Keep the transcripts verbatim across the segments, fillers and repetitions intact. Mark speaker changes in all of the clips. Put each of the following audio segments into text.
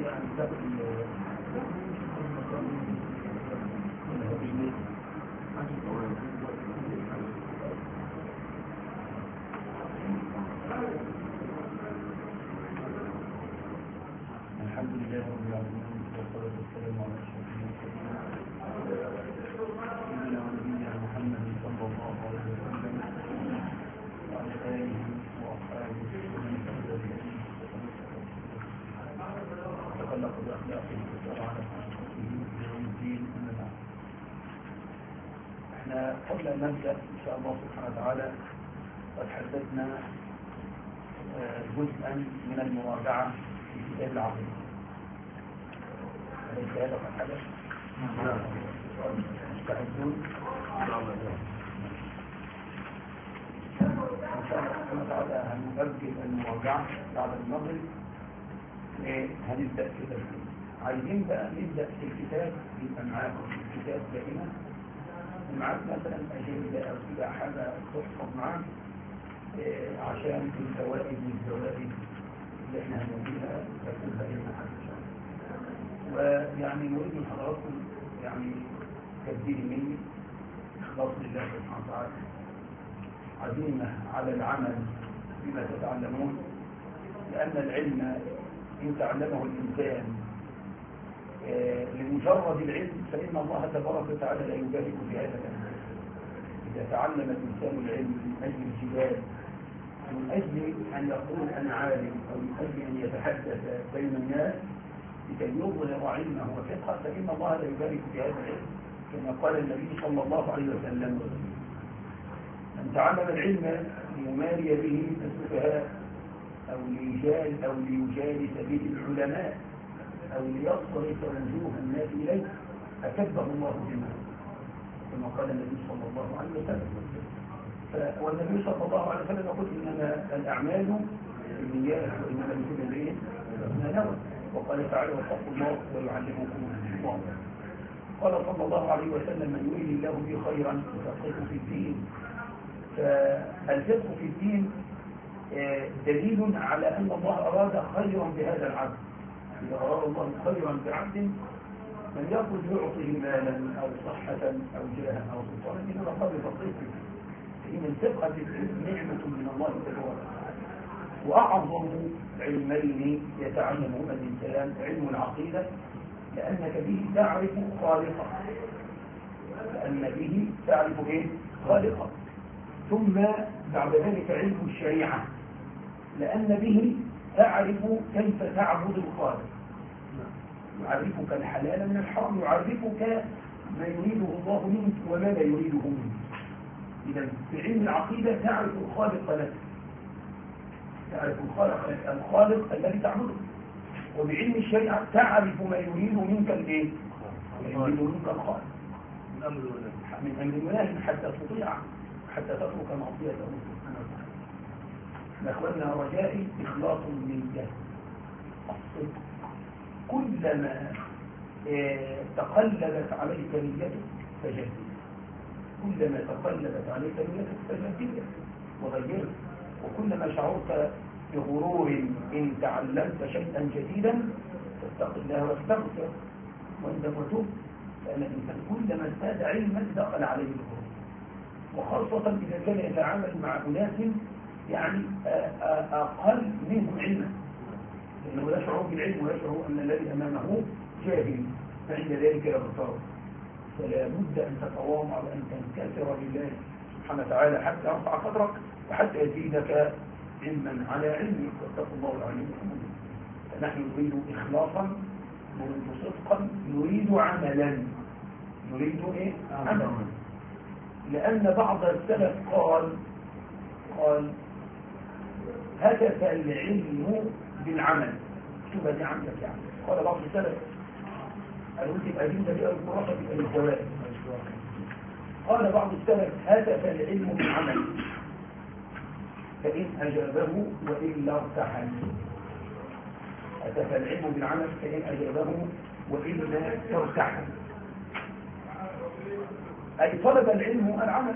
Speaker 1: الحمد لله رب العالمين والصلاة والسلام على أشرف المرسلين سيدنا ونبينا محمد صلى الله عليه وسلم وعلى آله وأصحابه ومن اهتدى بهديه وتخلق بأخلاقه وسار على صحبته إلى يوم الدين. أما بعد، احنا قبل أن نبدأ إن شاء الله سبحانه وتعالى قد حدثنا جزءا من المراجعة في كتاب العقيدة. أليس هذا قد حدث؟ نعم. مستعدون؟ إن شاء الله. إن شاء الله سبحانه وتعالى هنؤجل المراجعة بعد المغرب. هنبدأ كده. عايزين بقى نبدأ في الكتاب، يبقى معاكم في الكتاب دائما. معاك مثلا أجندة أو كده حاجة تحفظ معاك عشان الفوائد والزوائد اللي احنا هنقولها تكون بيننا حاجة إن شاء الله. ويعني نريد من حضراتكم يعني تبديل مني إخلاص لله سبحانه وتعالى، عزيمة على العمل بما تتعلمون، لأن العلم إن تعلمه الإنسان لمجرد العلم فإن الله تبارك وتعالى لا يبارك في هذا العلم. إذا تعلم الإنسان العلم من أجل الجدال، من أجل أن يقول أنا عالم، أو من أجل أن يتحدث بين الناس لكي يظهر علمه وفقه، فإن الله لا يبارك في هذا العلم. كما قال النبي صلى الله عليه وسلم: من تعلم العلم ليماري به السفهاء، أو ليجال أو ليجالس به العلماء، أو ليصرف وجوه الناس إليه، أكبه الله بما، كما قال النبي صلى الله عليه وسلم. والنبي صلى الله عليه وسلم يقول: إنما الأعمال بالنيات وإنما لكل امرئ ما نوى. وقال تعالى: واتقوا الله ويعلمكم الله. قال صلى الله عليه وسلم: من يريد الله به خيرا يفقهه في الدين. فالفقه في الدين دليل على أن الله أراد خيرا بهذا العبد. إذا أراد الله خيرا بعبد من يقول يعطيه مالا أو صحة أو جاها أو سلطانا، إنما قال بفقهه. فإن الفقه في العلم نعمة من الله تبارك وتعالى. وأعظم علمين يتعلمهما الإنسان علم العقيدة، لأنك به تعرف خالقه، لأن به تعرف إيه؟ خالقه. ثم بعد ذلك علم الشريعة، لأن به تعرف كيف تعبد الخالق، يعرفك الحلال من الحرام، يعرفك ما يريده الله منك وما لا يريده منك. إذا في علم العقيدة تعرف الخالق لك، تعرف الخالق الخالق الذي تعبده. وبعلم الشريعة تعرف ما يريد منك الايه؟ ما يريد منك الخالق من أمر من أمر الله، حتى تطيع، حتى تترك معصيته سبحانه وتعالى. أخواننا، رجائي إخلاص النية، الصدق. كلما اه تقلبت عليك نيتك فجدد، كلما تقلبت عليك نيتك فجدد وغيرك. وكلما شعرت بغرور إن تعلمت شيئا جديدا فاتق الله واستغفر واندم وتوب، لأن الإنسان كلما ازداد علما دخل عليه الغرور، وخاصة إذا كان يتعامل مع أناس يعني أقل منهم علما، لأنه يشعر بالعلم ويشعر أن الذي أمامه جاهل، فعند ذلك يغتر. فلا بد أن تتواضع وأن تنكسر لله سبحانه وتعالى حتى يرفع قدرك وحتى يزيدك علما على علمك. واتقوا الله ويعلمكم. فنحن نريد إخلاصا، نريد صدقا، نريد عملا، نريد إيه؟ عملا. لأن بعض السلف قال قال هدف العلم بالعمل. شو بدي عندك يعني؟ قال بعض السلف، قالوا تبقى جنة بقى القرآن تبقى الجواب. قال بعض السلف هدف العلم بالعمل، فإن أجابه وإلا ارتحل. هدف العلم بالعمل فإن أجابه وإلا ارتحل، أي طلب العلم العمل.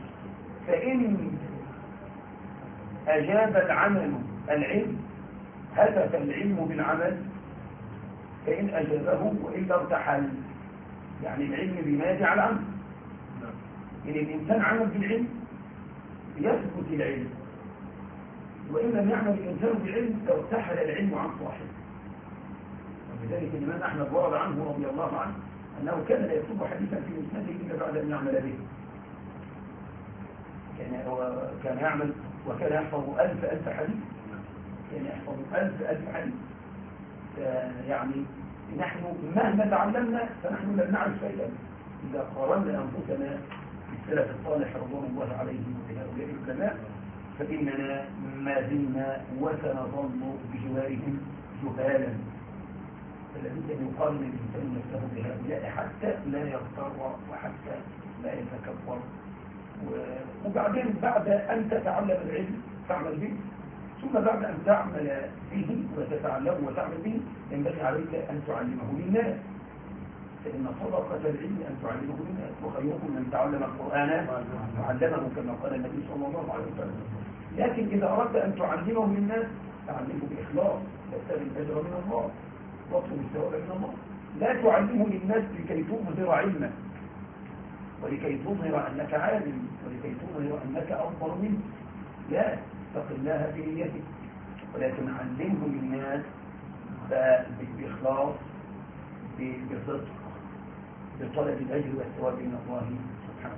Speaker 1: فإن أجاب العمل العلم هدف العلم بالعمل فإن أجابه وإلا ارتحل. يعني العلم بينادي على العمل. إن الإنسان عمل بالعلم يثبت العلم، وإن لم يعمل الإنسان بالعلم ارتحل العلم عن صاحبه. ولذلك الإمام أحمد ورد عنه رضي الله عنه أنه كان لا يكتب حديثا في مسنده إلا بعد أن يعمل به. كان كان يعمل وكان يحفظ ألف ألف حديث. كان يحفظ ألف ألف حديث. يعني نحن مهما تعلمنا فنحن لن نعرف شيئا إذا قارنا أنفسنا بالسلف الصالح رضوان الله عليهم وهؤلاء العلماء، فإننا ما زلنا وسنظل بجوارهم جهالا. فلابد أن يقارن الإنسان نفسه بهؤلاء حتى لا يغتر وحتى لا يتكبر. وبعدين بعد أن تتعلم العلم تعمل به، ثم بعد أن تعمل به وتتعلم وتعمل به ينبغي عليك أن تعلمه للناس، فإن صدقة العلم أن تعلمه للناس. وخيركم من تعلم القرآن وعلمه كما قال النبي صلى الله عليه وسلم. لكن إذا أردت أن تعلمه للناس تعلمه بإخلاص، تبتغي الأجر من الله واطلب الثواب من الله. لا تعلمه للناس لكي تظهر علمه ولكي تظهر أنك عالم ولكي تظهر أنك أفضل منه. لا، اتق الله في نيتك، ولكن علمه للناس بإخلاص بصدق بطلب الأجر والثواب من الله سبحانه.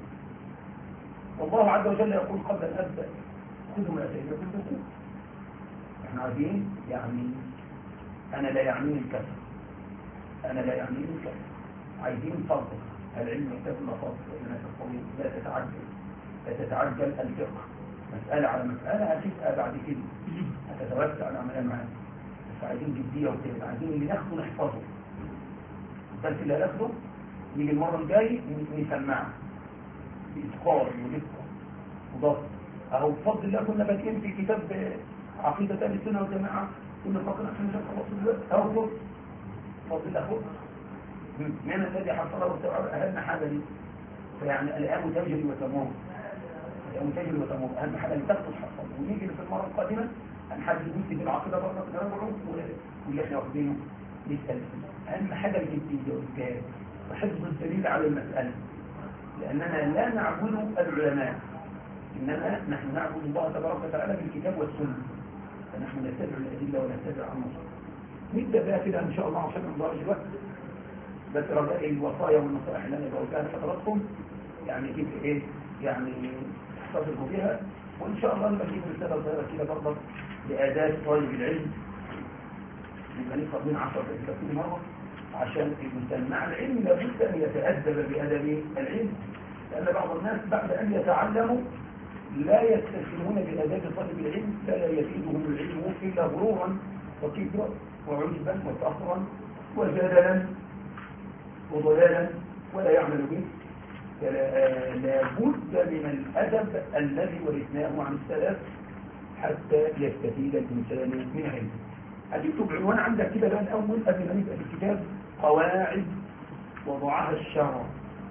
Speaker 1: والله عز وجل يقول قبل أن أبدأ خذوا ما أتيناكم بقوة. احنا عارفين يعني أنا لا يعنيني الكسر، أنا لا يعنيني الكسر. عايزين فضل. العلم يحتاج إلى فضل، وإنما تقول لا تتعجل لا تتعجل الفقه. مسألة على مسألة هتبقى بعد كده هتتوسع العملية معانا، بس عايزين جدية وكده. عايزين اللي ناخده نحفظه، بس اللي هناخده نيجي المرة الجاية نسمعه بإتقان ودقة وضبط. أهو بفضل الله كنا بادئين في كتاب عقيدة أهل السنة والجماعة، كنا فاكرين عشان نشوف خلاص دلوقتي أهو فضل فضل الله فضل من الذي حصله واستوعب أهم حاجة دي. فيعني الأيام تجري وتمر، الأيام تجري وتمر. أهم حاجة اللي تاخده تحصل. ونيجي في المرة القادمة هنحدد جزء من العقيدة برضه نراجعه واللي احنا واخدينه نسأل. أهم حاجة الجدية والجهاد وحفظ الدليل على المسألة، لأننا لا نعبد العلماء، إنما نحن نعبد الله تبارك وتعالى بالكتاب والسنة، فنحن نتبع الأدلة ونتبع النصوص. نبدأ بقى كده إن شاء الله عشان ما نضيعش الوقت. بس رجاء الوصايا والنصائح اللي أنا بقولها لحضراتكم يعني كده إيه يعني تحتفظوا بها، وإن شاء الله نبقى نجيب رسالة صغيرة كده برضه لآداب طالب العلم. يبقى نفضل من عشرة إلى كل مرة عشان الإنسان مع العلم لابد أن يتأدب بأدب العلم، لأن بعض الناس بعد أن يتعلموا لا يستسلمون بآداب طالب العلم، فلا يفيدهم العلم إلا غرورا وكبرا وعجبا وفخرا وجدلا وضلالا ولا يعمل به. فلا بد من الأدب الذي ورثناه عن السلف حتى يستفيد الإنسان من علمه. هتكتب عنوان عندك كده بقى الأول قبل ما نبدأ الكتاب: قواعد وضعها الشرع.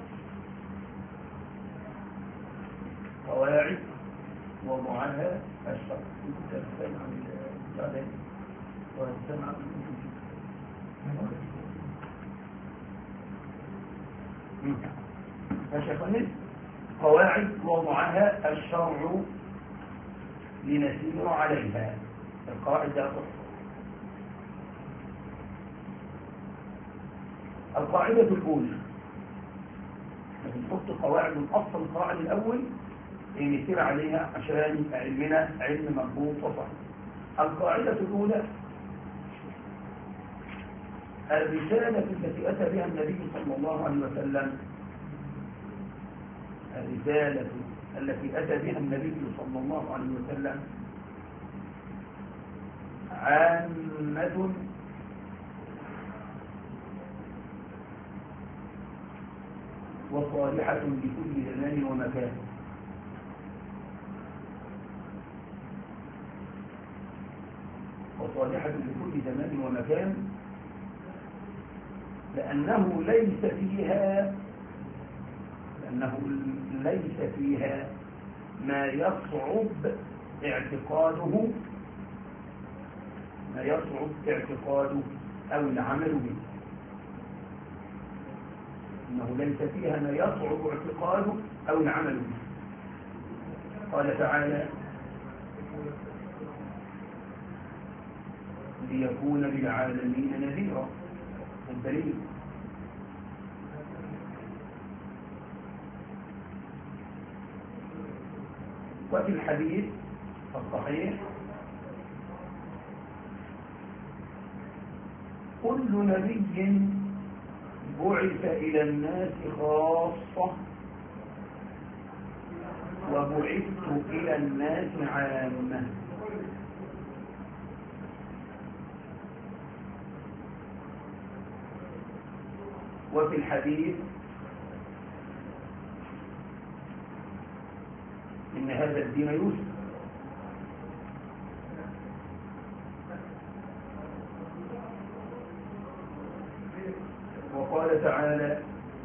Speaker 1: قواعد وضعها الشرع. كنت أتكلم عن بعدين وأستمع ماشي يا فندم. قواعد وضعها الشرع لنسير عليها. القواعد ده القاعدة الأولى بنحط قواعد الأصل. القواعد الأول نسير عليها عشان علمنا علم مضبوط وصحيح. القاعدة الأولى: الرسالة التي أتى بها النبي صلى الله عليه وسلم الرسالة التي أتى بها النبي صلى الله عليه وسلم عامة وصالحة لكل زمان ومكان. وصالحة لكل زمان ومكان لأنه ليس فيها لأنه ليس فيها ما يصعب اعتقاده ما يصعب اعتقاده أو العمل به، إنه ليس فيها ما يصعب اعتقاده أو العمل به. قال تعالى ليكون للعالمين نذيرا، الدليل. وفي الحديث الصحيح كل نبي بعث إلى الناس خاصة وبعثت إلى الناس عامة. وفي الحديث إن هذا الدين يسر، وقال تعالى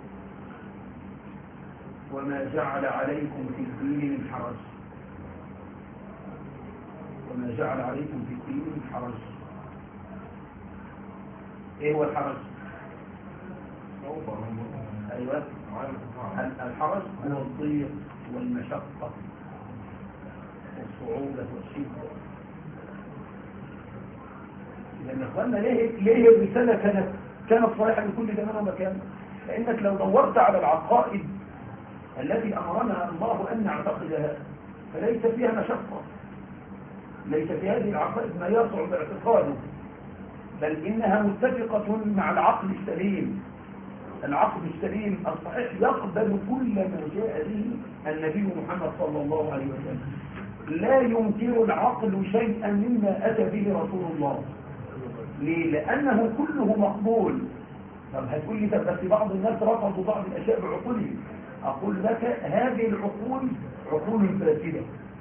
Speaker 1: وما جعل عليكم في الدين من حرج، وما جعل عليكم في الدين من حرج. ايه هو الحرج؟ ايوه، الحرج هو الضيق والمشقة والصعوبة والشدة. لأن أخواننا ليه ليه الرسالة كانت كانت صالحة لكل زمان ومكان؟ لأنك لو دورت على العقائد التي أمرنا الله أن نعتقدها فليس فيها مشقة، ليس في هذه العقائد ما يصعب اعتقاده، بل إنها متفقة مع العقل السليم. العقل السليم الصحيح يقبل كل ما جاء به النبي محمد صلى الله عليه وسلم، لا ينكر العقل شيئا مما أتى به رسول الله. ليه؟ لأنه كله مقبول. طب هتقول لي طب بس بعض الناس رفضوا بعض الأشياء بعقولهم. أقول لك هذه العقول عقول فاسدة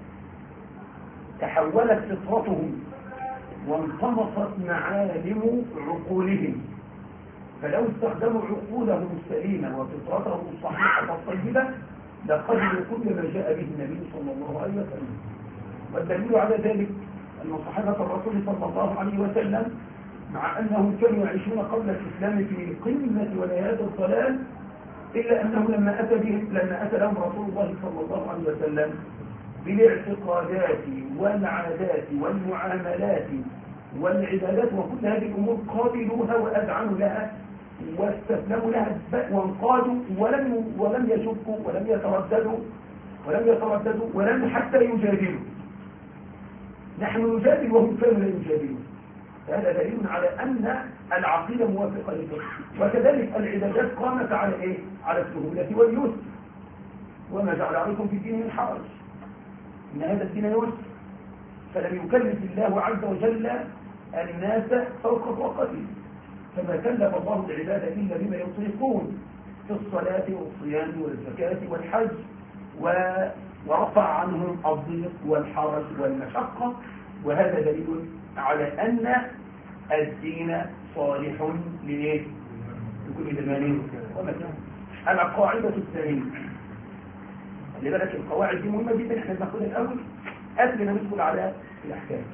Speaker 1: تحولت فطرتهم وانطمست معالم عقولهم، فلو استخدموا عقولهم السليمة وفطرتهم الصحيحة الطيبة لقبلوا كل ما جاء به النبي صلى الله عليه وسلم. والدليل على ذلك أن صحابة الرسول صلى الله عليه وسلم مع أنهم كانوا يعيشون قبل الإسلام في قمة ولايات الضلال، إلا أنه لما أتى بهم لما أتى لهم رسول الله صلى الله عليه وسلم بالاعتقادات والعادات والمعاملات والعبادات وكل هذه الأمور قابلوها وأذعنوا لها واستسلموا لها وانقادوا ولم ولم يشكوا ولم يترددوا ولم يترددوا ولم حتى يجادلوا. نحن نجادل وهم كانوا لا يجادلون. هذا دليل على أن العقيدة موافقة للفقه. وكذلك العبادات قامت على إيه؟ على السهولة واليسر. وما جعل عليكم في الدين من حرج، إن هذا الدين يسر، فلم يكلف الله عز وجل الناس فوق طاقتهم، فما كلف الله العباد إلا بما يطيقون في الصلاة والصيام والزكاة والحج، ورفع عنهم الضيق والحرج والمشقة. وهذا دليل على أن الدين صالح لإيه؟ لكل زمان ومكان. القاعدة الثانية، اللي بالك القواعد دي مهمة جدا، احنا بناخدها الأول قبل ما ندخل على الأحكام.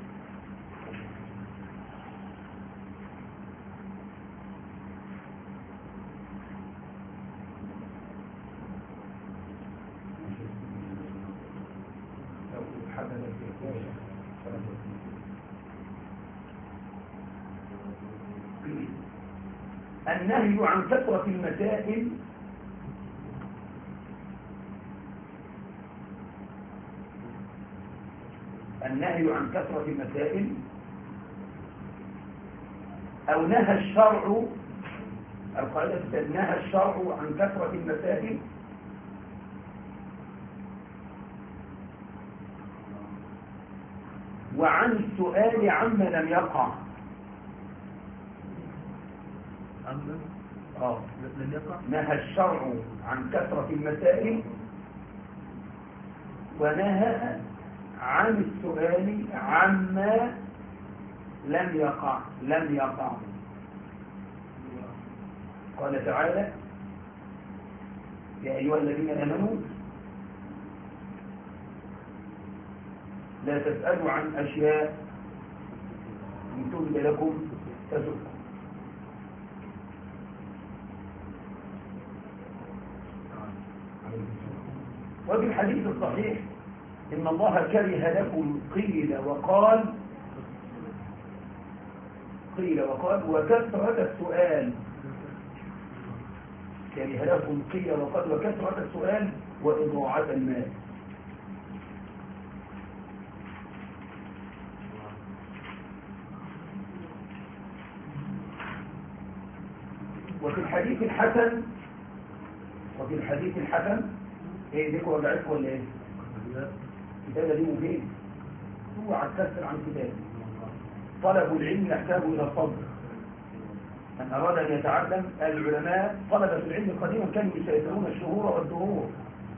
Speaker 1: النهي عن كثرة المسائل النهي عن كثرة المسائل أو نهى الشرع، القاعدة نهى الشرع عن كثرة المسائل وعن السؤال عما لم يقع. آه. نهى الشرع عن كثرة المسائل ونهى عن السؤال عما لم يقع لم يقع قال تعالى يا أيها الذين آمنوا لا تسألوا عن أشياء إن تبد لكم تسؤكم. وفي الحديث الصحيح إن الله كره لكم قيل وقال قيل وقال وكثرة السؤال. كره لكم قيل وقال وكثرة السؤال وإضاعة المال. وفي الحديث الحسن وفي الحديث الحسن ايه ديكم وجعتكم ولا ايه؟ كتابة دي مفيد. هو عكسر عن كتاب. طلب العلم يحتاج الى الصبر. من اراد ان يتعلم العلماء طلبة العلم قديما كانوا يسيطرون الشهور والدهور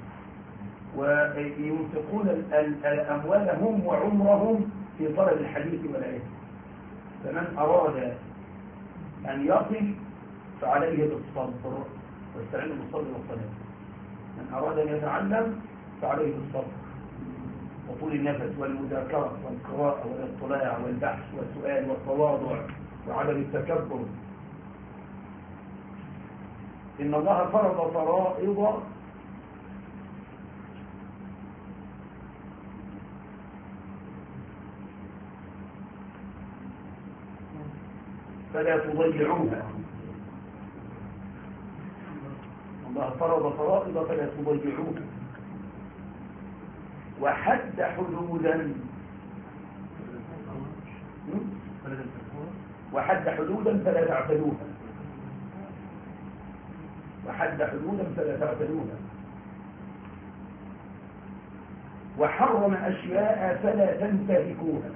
Speaker 1: وينفقون اموالهم وعمرهم في طلب الحديث والعلم. فمن اراد ان يصل فعليه بالصبر واستعينوا بالصبر والصلاة. من أراد أن يتعلم فعليه بالصبر وطول النفس والمذاكرة والقراءة والاطلاع والبحث والسؤال والتواضع وعدم التكبر. إن الله فرض فرائض فلا تضيعوها. الله فرض فرائض فلا تضيعوها وحد حدودا وحد حدودا فلا تعتدوها وحد حدودا فلا تعتدوها وحرم أشياء فلا تنتهكوها.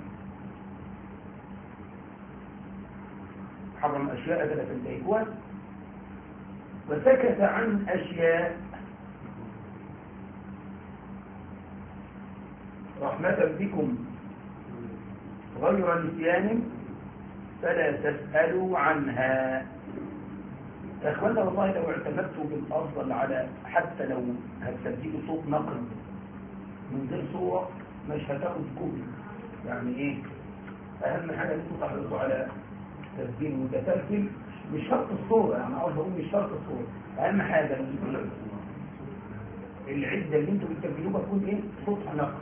Speaker 1: حرم أشياء فلا تنتهكوها وسكت عن أشياء رحمة بكم غير نسيان فلا تسألوا عنها. يا أخوانا والله لو اعتمدتوا بالأفضل على حتى لو هتسجلوا صوت نقل من غير صورة مش هتاخد كوبي. يعني ايه أهم حاجة انتوا تحرصوا على تسجيل متسلسل. مش شرط الصورة، يعني عاوز اقول مش شرط الصورة. اهم حاجة العدة اللي انتوا بتسجلوها تكون ايه صوتها نقل.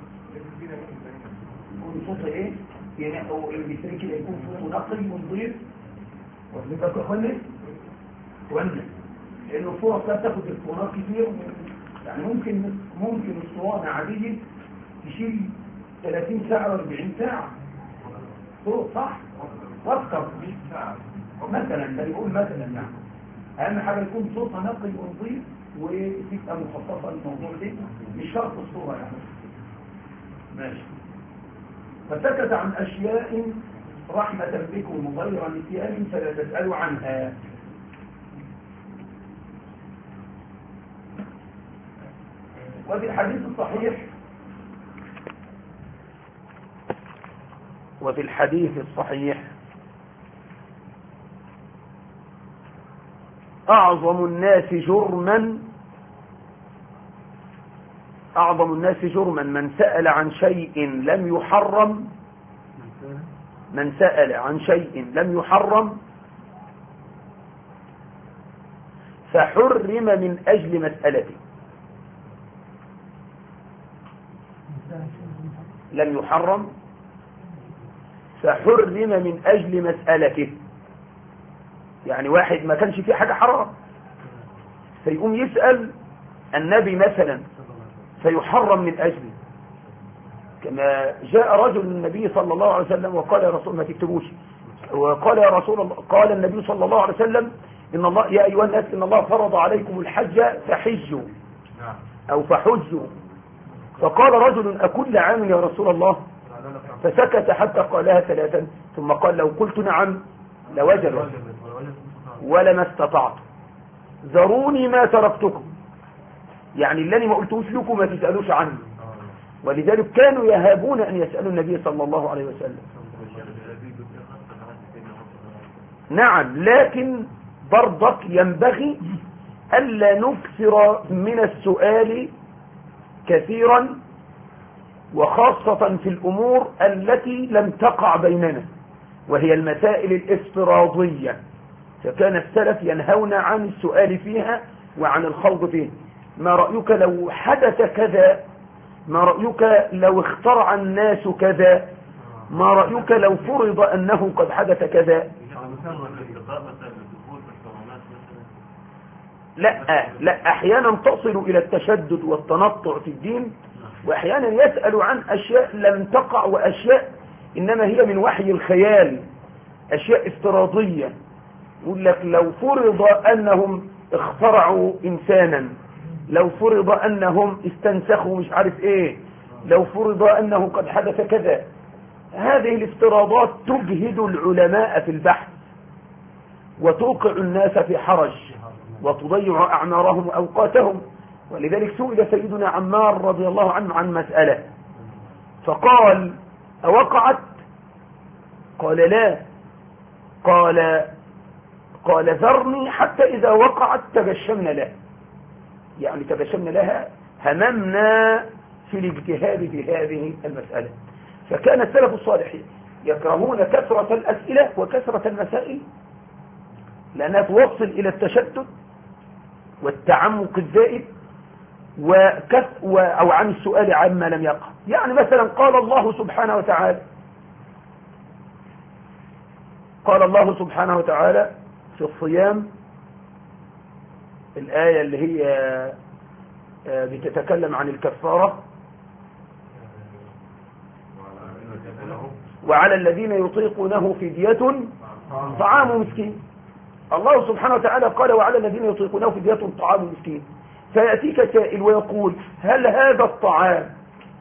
Speaker 1: يكون صوتها ايه يعني او البتري كده يكون صوته نقل ونضيف واخدين بالكم يا اخوانا كويس. لانه الصورة بتاعتها بتاخد الصورات كتير. يعني ممكن ممكن الصوانة عادية تشيل ثلاثين ساعة واربعين ساعة صوت صح واكثر مثلا. ده يقول مثلا يعني اهم حاجه يكون صوتها نقي ونظيف وتبقى مخصصه للموضوع ده. مش شرط الصوره يعني ماشي. فسكت عن اشياء رحمه بكم غير نسيان فلا تسالوا عنها. وفي الحديث الصحيح وفي الحديث الصحيح أعظم الناس جرما أعظم الناس جرما من سأل عن شيء لم يحرم من سأل عن شيء لم يحرم فحرم من أجل مسألته. لم يحرم فحرم من أجل مسألته. يعني واحد ما كانش فيه حاجة حرام فيقوم يسأل النبي مثلا فيحرم من أجله. كما جاء رجل النبي صلى الله عليه وسلم وقال يا رسول ما تكتبوش وقال يا رسول الله قال النبي صلى الله عليه وسلم إن الله يا أيها الناس إن الله فرض عليكم الحج فحجوا أو فحجوا. فقال رجل أكل عام يا رسول الله؟ فسكت حتى قالها ثلاثا ثم قال لو قلت نعم لوجب ولما استطعت ذروني ما تركتكم. يعني اللي ما قلتوش لكم ما تسألوش عنه. ولذلك كانوا يهابون أن يسألوا النبي صلى الله عليه وسلم. نعم لكن برضك ينبغي ألا نكثر من السؤال كثيرا وخاصة في الأمور التي لم تقع بيننا.
Speaker 2: وهي المسائل الافتراضية، فكان السلف ينهون عن السؤال فيها وعن الخوض فيه. ما رأيك لو حدث كذا؟ ما رأيك لو اخترع الناس كذا؟ ما رأيك لو فرض أنه قد حدث كذا؟ لا لا أحيانا تصل إلى التشدد والتنطع في الدين، وأحيانا يسأل عن أشياء لم تقع، وأشياء إنما هي من وحي الخيال، أشياء افتراضية. يقول لك لو فرض أنهم اخترعوا إنسانا، لو فرض أنهم استنسخوا مش عارف إيه، لو فرض أنه قد حدث كذا. هذه الافتراضات تجهد العلماء في البحث وتوقع الناس في حرج وتضيع أعمارهم وأوقاتهم. ولذلك سئل سيدنا عمار رضي الله عنه عن مسألة فقال: أوقعت؟ قال: لا. قال قال ذرني حتى إذا وقعت تبشمنا لها، يعني تبشمنا لها، هممنا في الاجتهاد في هذه المسألة. فكان السلف الصالح يكرهون كثرة الأسئلة وكثرة المسائل لأنها توصل إلى التشتت والتعمق الزائد وكف و... أو عن السؤال عما لم يقع. يعني مثلا قال الله سبحانه وتعالى قال الله سبحانه وتعالى في الصيام، الآية اللي هي بتتكلم عن الكفارة: وعلى الذين يطيقونه فدية طعام مسكين. الله سبحانه وتعالى قال: وعلى الذين يطيقونه فدية طعام مسكين. فيأتيك سائل ويقول: هل هذا الطعام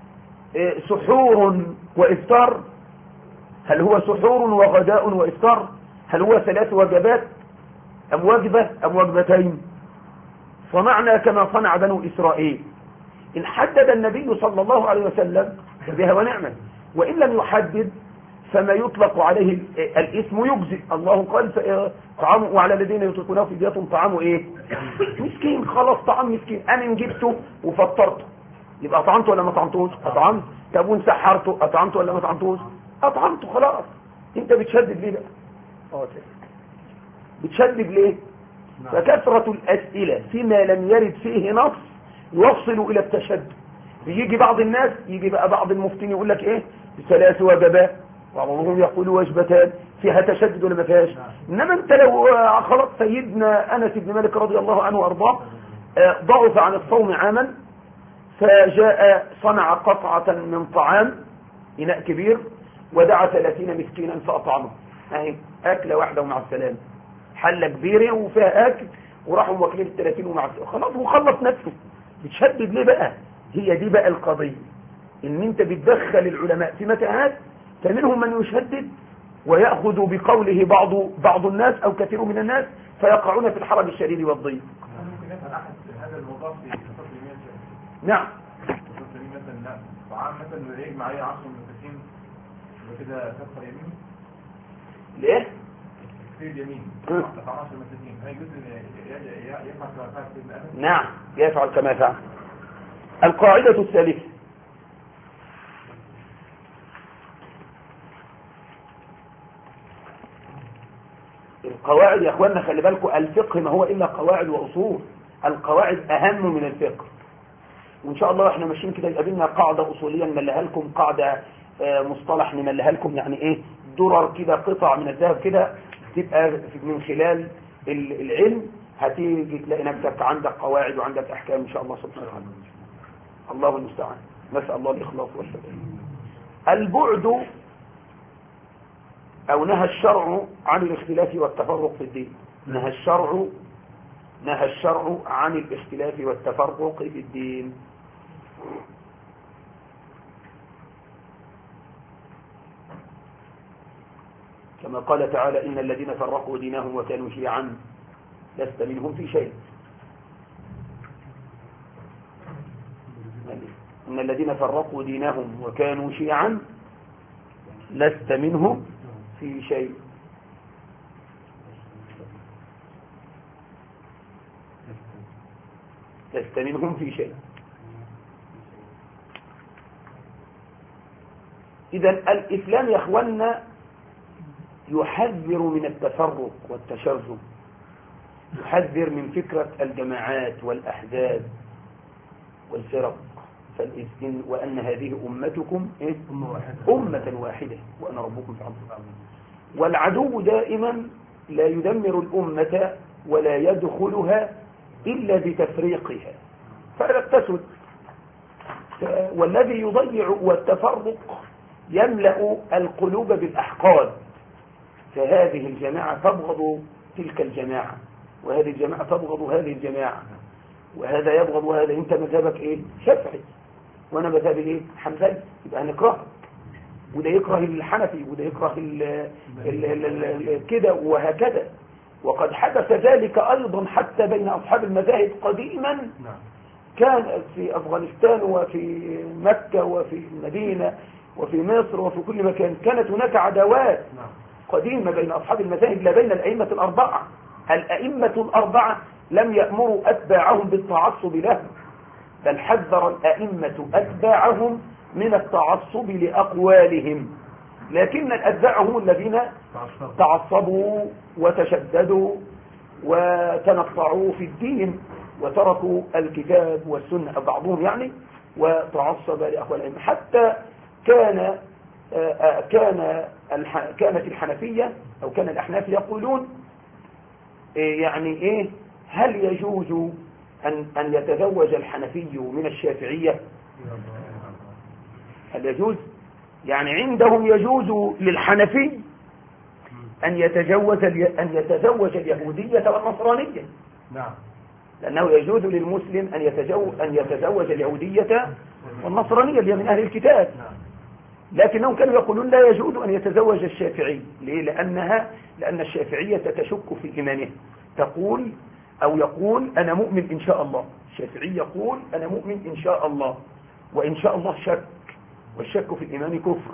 Speaker 2: سحور وإفطار؟ هل هو سحور وغداء وإفطار؟ هل هو ثلاث وجبات أم وجبة أم وجبتين؟ صنعنا كما صنع بنو إسرائيل. إن حدد النبي صلى الله عليه وسلم فبها ونعمة، وإن لم يحدد فما يطلق عليه الاسم يجزئ. الله قال: طعام وعلى الذين يطيقونه فدية طعام ايه؟ مسكين. خلاص، طعام مسكين. انا جبته وفطرته، يبقى اطعمته ولا ما اطعمتوش؟ اطعمته. طب وانسحرته، اطعمته ولا ما اطعمتوش؟ اطعمته. خلاص. انت بتشدد ليه بقى؟ اه بتشدد ليه؟ فكثرة الاسئلة فيما لم يرد فيه نص يوصل الى التشدد. يجي بعض الناس، يجي بقى بعض المفتين يقول لك ايه؟ ثلاث وجبات، وبعضهم يقول وجبتان. فيها تشدد ولا ما فيهاش؟ انما انت لو خلط سيدنا انس بن مالك رضي الله عنه وارضاه ضعف عن الصوم عاما، فجاء صنع قطعة من طعام، إناء كبير، ودعا ثلاثين مسكينا فأطعمه. اهي أكلة واحدة ومع السلامة، حلة كبيرة وفيها أكل، وراحوا واكلين الثلاثين ومع السلامة. خلاص، وخلص نفسه. بتشدد ليه بقى؟ هي دي بقى القضية، ان انت بتدخل العلماء في متاهات، فمنهم من يشدد ويأخذ بقوله بعض بعض الناس أو كثير من الناس، فيقعون في الحرج الشديد والضيق.
Speaker 3: ممكن يفعل أحد هذا الموضوع في قصص اليمين؟
Speaker 2: نعم.
Speaker 3: قصص اليمين مثلا، لا طعام مثلا يجمع عليه عشر مساكين وكده كفر يمين.
Speaker 2: ليه؟
Speaker 3: تكفير يمين طعام عشر مساكين، هل يجوز يفعل كما فعل سيدنا أنس؟
Speaker 2: نعم، يفعل كما فعل. القاعدة الثالثة: القواعد يا اخواننا، خلي بالكم، الفقه ما هو الا قواعد واصول. القواعد اهم من الفقه. وان شاء الله احنا ماشيين كده يقابلنا قاعده اصوليه نملها لكم، قاعده مصطلح نملها لكم، يعني ايه، درر كده، قطع من الذهب كده، تبقى من خلال العلم هتيجي تلاقي نفسك عندك قواعد وعندك احكام ان شاء الله سبحانه وتعالى. الله المستعان. نسال الله الاخلاص والسداد. البعد أو نهى الشرع عن الاختلاف والتفرق في الدين. نهى الشرع نهى الشرع عن الاختلاف والتفرق في الدين. كما قال تعالى: إن الذين فرقوا دينهم وكانوا شيعا لست منهم في شيء. إن الذين فرقوا دينهم وكانوا شيعا لست منهم في شيء. لست منهم في شيء. إذن الإسلام يا أخوانا يحذر من التفرق والتشرذم، يحذر من فكرة الجماعات والأحزاب والفرق، فالإذن وأن هذه أمتكم إيه؟ أمة واحدة وأنا ربكم فاعبدون. والعدو دائما لا يدمر الأمة ولا يدخلها إلا بتفريقها فلا تسد، والذي يضيع والتفرق يملأ القلوب بالأحقاد، فهذه الجماعة تبغض تلك الجماعة، وهذه الجماعة تبغض هذه الجماعة، وهذا يبغض وهذا. انت مذهبك ايه؟ شافعي، وانا مذهبي ايه؟ حنبلي، يبقى هنكرهك، وده يكره الحنفي وده يكره ال ال ال ال كده وهكذا. وقد حدث ذلك ايضا حتى بين اصحاب المذاهب قديما، كان في افغانستان وفي مكة وفي المدينة وفي مصر وفي كل مكان كانت هناك عداوات قديمة بين أصحاب المذاهب لا بين الأئمة الأربعة. الأئمة الأربعة لم يأمروا أتباعهم بالتعصب لهم، بل حذر الأئمة أتباعهم من التعصب لأقوالهم، لكن الأتباع هم الذين تعصبوا وتشددوا وتنطعوا في الدين وتركوا الكتاب والسنة بعضهم يعني، وتعصب لأقوال الأئمة. حتى كان كان كانت الحنفية أو كان الأحناف يقولون يعني إيه، هل يجوز أن أن يتزوج الحنفي من الشافعية؟ هل يجوز؟ يعني عندهم يجوز للحنفي أن يتجوز أن يتزوج اليهودية والنصرانية.
Speaker 3: نعم.
Speaker 2: لأنه يجوز للمسلم أن يتزوج أن يتزوج اليهودية والنصرانية اللي من أهل الكتاب، لكنهم كانوا يقولون لا يجوز أن يتزوج الشافعي. ليه؟ لأنها لأن الشافعية تشك في إيمانه، تقول أو يقول أنا مؤمن إن شاء الله. الشافعي يقول أنا مؤمن إن شاء الله، وإن شاء الله شك، والشك في الإيمان كفر.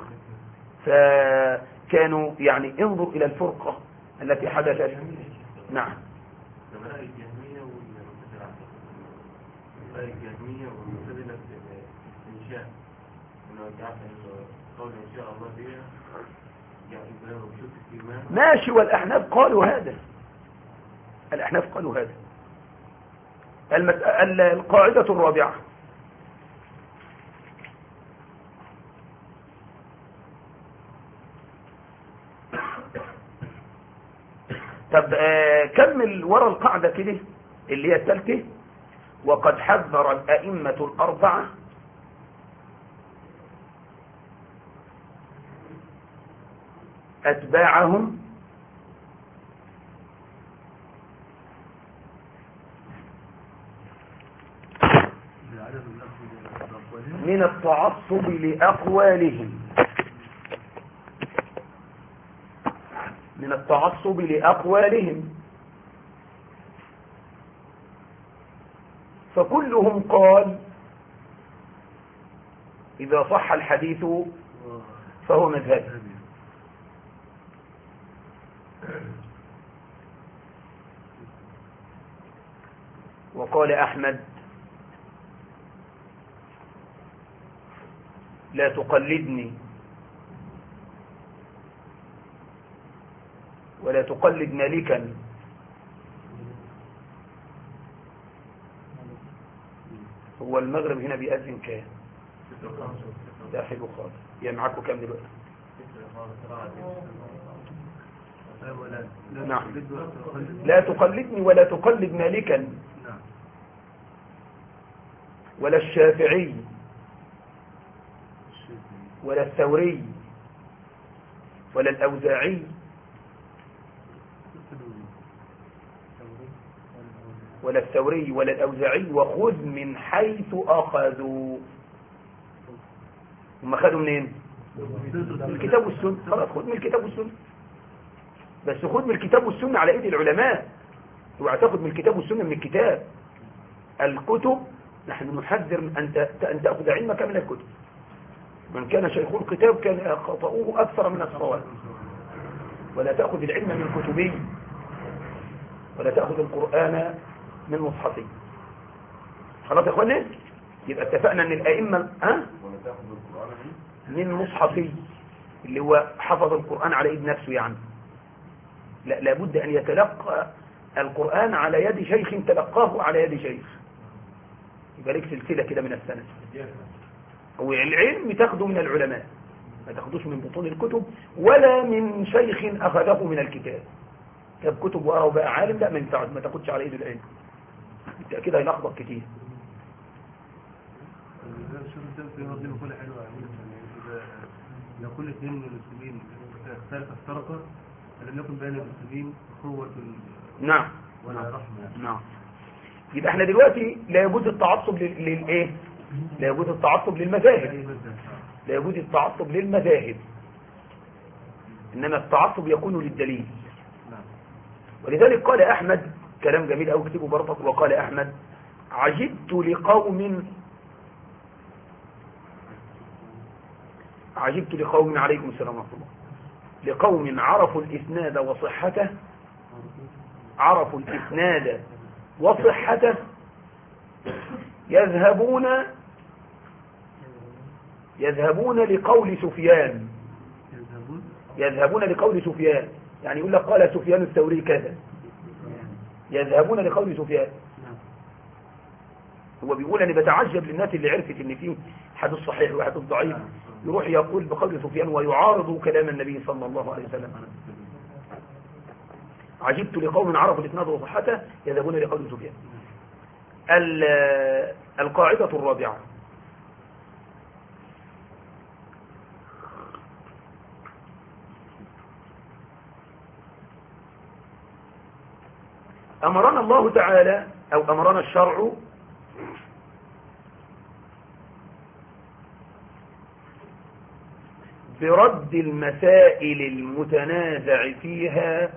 Speaker 2: فكانوا يعني انظر إلى الفرقة التي حدثت. نعم.
Speaker 3: الجهمية والجهمية والمعتزلة الإنشاء، إنه جعل قول إن شاء الله بها جعل وشك في إيمان.
Speaker 2: ماشي، والأحناف قالوا هذا، الأحناف قالوا هذا. المسألة القاعدة الرابعة، طب آه كمل ورا القاعدة كده اللي هي الثالثة. وقد حذر الأئمة الأربعة أتباعهم من التعصب لأقوالهم من التعصب لأقوالهم فكلهم قال إذا صح الحديث فهو مذهب. وقال أحمد لا تقلدني ولا تقلد مالكا هو المغرب هنا بيأذن كام؟ ده حلو خالص. يعني معاكم كام دلوقتي؟ نعم. لا تقلدني ولا تقلد مالكا ولا الشافعي ولا الثوري ولا الأوزاعي ولا الثوري ولا الأوزاعي وخذ من حيث أخذوا. هم أخذوا منين؟ الكتاب والسنة. خلاص خذ من الكتاب والسنة، بس خذ من الكتاب والسنة على ايد العلماء، اوعى تاخذ من الكتاب والسنة من الكتاب. الكتب نحن نحذر أن تأخذ علمك من الكتب. من كان شيخ الكتاب كان خطأوه أكثر من الصواب. ولا تأخذ العلم من كتبي ولا تأخذ القرآن من مصحفي. خلاص يا اخوانا، يبقى اتفقنا ان الائمه ها من مصحفي اللي هو حفظ القرآن على ايد نفسه يعني، لا، لابد أن يتلقى القرآن على يد شيخ تلقاه على يد شيخ، يبقى لك سلسلة كده من السنة. والعلم تاخده من العلماء، ما تاخدوش من بطون الكتب ولا من شيخ أخذه من الكتاب. كتاب كتب وقرأ وبقى عالم، لا، ما ينفعش، ما تاخدش على ايده العلم، كده هيلخبط كتير.
Speaker 3: لو كل اثنين من المسلمين اختلف افترقا فلم يكن بين المسلمين قوة
Speaker 2: نعم
Speaker 3: ولا رحمة.
Speaker 2: نعم. يبقى احنا دلوقتي لا يجوز التعصب للايه؟ لا يجوز التعصب للمذاهب، لا يجوز التعصب للمذاهب، انما التعصب يكون للدليل. ولذلك قال احمد كلام جميل قوي كتبه برضك، وقال احمد: عجبت لقوم عجبت لقوم عليكم السلام ورحمة الله، لقوم عرفوا الإسناد وصحته، عرفوا الإسناد وصحته يذهبون يذهبون لقول سفيان يذهبون لقول سفيان يعني يقول لك قال سفيان الثوري كذا، يذهبون لقول سفيان. هو بيقول أنا بتعجب للناس اللي عرفت ان فيه حديث صحيح وحديث ضعيف يروح يقول بقول سفيان ويعارض كلام النبي صلى الله عليه وسلم. عجبت لقوم عرفوا الاسناد وصحته يذهبون لقول سفيان. القاعدة الرابعة: أمرنا الله تعالى أو أمرنا الشرع برد المسائل المتنازع فيها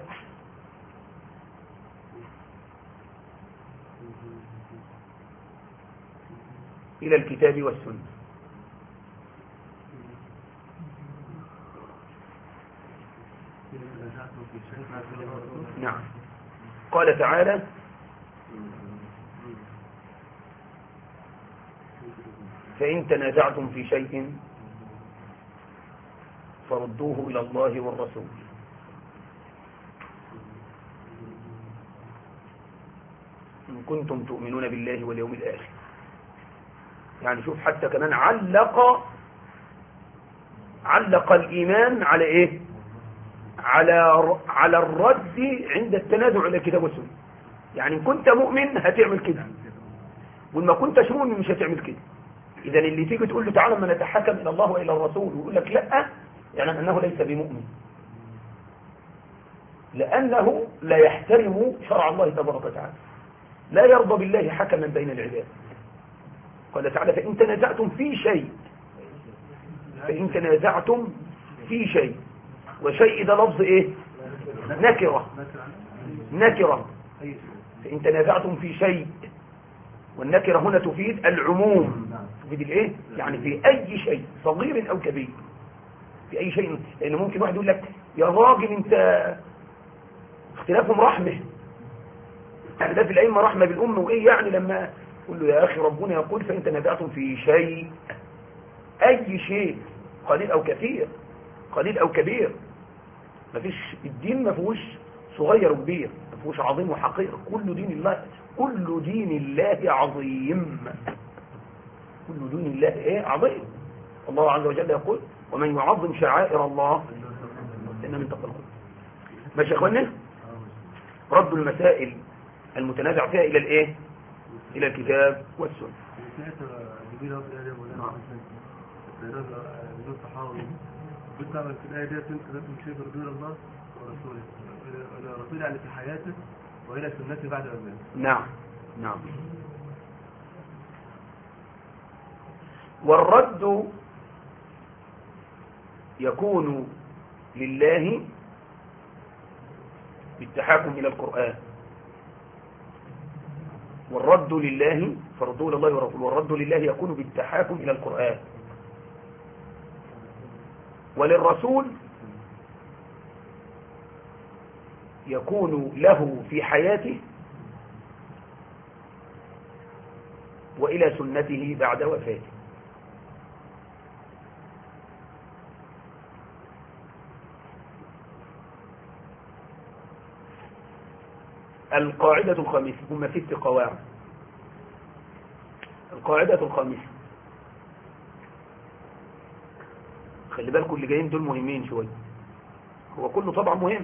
Speaker 2: إلى الكتاب والسنة. نعم. قال تعالى: فإن تنازعتم في شيء فردوه إلى الله والرسول. إن كنتم تؤمنون بالله واليوم الآخر. يعني شوف حتى كمان علق علق الإيمان على إيه؟ على على الرد عند التنازع إلى الكتاب والسنة. يعني إن كنت مؤمن هتعمل كده، وإن ما كنتش مؤمن مش هتعمل كده. إذا اللي تيجي تقول له تعالى ما نتحكم إلى الله وإلى الرسول ويقول لك لا، يعني أنه ليس بمؤمن، لأنه لا يحترم شرع الله تبارك وتعالى، لا يرضى بالله حكما بين العباد. قال تعالى: فإن تنازعتم في شيء فإن تنازعتم في شيء، وشيء ده لفظ إيه؟ نكرة نكرة فإن تنازعتم في شيء، والنكرة هنا تفيد العموم، تفيد الإيه؟ يعني في أي شيء صغير أو كبير، في أي شيء. لأن ممكن واحد يقول لك يا راجل أنت اختلافهم رحمة، اختلاف الأئمة رحمة بالأمة، وإيه يعني لما قل له يا أخي ربنا يقول فإن تنازعتم في شيء، أي شيء قليل أو كثير، قليل أو كبير. ما فيش الدين ما فيهوش صغير وكبير، ما فيهوش عظيم وحقير، كل دين الله كل دين الله عظيم، كل دين الله إيه؟ عظيم. الله عز وجل يقول: ومن يعظم شعائر الله فإنها من تقوى القلوب. ماشي يا اخوانا؟ رد المسائل المتنازع فيها إلى الإيه؟ إلى الكتاب والسنة.
Speaker 3: بالطبع في الآية دي تنتظركم شيء بردون الله ورسوله، الرسول يعني في حياته وإلى سنته بعد أوله.
Speaker 2: نعم نعم. والرد يكون لله بالتحاكم إلى القرآن، والرد لله فردوا إلى الله ورسوله، والرد لله يكون بالتحاكم إلى القرآن، وللرسول يكون له في حياته وإلى سنته بعد وفاته. القاعدة الخامسة، هم ست قواعد. القاعدة الخامسة، خلي بالكم اللي جايين دول مهمين شوية، هو كله طبعا مهم.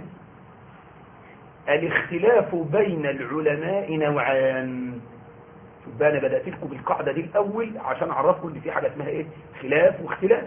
Speaker 2: الاختلاف بين العلماء نوعان. شوف بقى، انا بدأت لكم بالقاعدة دي الأول عشان أعرفكم ان في حاجة اسمها ايه، خلاف واختلاف.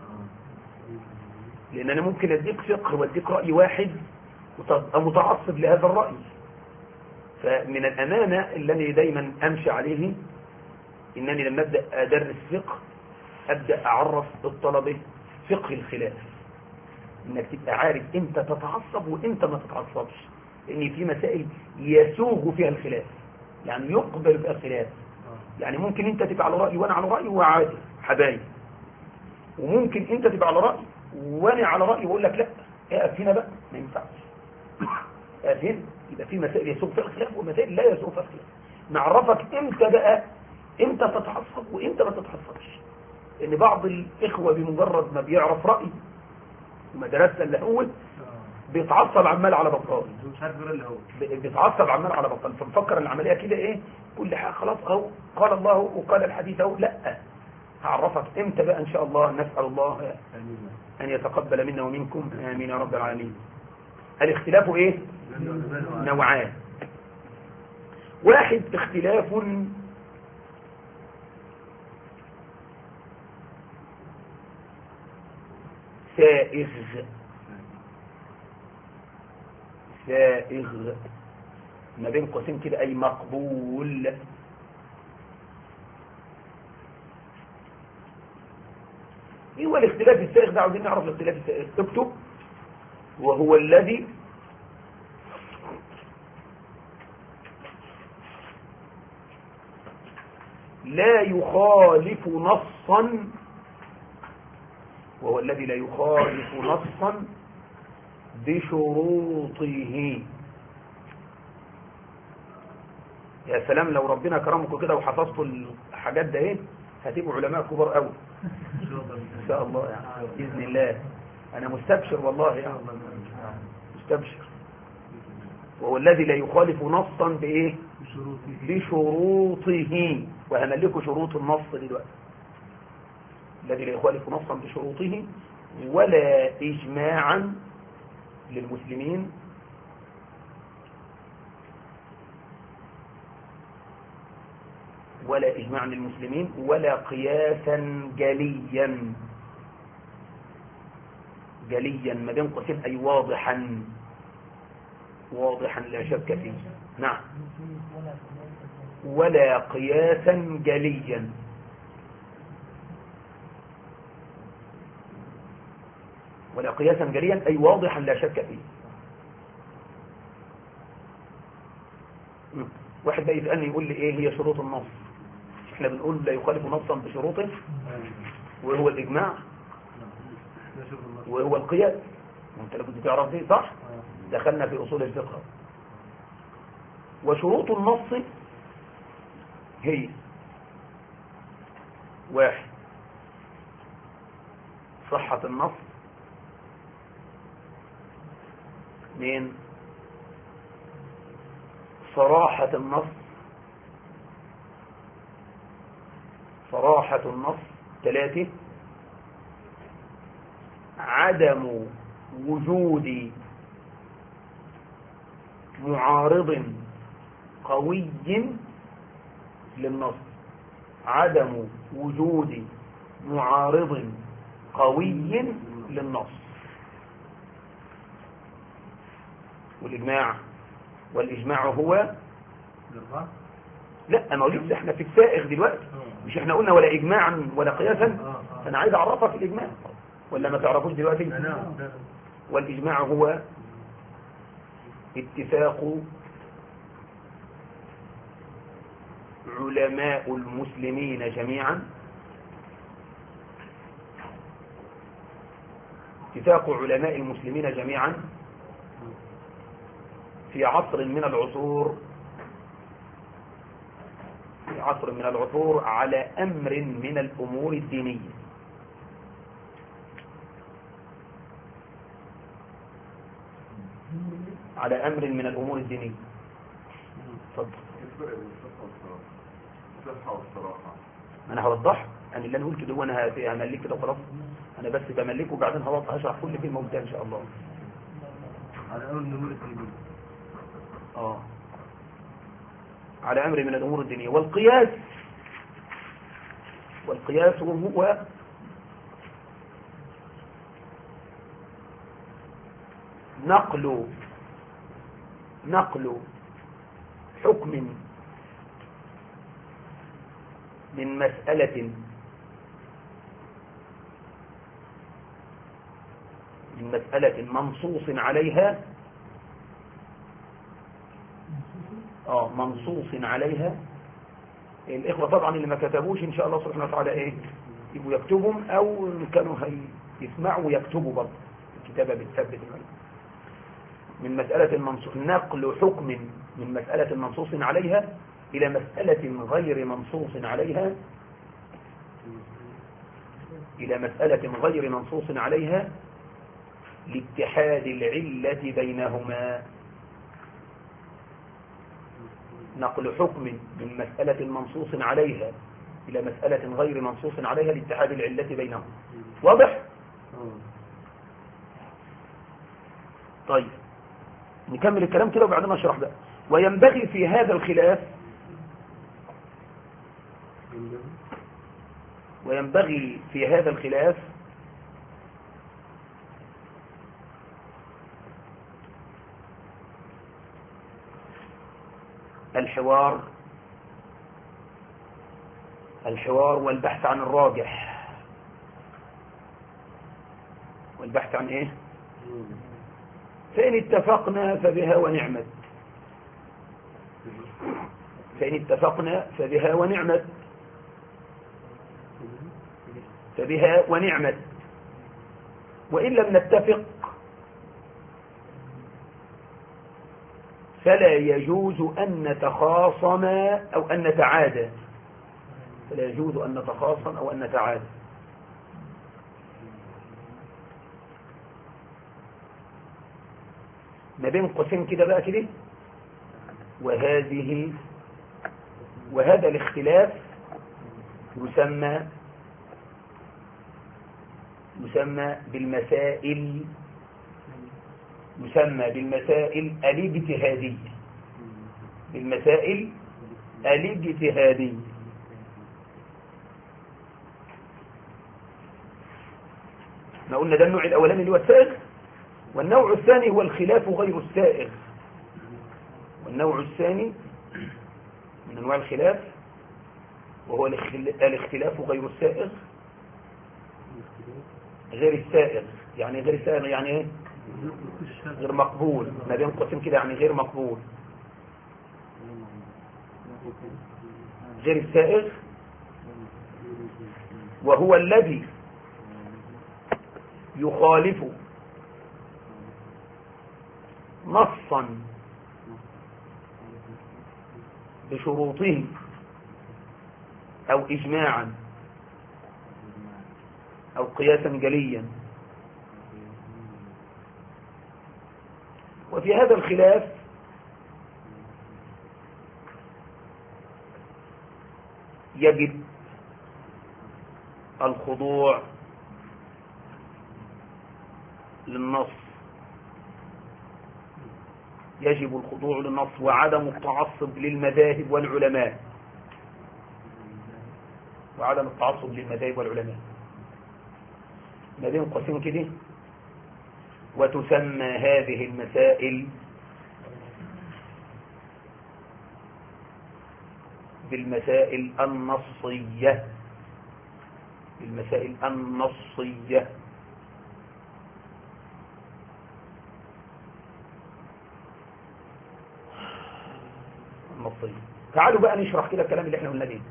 Speaker 2: لأن أنا ممكن أديك فقه وأديك رأي واحد وتبقى متعصب لهذا الرأي. فمن الأمانة اللي أنا دايما أمشي عليه إنني لما أبدأ أدرس فقه أبدأ أعرف الطلبة فقه الخلاف، إنك تبقى عارف إمتى تتعصب وإمتى ما تتعصبش، لأن في مسائل يسوغ فيها الخلاف، يعني يقبل فيها الخلاف. يعني ممكن أنت تبقى على رأي وأنا على رأي وعادي حبايب، وممكن أنت تبقى على رأي وأنا على رأي وأقول لك لا اقف هنا بقى ما ينفعش، اقف هنا. يبقى في مسائل يسوغ فيها الخلاف ومسائل لا يسوغ فيها الخلاف. نعرفك إمتى بقى إمتى تتعصب وإمتى ما تتعصبش. ان بعض الاخوة بمجرد ما بيعرف رأي وما درسنا اللي هو بيتعصب عمال على بطال، بيتعصب عمال على بطال، فمفكر العملية كده ايه، كل حاجة خلاص اهو قال الله وقال الحديث اهو. لا، هعرفك امتى بقى ان شاء الله. نسأل الله ان يتقبل منا ومنكم، امين يا رب العالمين. الاختلاف ايه؟ نوعان. واحد اختلاف سائغ، سائغ ما بين قوسين كده أي مقبول. ايه هو الاختلاف السائغ ده؟ عاوزين نعرف الاختلاف السائغ. اكتب: وهو الذي لا يخالف نصا، وهو الذي لا يخالف نصا بشروطه. يا سلام لو ربنا كرمكم كده وحفظتوا الحاجات ده ايه، هتبقوا علماء كبار قوي ان شاء الله يعني باذن الله. انا مستبشر والله يعني مستبشر. وهو الذي لا يخالف نصا بايه؟ بشروطه. وهنلكوا شروط النص دلوقتي. الذي لا يخالف نصا بشروطه ولا إجماعا للمسلمين ولا إجماعا للمسلمين ولا قياسا جليا. جليا ما بين قوسين أي واضحا، واضحا لا شك فيه. نعم. ولا قياسا جليا. ولا قياسا جليا أي واضحا لا شك فيه. واحد بقى يسألني يقول لي ايه هي شروط النص؟ احنا بنقول لا يخالف نصا بشروطه، وهو الإجماع، وهو القياس. وانت لو كنت تعرف دي صح؟ دخلنا في أصول الفقه. وشروط النص هي: واحد، صحة النص. اثنين، صراحة النص، صراحة النص. ثلاثة، عدم وجود معارض قوي للنص. عدم وجود معارض قوي للنص. والإجماع، والإجماع هو لا ما لسه احنا في السائغ دلوقتي، مش احنا قلنا ولا إجماعا ولا قياسا؟ فأنا عايز أعرفها في الإجماع ولا ما تعرفوش دلوقتي؟ والإجماع هو اتفاق علماء المسلمين جميعا اتفاق علماء المسلمين جميعا في عصر من العصور في عصر من العصور على أمر من الأمور الدينية. على أمر من الأمور الدينية. اتفضل.
Speaker 4: الفرق بين الصحة والصراحة الصحة والصراحة
Speaker 2: انا هوضح انا اللي انا قلته ده وانا هملك كده خلاص. انا بس بملكه وبعدين هوضح هشرح كل كلمه قدام ان شاء الله.
Speaker 3: على أول نمور الدين.
Speaker 2: اه على امر من الامور الدينيه. والقياس والقياس هو نقل نقل حكم من مسألة من مسألة منصوص عليها اه منصوص عليها. الإخوة طبعا اللي ما كتبوش إن شاء الله سبحانه وتعالى إيه يبقوا يكتبهم، أو كانوا يسمعوا ويكتبوا برضه. الكتابة بتثبت المعنى. من مسألة منصوص نقل حكم من مسألة منصوص عليها إلى مسألة غير منصوص عليها إلى مسألة غير منصوص عليها لاتحاد العلة بينهما. نقل حكم من مسألة منصوص عليها إلى مسألة غير منصوص عليها لاتحاد العلة بينهما. واضح؟ طيب نكمل الكلام كده وبعدين نشرح بقى. وينبغي في هذا الخلاف وينبغي في هذا الخلاف الحوار الحوار والبحث عن الراجح. والبحث عن ايه؟ فإن اتفقنا فبها ونعمت فإن اتفقنا فبها ونعمت فبها ونعمت وإن لم نتفق فلا يجوز أن نتخاصم أو أن نتعادى فلا يجوز أن نتخاصم أو أن نتعادى. ما بين قوسين كده بقى كده. وهذه وهذا الاختلاف يسمى يسمى بالمسائل يسمى بالمسائل الاجتهادية بالمسائل الاجتهادية. ما قلنا ده النوع الأولاني اللي هو السائغ، والنوع الثاني هو الخلاف غير السائغ. والنوع الثاني من أنواع الخلاف وهو الاختلاف غير السائغ. غير السائغ يعني غير السائغ يعني ايه؟ غير مقبول. ما بين قوسين كده يعني غير مقبول. غير السائغ وهو الذي يخالف نصا بشروطه أو إجماعا أو قياسا جليا. وفي هذا الخلاف يجب الخضوع للنص يجب الخضوع للنص وعدم التعصب للمذاهب والعلماء وعدم التعصب للمذاهب والعلماء. ما بين قوسين كده. وتسمى هذه المسائل بالمسائل النصية بالمسائل النصية. النصية. تعالوا بقى نشرح كده الكلام اللي احنا قلنا ده.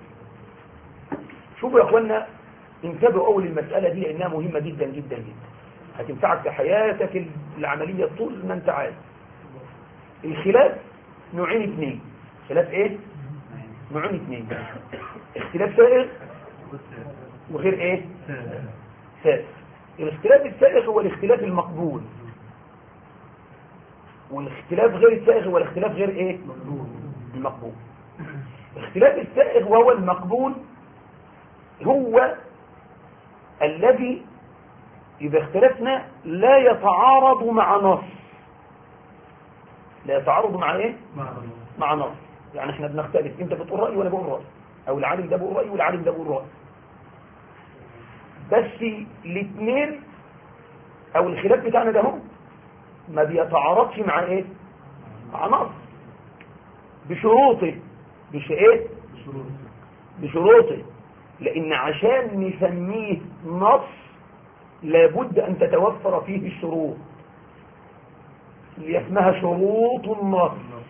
Speaker 2: شوفوا يا اخوانا، انتبهوا اول المسألة دي لانها مهمة جدا جدا جدا، هتنفعك في حياتك العملية طول ما انت عايز. الخلاف نوعين اثنين. خلاف ايه؟ نوعين اثنين. اختلاف سائغ وغير ايه؟ سائغ. الاختلاف السائغ هو الاختلاف المقبول، والاختلاف غير السائغ هو الاختلاف غير ايه؟ المقبول. اختلاف السائغ وهو المقبول هو الذي إذا اختلفنا لا يتعارض مع نص. لا يتعارض مع ايه؟ مع نص. يعني احنا بنختلف، انت بتقول رأي وانا بقول رأي، او العالم ده بقول رأي والعالم ده بقول رأي، بس الاثنين او الخلاف بتاعنا ده هم ما بيتعارضش مع ايه؟ مع نص بشروطه. مش ايه؟ بشروطه. لان عشان نسميه نص لابد ان تتوفر فيه الشروط اللي اسمها شروط النص.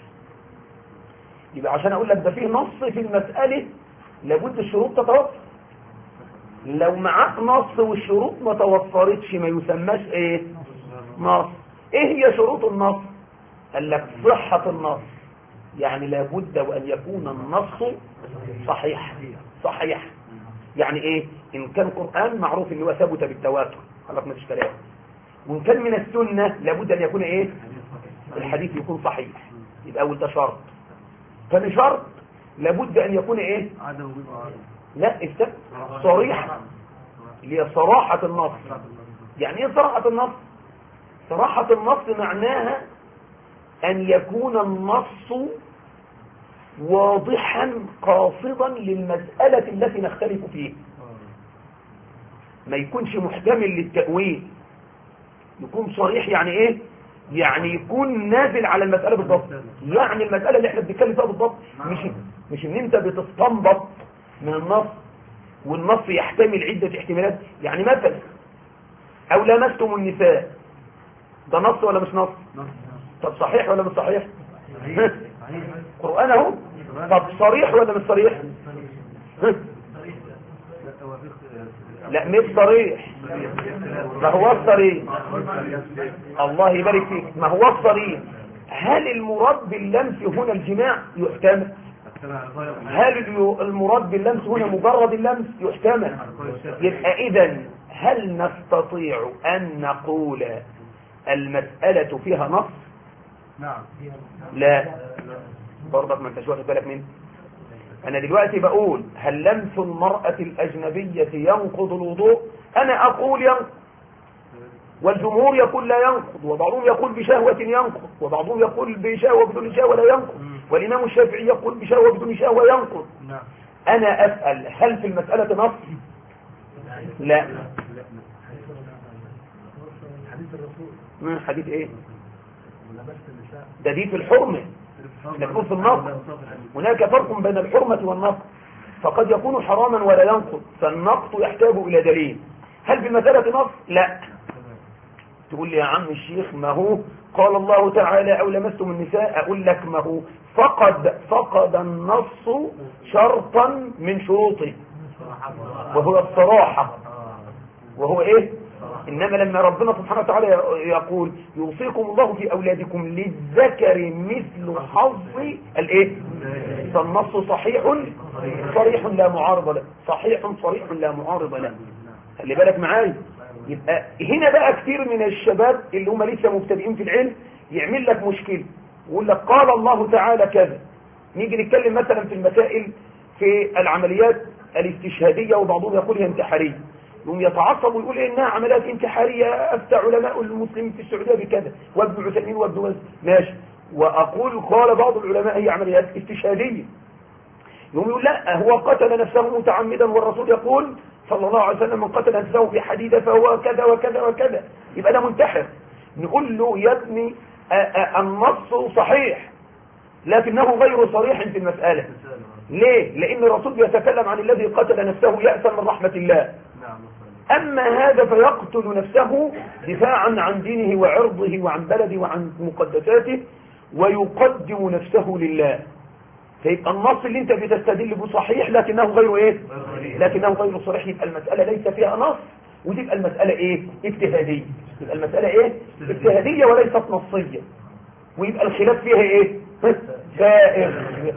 Speaker 2: يبقى عشان اقول لك ده فيه نص في المسألة لابد الشروط تتوفر. لو معاك نص والشروط ما توفرتش ما يسماش ايه؟ نص. ايه هي شروط النص؟ قال لك صحة النص، يعني لابد وان يكون النص صحيح. صحيح يعني ايه؟ ان كان قرآن معروف ان هو ثبت بالتواتر خلاص ما فيش كلام، وان كان من السنة لابد ان يكون ايه؟ الحديث يكون صحيح. يبقى اول ده شرط. ثاني شرط لابد ان يكون ايه؟ لا استب صريح، اللي هي صراحة النص. يعني ايه صراحة النص؟ صراحة النص معناها ان يكون النص واضحا قاصدا للمسألة التي نختلف فيها، ما يكونش محتمل للتأويل، يكون صريح. يعني ايه؟ يعني يكون نازل على المسألة بالضبط. يعني المسألة اللي احنا بنتكلم فيها بالضبط، مش مش ان انت بتستنبط من النص والنص يحتمل عدة احتمالات. يعني مثلا او لمستم النساء، ده نص ولا مش نص؟ طب صحيح ولا مش صحيح؟ قرآن اهو. طب صريح ولا مش صريح؟ لا مش صريح. ما هو الصريح. الله يبارك فيك. ما هو الصريح. هل المراد باللمس هنا الجماع؟ يحتمل. هل المراد باللمس هنا مجرد اللمس؟ يحتمل. يبقى اذا هل نستطيع ان نقول المسألة فيها نص؟
Speaker 1: نعم.
Speaker 2: لا برضك ما انتش واخد بالك منه. انا دلوقتي بقول هل لمس المرأة الاجنبية ينقض الوضوء؟ انا اقول ينقض، والجمهور يقول لا ينقض، وبعضهم يقول بشهوة ينقض، وبعضهم يقول بشهوة بدون شهوة لا ينقض، والامام الشافعي يقول بشهوة بدون شهوة ينقض. انا اسأل هل في المسألة نص؟ لا. من حديث ايه؟ ده دي في الحرمة، نقول في النقض. هناك فرق بين الحرمة والنقض، فقد يكون حراما ولا ينقض، فالنقض يحتاج الى دليل. هل في المسألة نص؟ لا. تقول لي يا عم الشيخ ما هو قال الله تعالى او لمستم النساء، اقول لك ما هو فقد فقد النص شرطا من شروطه وهو الصراحة. وهو ايه؟ انما لما ربنا سبحانه وتعالى يقول يوصيكم الله في اولادكم للذكر مثل حظ الايه؟ فالنص صحيح صريح لا معارض له. صحيح صريح لا معارض له. خلي بالك معايا. يبقى هنا بقى كتير من الشباب اللي هم لسه مبتدئين في العلم يعمل لك مشكلة، يقول لك قال الله تعالى كذا. نيجي نتكلم مثلا في المسائل في العمليات الاستشهادية، وبعضهم يقول هي انتحارية، يوم يتعصب ويقول انها عمليات انتحارية، افتى علماء المسلمين في السعودية بكذا وابن عثيمين وابن باز. ماشي. واقول قال بعض العلماء هي عمليات استشهادية. يوم يقول لا هو قتل نفسه متعمدا، والرسول يقول صلى الله عليه وسلم من قتل نفسه بحديدة فهو كذا وكذا وكذا، يبقى ده منتحر. نقول له يا ابني النص صحيح لكنه غير صريح في المسألة. ليه؟ لأن الرسول بيتكلم عن الذي قتل نفسه يأسا من رحمة الله. أما هذا فيقتل نفسه دفاعا عن دينه وعرضه وعن بلده وعن مقدساته ويقدم نفسه لله. فيبقى النص اللي انت بتستدل به صحيح لكنه غير ايه؟ لكنه غير صريح. يبقى المسألة ليس فيها نص، وتبقى المسألة ايه؟ اجتهادية. يبقى المسألة ايه؟ اجتهادية وليست نصية. ويبقى الخلاف فيها ايه؟ سائغ.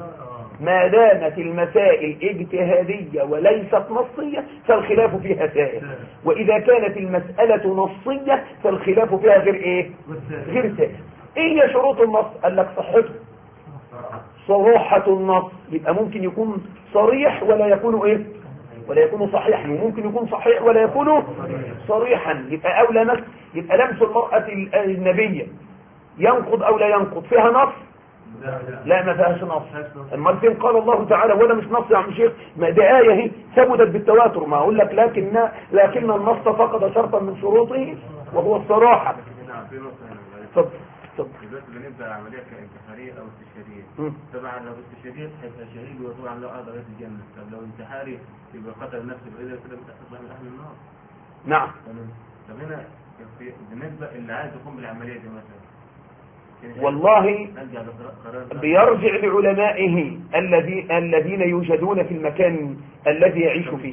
Speaker 2: ما دامت المسائل اجتهادية وليست نصية فالخلاف فيها سائغ، وإذا كانت المسألة نصية فالخلاف فيها غير ايه؟ غير سائغ. ايه هي شروط النص؟ قال لك صحته. صراحة النص، يبقى ممكن يكون صريح ولا يكون ايه ولا يكون صحيحا، وممكن يكون صحيح ولا يكون صريحا. يبقى اولى نص، يبقى لمس المرأة النبية ينقض او لا ينقض، فيها نص؟ لا ما فيهاش نص. امال فين قال الله تعالى ولا مش نص يا عم شيخ؟ ما ده آية اهي ثبتت بالتواتر. ما اقول لك لكن لكن النص فقد شرطا من شروطه وهو الصراحة. اتفضل اتفضل.
Speaker 3: دلوقتي بنبدا عمليه كانتحاريه او استشهاديه. طبعا لو استشهاديه هيبقى شهيد وطبعا له اقدر يدخل الجنه. طب لو انتحاري يبقى قتل نفسه باذن كده بتحصل من اهل النار.
Speaker 2: نعم.
Speaker 3: طب هنا بالنسبه اللي عايز يقوم بالعمليه دي مثلا
Speaker 2: والله بيرجع لعلمائه الذي الذين يوجدون في المكان الذي يعيش فيه.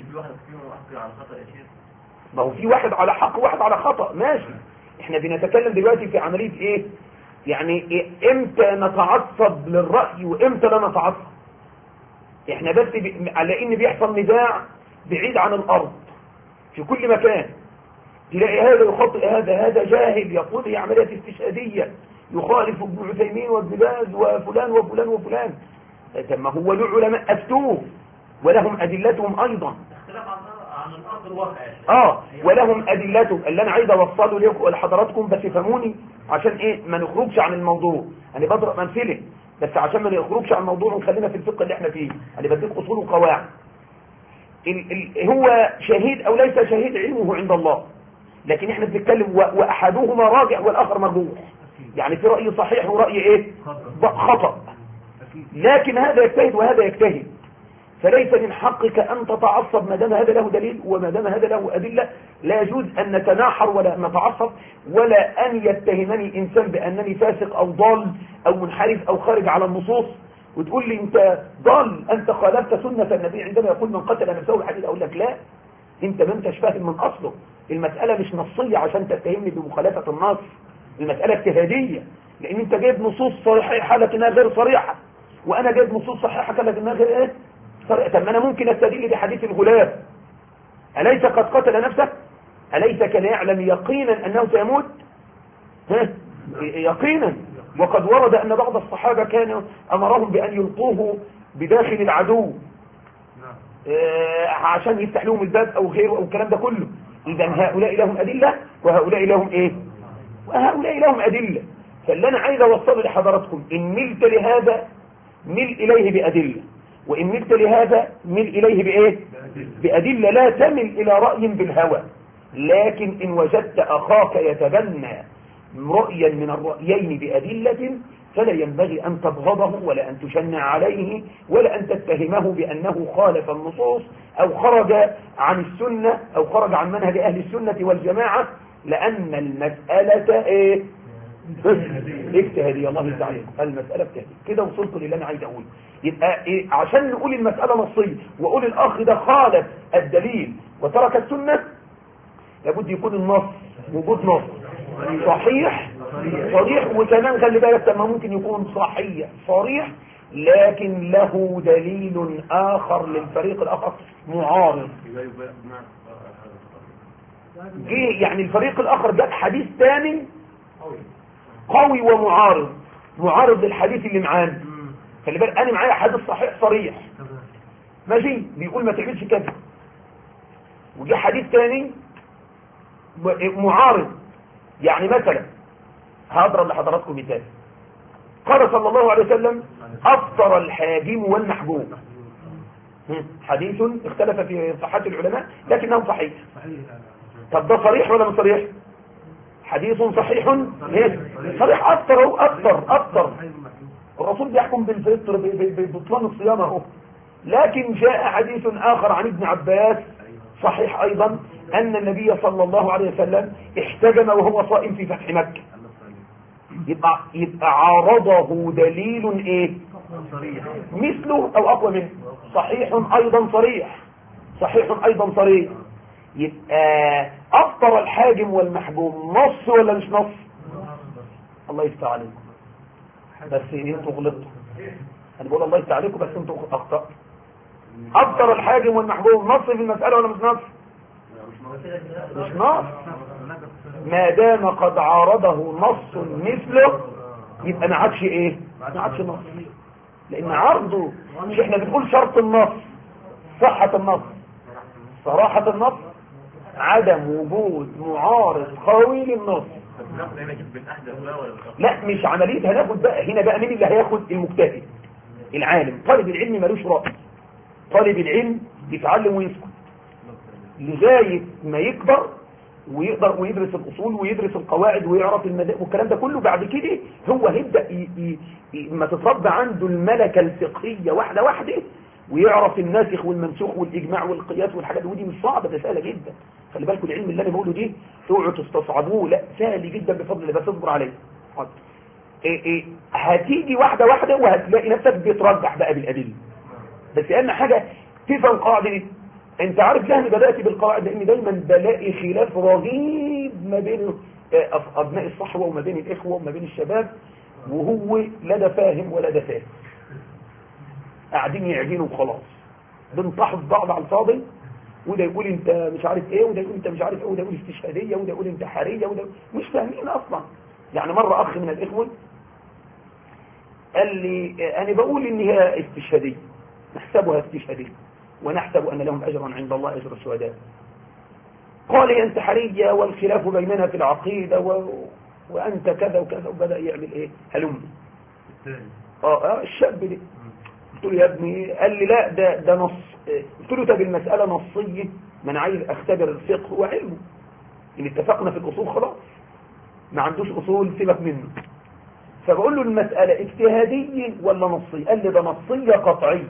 Speaker 2: ما هو في واحد على حق وواحد على خطأ، ماشي. احنا بنتكلم دلوقتي في عملية ايه؟ يعني إيه؟ امتى نتعصب للرأي وامتى لا نتعصب. احنا بس ب... على ان بيحصل نزاع بعيد عن الارض في كل مكان، تلاقي هذا يخطئ هذا، هذا جاهل يقول هي عملية استشهادية يخالف ابن عثيمين وابن باز وفلان وفلان وفلان. ما هو له علماء افتوه ولهم ادلتهم ايضا.
Speaker 1: اختلاف عن الارض الواقع.
Speaker 2: اه ولهم ادلتهم اللي انا عايز اوصله لكم لحضراتكم، بس فهموني عشان ايه ما نخرجش عن الموضوع. انا بضرب امثله بس عشان ما نخرجش عن الموضوع ونخلينا في الفقه اللي احنا فيه. انا بديك اصول وقواعد. ال ال هو شهيد او ليس شهيد علمه عند الله، لكن احنا بنتكلم واحدهما راجع والاخر مرجوح. يعني في رأي صحيح ورأي ايه خطأ، لكن هذا يجتهد وهذا يجتهد. فليس من حقك ان تتعصب ما دام هذا له دليل وما دام هذا له ادله. لا يجوز ان نتناحر ولا نتعصب، ولا ان يتهمني الانسان بانني فاسق او ضال او منحرف او خارج على النصوص وتقول لي انت ضال، انت خالفت سنه النبي عندما يقول من قتل نفسه بحديد. اقول لك لا، انت ما انتش فاهم من اصله. المساله مش نصيه عشان تتهمني بمخالفه النص، المساله اجتهاديه. لان انت جايب نصوص صحيحه لكنها غير صريحه، وانا جايب نصوص صحيحه لكنها غير ايه صريحه. طب ما انا ممكن استدل بحديث الغلام، اليس قد قتل نفسه؟ اليس كان يعلم يقينا انه سيموت؟ ها يقينا. وقد ورد ان بعض الصحابه كانوا امرهم بان يلقوه بداخل العدو آه عشان يفتح لهم الباب او غيره او الكلام ده كله. اذا هؤلاء لهم ادله وهؤلاء لهم ايه وهؤلاء لهم ادله. فاللي انا عايز اوصله لحضراتكم ان ملت لهذا مل اليه بادله، وان ملت لهذا مل اليه بايه بادله. لا تمل الى راي بالهوى، لكن ان وجدت اخاك يتبنى رأيا من الرأيين بأدلة فلا ينبغي أن تبغضه ولا أن تشنع عليه ولا أن تتهمه بأنه خالف النصوص أو خرج عن السنة أو خرج عن منهج أهل السنة والجماعة، لأن المسألة إيه؟ اجتهادية. الله تعالى المسألة اجتهادية. كده وصلت للي أنا عايز أقول. يبقى إيه؟ عشان نقول المسألة نصية وأقول الأخ ده خالف الدليل وترك السنة، لابد يكون النص وجود نص صحيح صريح. وكمان خلي بالك لما ممكن يكون صحيح صريح لكن له دليل آخر للفريق الآخر معارض. جه يعني الفريق الآخر جاب حديث ثاني قوي ومعارض، معارض للحديث اللي معانا. خلي بالك أنا معايا حديث صحيح صريح ماشي بيقول ما تعملش كذا، وجه حديث ثاني معارض. يعني مثلا هضرب لحضراتكم مثال. قال صلى الله عليه وسلم أفطر الحاجم والمحجوم. حديث اختلف في صحة العلماء لكنه صحيح. طب ده صريح ولا مش صريح؟ حديث صحيح صريح. أفطر أفطر أفطر الرسول بيحكم بالفطر ببطلان الصيام اهو. لكن جاء حديث آخر عن ابن عباس صحيح أيضا أن النبي صلى الله عليه وسلم احتجم وهو صائم في فتح مكة. يبقى, يبقى عارضه دليل ايه مثله أو أقوى منه صحيح أيضا صريح صحيح أيضا صريح. يبقى أفطر الحاجم والمحجوم نص ولا مش نص؟ الله يفتح عليكم بس انتوا غلطتوا. أنا بقول الله يفتح عليكم بس انتوا أخطأتوا. أفطر الحاجم والمحجوم نص في المسألة ولا مش نص؟ مش نص. ما دام قد عارضه نص مثله يبقى ما عادش ايه ما عادش نص. لان عرضه مش احنا بنقول شرط النص صحة النص صراحة النص عدم وجود معارض قوي للنص. لا مش عملية هناخد بقى هنا بقى مين اللي هياخد؟ المجتهد العالم. طالب العلم ملوش رأي، طالب العلم يتعلم ويسكت لغاية ما يكبر ويقدر ويدرس الأصول ويدرس القواعد ويعرف المذاهب والكلام ده كله. بعد كده هو هيبدأ ي... ي... ي... ما تتربى عنده الملكة الفقهية واحدة واحدة ويعرف الناسخ والمنسوخ والإجماع والقياس والحاجات دي. ودي مش صعبة، ده سهلة جدا. خلي بالكم العلم اللي أنا بقوله دي اوعوا تستصعبوه، لا سهل جدا بفضل الله، بس اصبر عليه. إيه إيه هتيجي واحدة واحدة وهتلاقي نفسك بترجح بقى بالأدلة. بس أهم حاجة تفهم القاعدة دي. انت عارف ليه انا بدأت بالقواعد؟ لان دايما بلاقي خلاف رهيب ما بين ابناء الصحوة وما بين الاخوة وما بين الشباب، وهو لا ده فاهم ولا ده فاهم، قاعدين يعجنوا وخلاص، بنطحف بعض على الفاضي. وده يقول انت مش عارف ايه، وده يقول انت مش عارف ايه، وده يقول استشهادية، وده يقول انتحارية، وده مش فاهمين اصلا. يعني مرة اخ من الاخوة قال لي انا بقول ان هي استشهادية، نحسبها استشهادية ونحسب أن لهم أجرا عند الله أجر الشهداء. قال لي أنت حرية والخلاف بيننا في العقيدة و... وأنت كذا وكذا، وبدأ يعمل إيه هلم آه, آه الشاب دي. قلت له يا ابني، قال لي لا ده ده نص. قلت له طب المسألة نصية، ما أنا عايز أختبر الفقه وعلمه. إن اتفقنا في الأصول خلاص، ما عندوش أصول سيبك منه. فبقول له المسألة اجتهادية ولا نصية؟ قال لي ده نصية قطعية.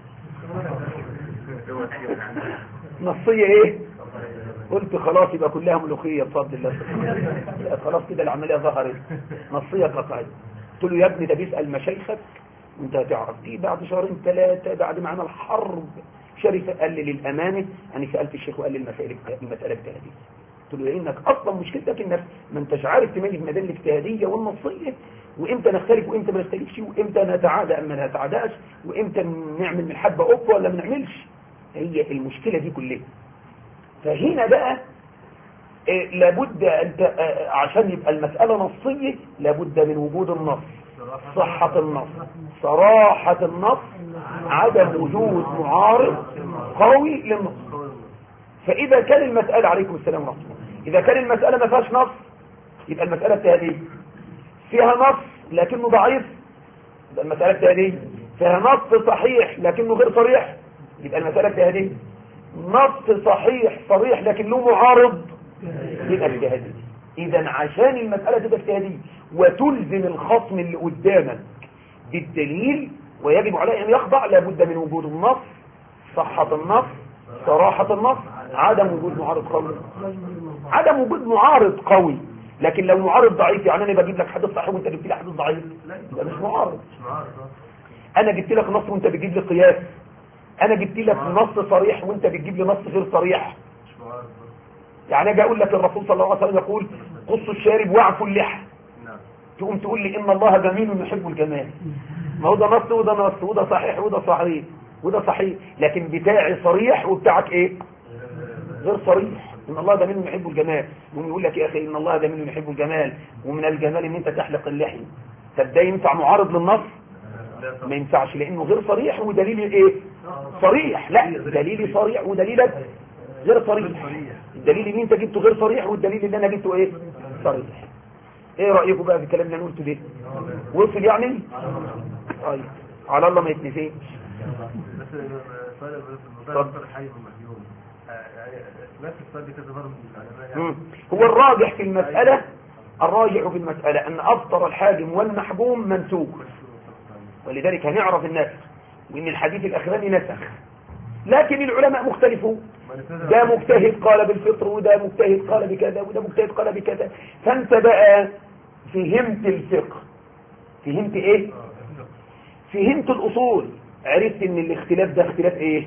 Speaker 2: نصية ايه؟ قلت خلاص يبقى كلها ملوخية بفضل الله، خلاص كده العملية ظهرت، نصية قطعية. قلت له يا ابني ده بيسأل مشايخك وانت هتعرف دي بعد شهرين ثلاثة بعد ما عمل حرب شريفة. قال لي للأمانة أنا سألت الشيخ وقال لي المسألة المسألة اجتهادية. قلت له لأنك أصلا مشكلتك إنك ما انتش عارف تميز ما بين الاجتهادية والنصية، وإمتى نختلف وإمتى ما نختلفش، وإمتى نتعادى أم ما نتعاداش، وإمتى نعمل من حبة قبة ولا ما نعملش. هي المشكلة دي كلها. فهنا بقى إيه لابد أنت آه عشان يبقى المسألة نصية لابد من وجود النص، صحة النص، صراحة النص، عدم وجود معارض قوي للنص. فإذا كان المسألة عليكم السلام ورحمة الله، إذا كان المسألة ما فيهاش نص يبقى المسألة اجتهادية. فيها نص لكنه ضعيف يبقى المسألة اجتهادية. فيها نص صحيح لكنه غير صريح يبقى المسألة اجتهادية. نص صحيح صريح لكن له معارض يبقى اجتهادية. إذا عشان المسألة تبقى اجتهادية وتلزم الخصم اللي قدامك بالدليل ويجب عليه أن يخضع، لابد من وجود النص، صحة النص، صراحة النص، عدم وجود معارض قوي. عدم وجود معارض قوي. لكن لو معارض ضعيف، يعني انا بجيب لك حديث صحيح وانت جبت لي حديث ضعيف، يبقى مش معارض. انا جبت لك نص وانت بتجيب لي قياس، انا جبت لك نص صريح وانت بتجيب لي نص غير صريح. يعني اجي اقول لك الرسول صلى الله عليه وسلم يقول قصوا الشارب واعفوا اللحى، تقوم تقول لي ان الله جميل يحب الجمال. ما هو ده نص وده نص، وده صحيح وده صحيح وده صحيح، لكن بتاعي صريح وبتاعك ايه؟ غير صريح. ان الله جميل يحب الجمال، يقوم يقول لك يا اخي ان الله جميل يحب الجمال ومن الجمال ان انت تحلق اللحية. طب ده ينفع معارض للنص؟ ما ينفعش، لانه غير صريح ودليل ايه؟ صريح. لا دليلي صريح ودليلك غير صريح. الدليل اللي انت جبته غير صريح والدليل اللي انا جبته ايه؟ صريح. ايه رايكم بقى في الكلام اللي انا قلته ده؟ وصل يعني؟ طيب على الله ما يتنسيش.
Speaker 4: بس سؤال المدرس حي ومحيوم يعني نفس السؤال ده كذا مره من العلماء.
Speaker 2: هو الراجح في المساله الراجح في المساله ان افطر الحاجم والمحبوم منسوخ، ولذلك هنعرف النسخ وان الحديث الاخراني نسخ. لكن العلماء مختلفون، ده مجتهد قال بالفطر وده مجتهد قال بكذا وده مجتهد قال بكذا. فانت بقى فهمت الفقه، فهمت ايه؟ فهمت الاصول، عرفت ان الاختلاف ده اختلاف ايه؟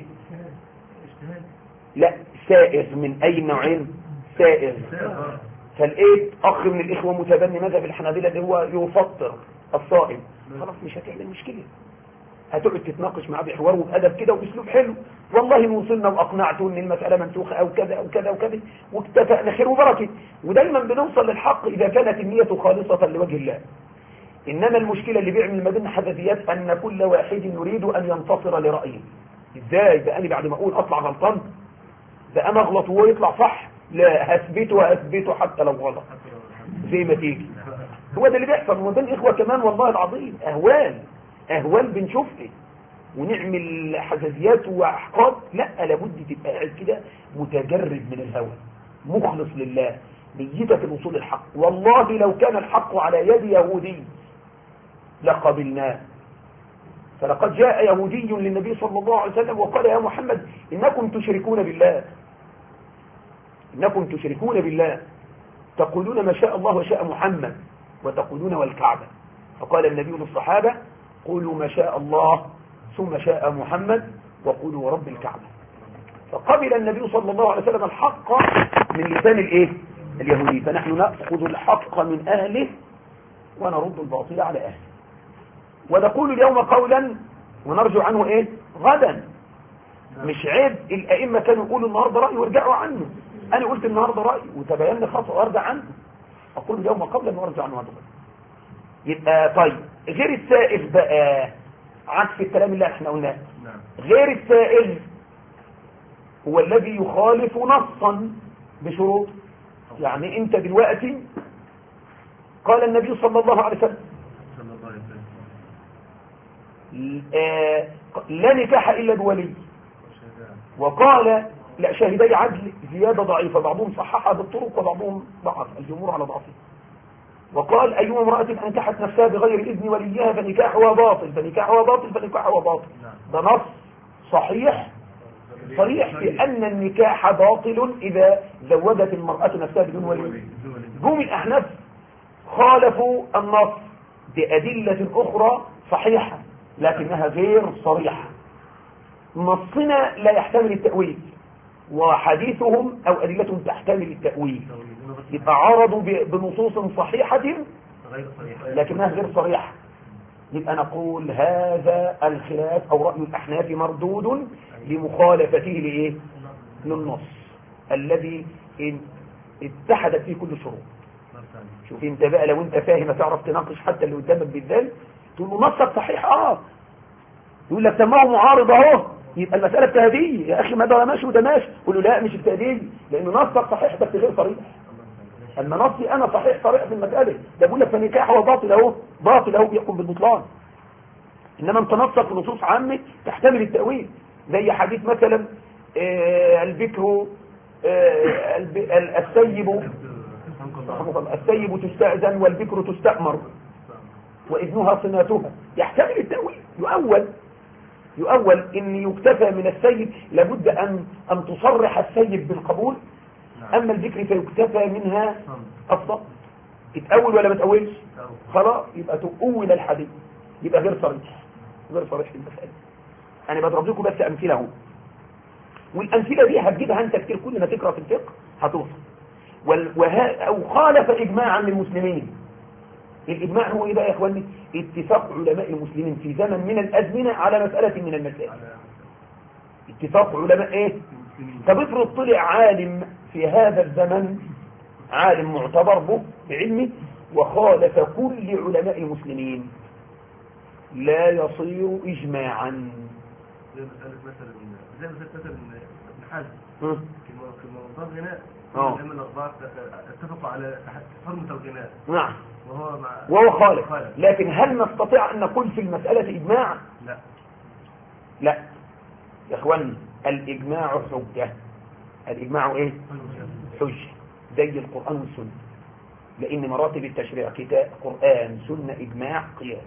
Speaker 2: لا سائغ. من اي نوعين؟ سائغ. فلقيت اخ من الاخوه متبني مذهب الحنابلة اللي هو يفطر الصائم، خلاص مش هتعمل مشكله، هتقعد تتناقش معاه بحوار وبأدب كده وباسلوب حلو. والله ان وصلنا واقنعته ان المساله منسوخه او كذا او كذا وكذا واتفقنا خير وبركه. ودايما بنوصل للحق اذا كانت النيه خالصه لوجه الله. إنما المشكلة اللي بيعمل ما بين حدثيات أن كل واحد يريد أن ينتصر لرأيه. إزاي ده أنا بعد ما أقول أطلع غلطان ده أنا أغلط وهو يطلع صح؟ لا، هثبته وهثبته حتى لو غلط زي ما تيجي. هو ده اللي بيحصل وما بين إخوة كمان والله العظيم. أهوال أهوال بنشوفها ونعمل حساسيات وأحقاد. لا، لابد تبقى قاعد كده متجرد من الهوى، مخلص لله، نيتك الوصول الحق. والله لو كان الحق على يد يهودي لقبلناه. فلقد جاء يهودي للنبي صلى الله عليه وسلم وقال يا محمد إنكم تشركون بالله، إنكم تشركون بالله، تقولون ما شاء الله وشاء محمد وتقولون والكعبة. فقال النبي للصحابة قولوا ما شاء الله ثم شاء محمد وقولوا ورب الكعبة. فقبل النبي صلى الله عليه وسلم الحق من لسان الايه اليهودي. فنحن نأخذ الحق من أهله ونرد الباطل على أهله، ونقول اليوم قولا ونرجع عنه ايه غدا. مش عيب الأئمة كانوا يقولوا النهاردة رأي وارجعوا عنه. أنا قلت النهاردة رأي وتبين خطأ وارجع عنه، أقول اليوم قبلا وارجع عنه غدا. يبقى طيب غير السائغ بقى عكس الكلام اللي احنا قلناه. غير السائغ هو الذي يخالف نصا بشروط. يعني انت دلوقتي قال النبي صلى الله عليه وسلم لا نكاح الا بولي، وقال لا شاهدي عدل زيادة ضعيفة، بعضهم صححها بالطرق وبعضهم ضعف، الجمهور على ضعفه. وقال أيما امرأة أنكحت نفسها بغير إذن وليها فنكاحها باطل فنكاحها باطل فنكاحها باطل. ده نص صحيح صريح بأن النكاح باطل إذا زوجت المرأة نفسها بدون ولي. جم الأحناف خالفوا النص بأدلة أخرى صحيحة لكنها غير صريحة. نصنا لا يحتمل التأويل وحديثهم أو أدلتهم تحتمل التأويل، يبقى عرضوا بنصوص صحيحة لكنها غير صريحة. يبقى نقول هذا الخلاف أو رأي الأحناف مردود لمخالفته لإيه؟ للنص الذي اتحدت فيه كل شروط. شوف انت بقى لو انت فاهم تعرف تناقش حتى اللي قدامك بالذات تقول له نصك صحيح اه يقول لك تمام معارض اهو، يبقى المسألة بتهديه يا أخي ما ده ماشي وده ماشي، قول له لا مش بتهديه لأنه نصك صحيح بس غير صريح. أما نصي أنا صحيح صريح في المسألة ده بقول لك فنكاح هو باطل أهو، باطل أهو بيحكم بالبطلان. إنما أنت نصك بنصوص عامة تحتمل التأويل زي حديث مثلا آه البكر آه السيب السيب تستأذن والبكر تستأمر وإذنها صناتها، يحتمل التأويل. يؤول يؤول إن يكتفى من السيد لابد أن أن تصرح السيد بالقبول، أما الذكر فيكتفى منها أفضل. تتأول ولا ما تأولش؟ خلاص يبقى تؤول الحديث، يبقى غير صريح غير صريح في المسألة. أنا بضرب لكم بس أمثلة اهو، والأمثلة دي هتجيبها أنت كتير كل ما تقرأ في الفقه هتوصل. وها أو خالف إجماعا للمسلمين. الإجماع هو إيه بقى يا إخواني؟ اتفاق علماء المسلمين في زمن من الأزمنة على مسألة من المسائل. اتفاق علماء إيه؟ طب افرض طلع عالم في هذا الزمن، عالم معتبر به بعلمه وخالف كل علماء المسلمين، لا يصير إجماعا.
Speaker 4: زي مسألة مثلا زي مسألة مثلا ابن حزم في موضوع الغناء، الأئمة الأربعة اتفقوا على حرمة الغناء.
Speaker 2: نعم.
Speaker 4: وهو مع
Speaker 2: وهو خالف. لكن هل نستطيع أن نقول في المسألة إجماع؟
Speaker 4: لا
Speaker 2: لا يا إخواني، الإجماع حجة. الإجماع إيه؟ حجة زي القرآن والسنة، لأن مراتب التشريع كتاب قرآن سنة إجماع قياس.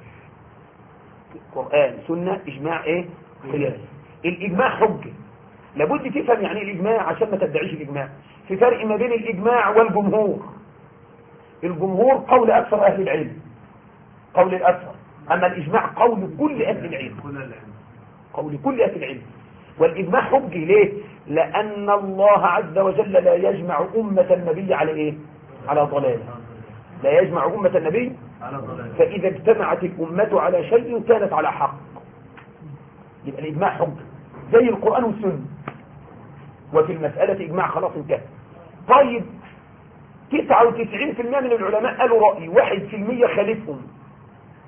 Speaker 2: قرآن سنة إجماع إيه؟ قياس. الإجماع حجة. لابد تفهم يعني الإجماع عشان ما تدعيش الإجماع. في فرق ما بين الإجماع والجمهور. الجمهور قول أكثر أهل العلم، قول الأكثر. أما الإجماع قول كل أهل العلم، قول كل أهل العلم. والإجماع حجة ليه؟ لأن الله عز وجل لا يجمع أمة النبي على إيه؟ على ضلال. لا يجمع أمة النبي على ضلال. فإذا اجتمعت الأمة على شيء كانت على حق، يبقى الإجماع حجة زي القرآن والسنة. وفي المسألة إجماع خلاص انتهى. طيب تسعة وتسعين بالمئة من العلماء قالوا رأي، واحد في المية خالفهم،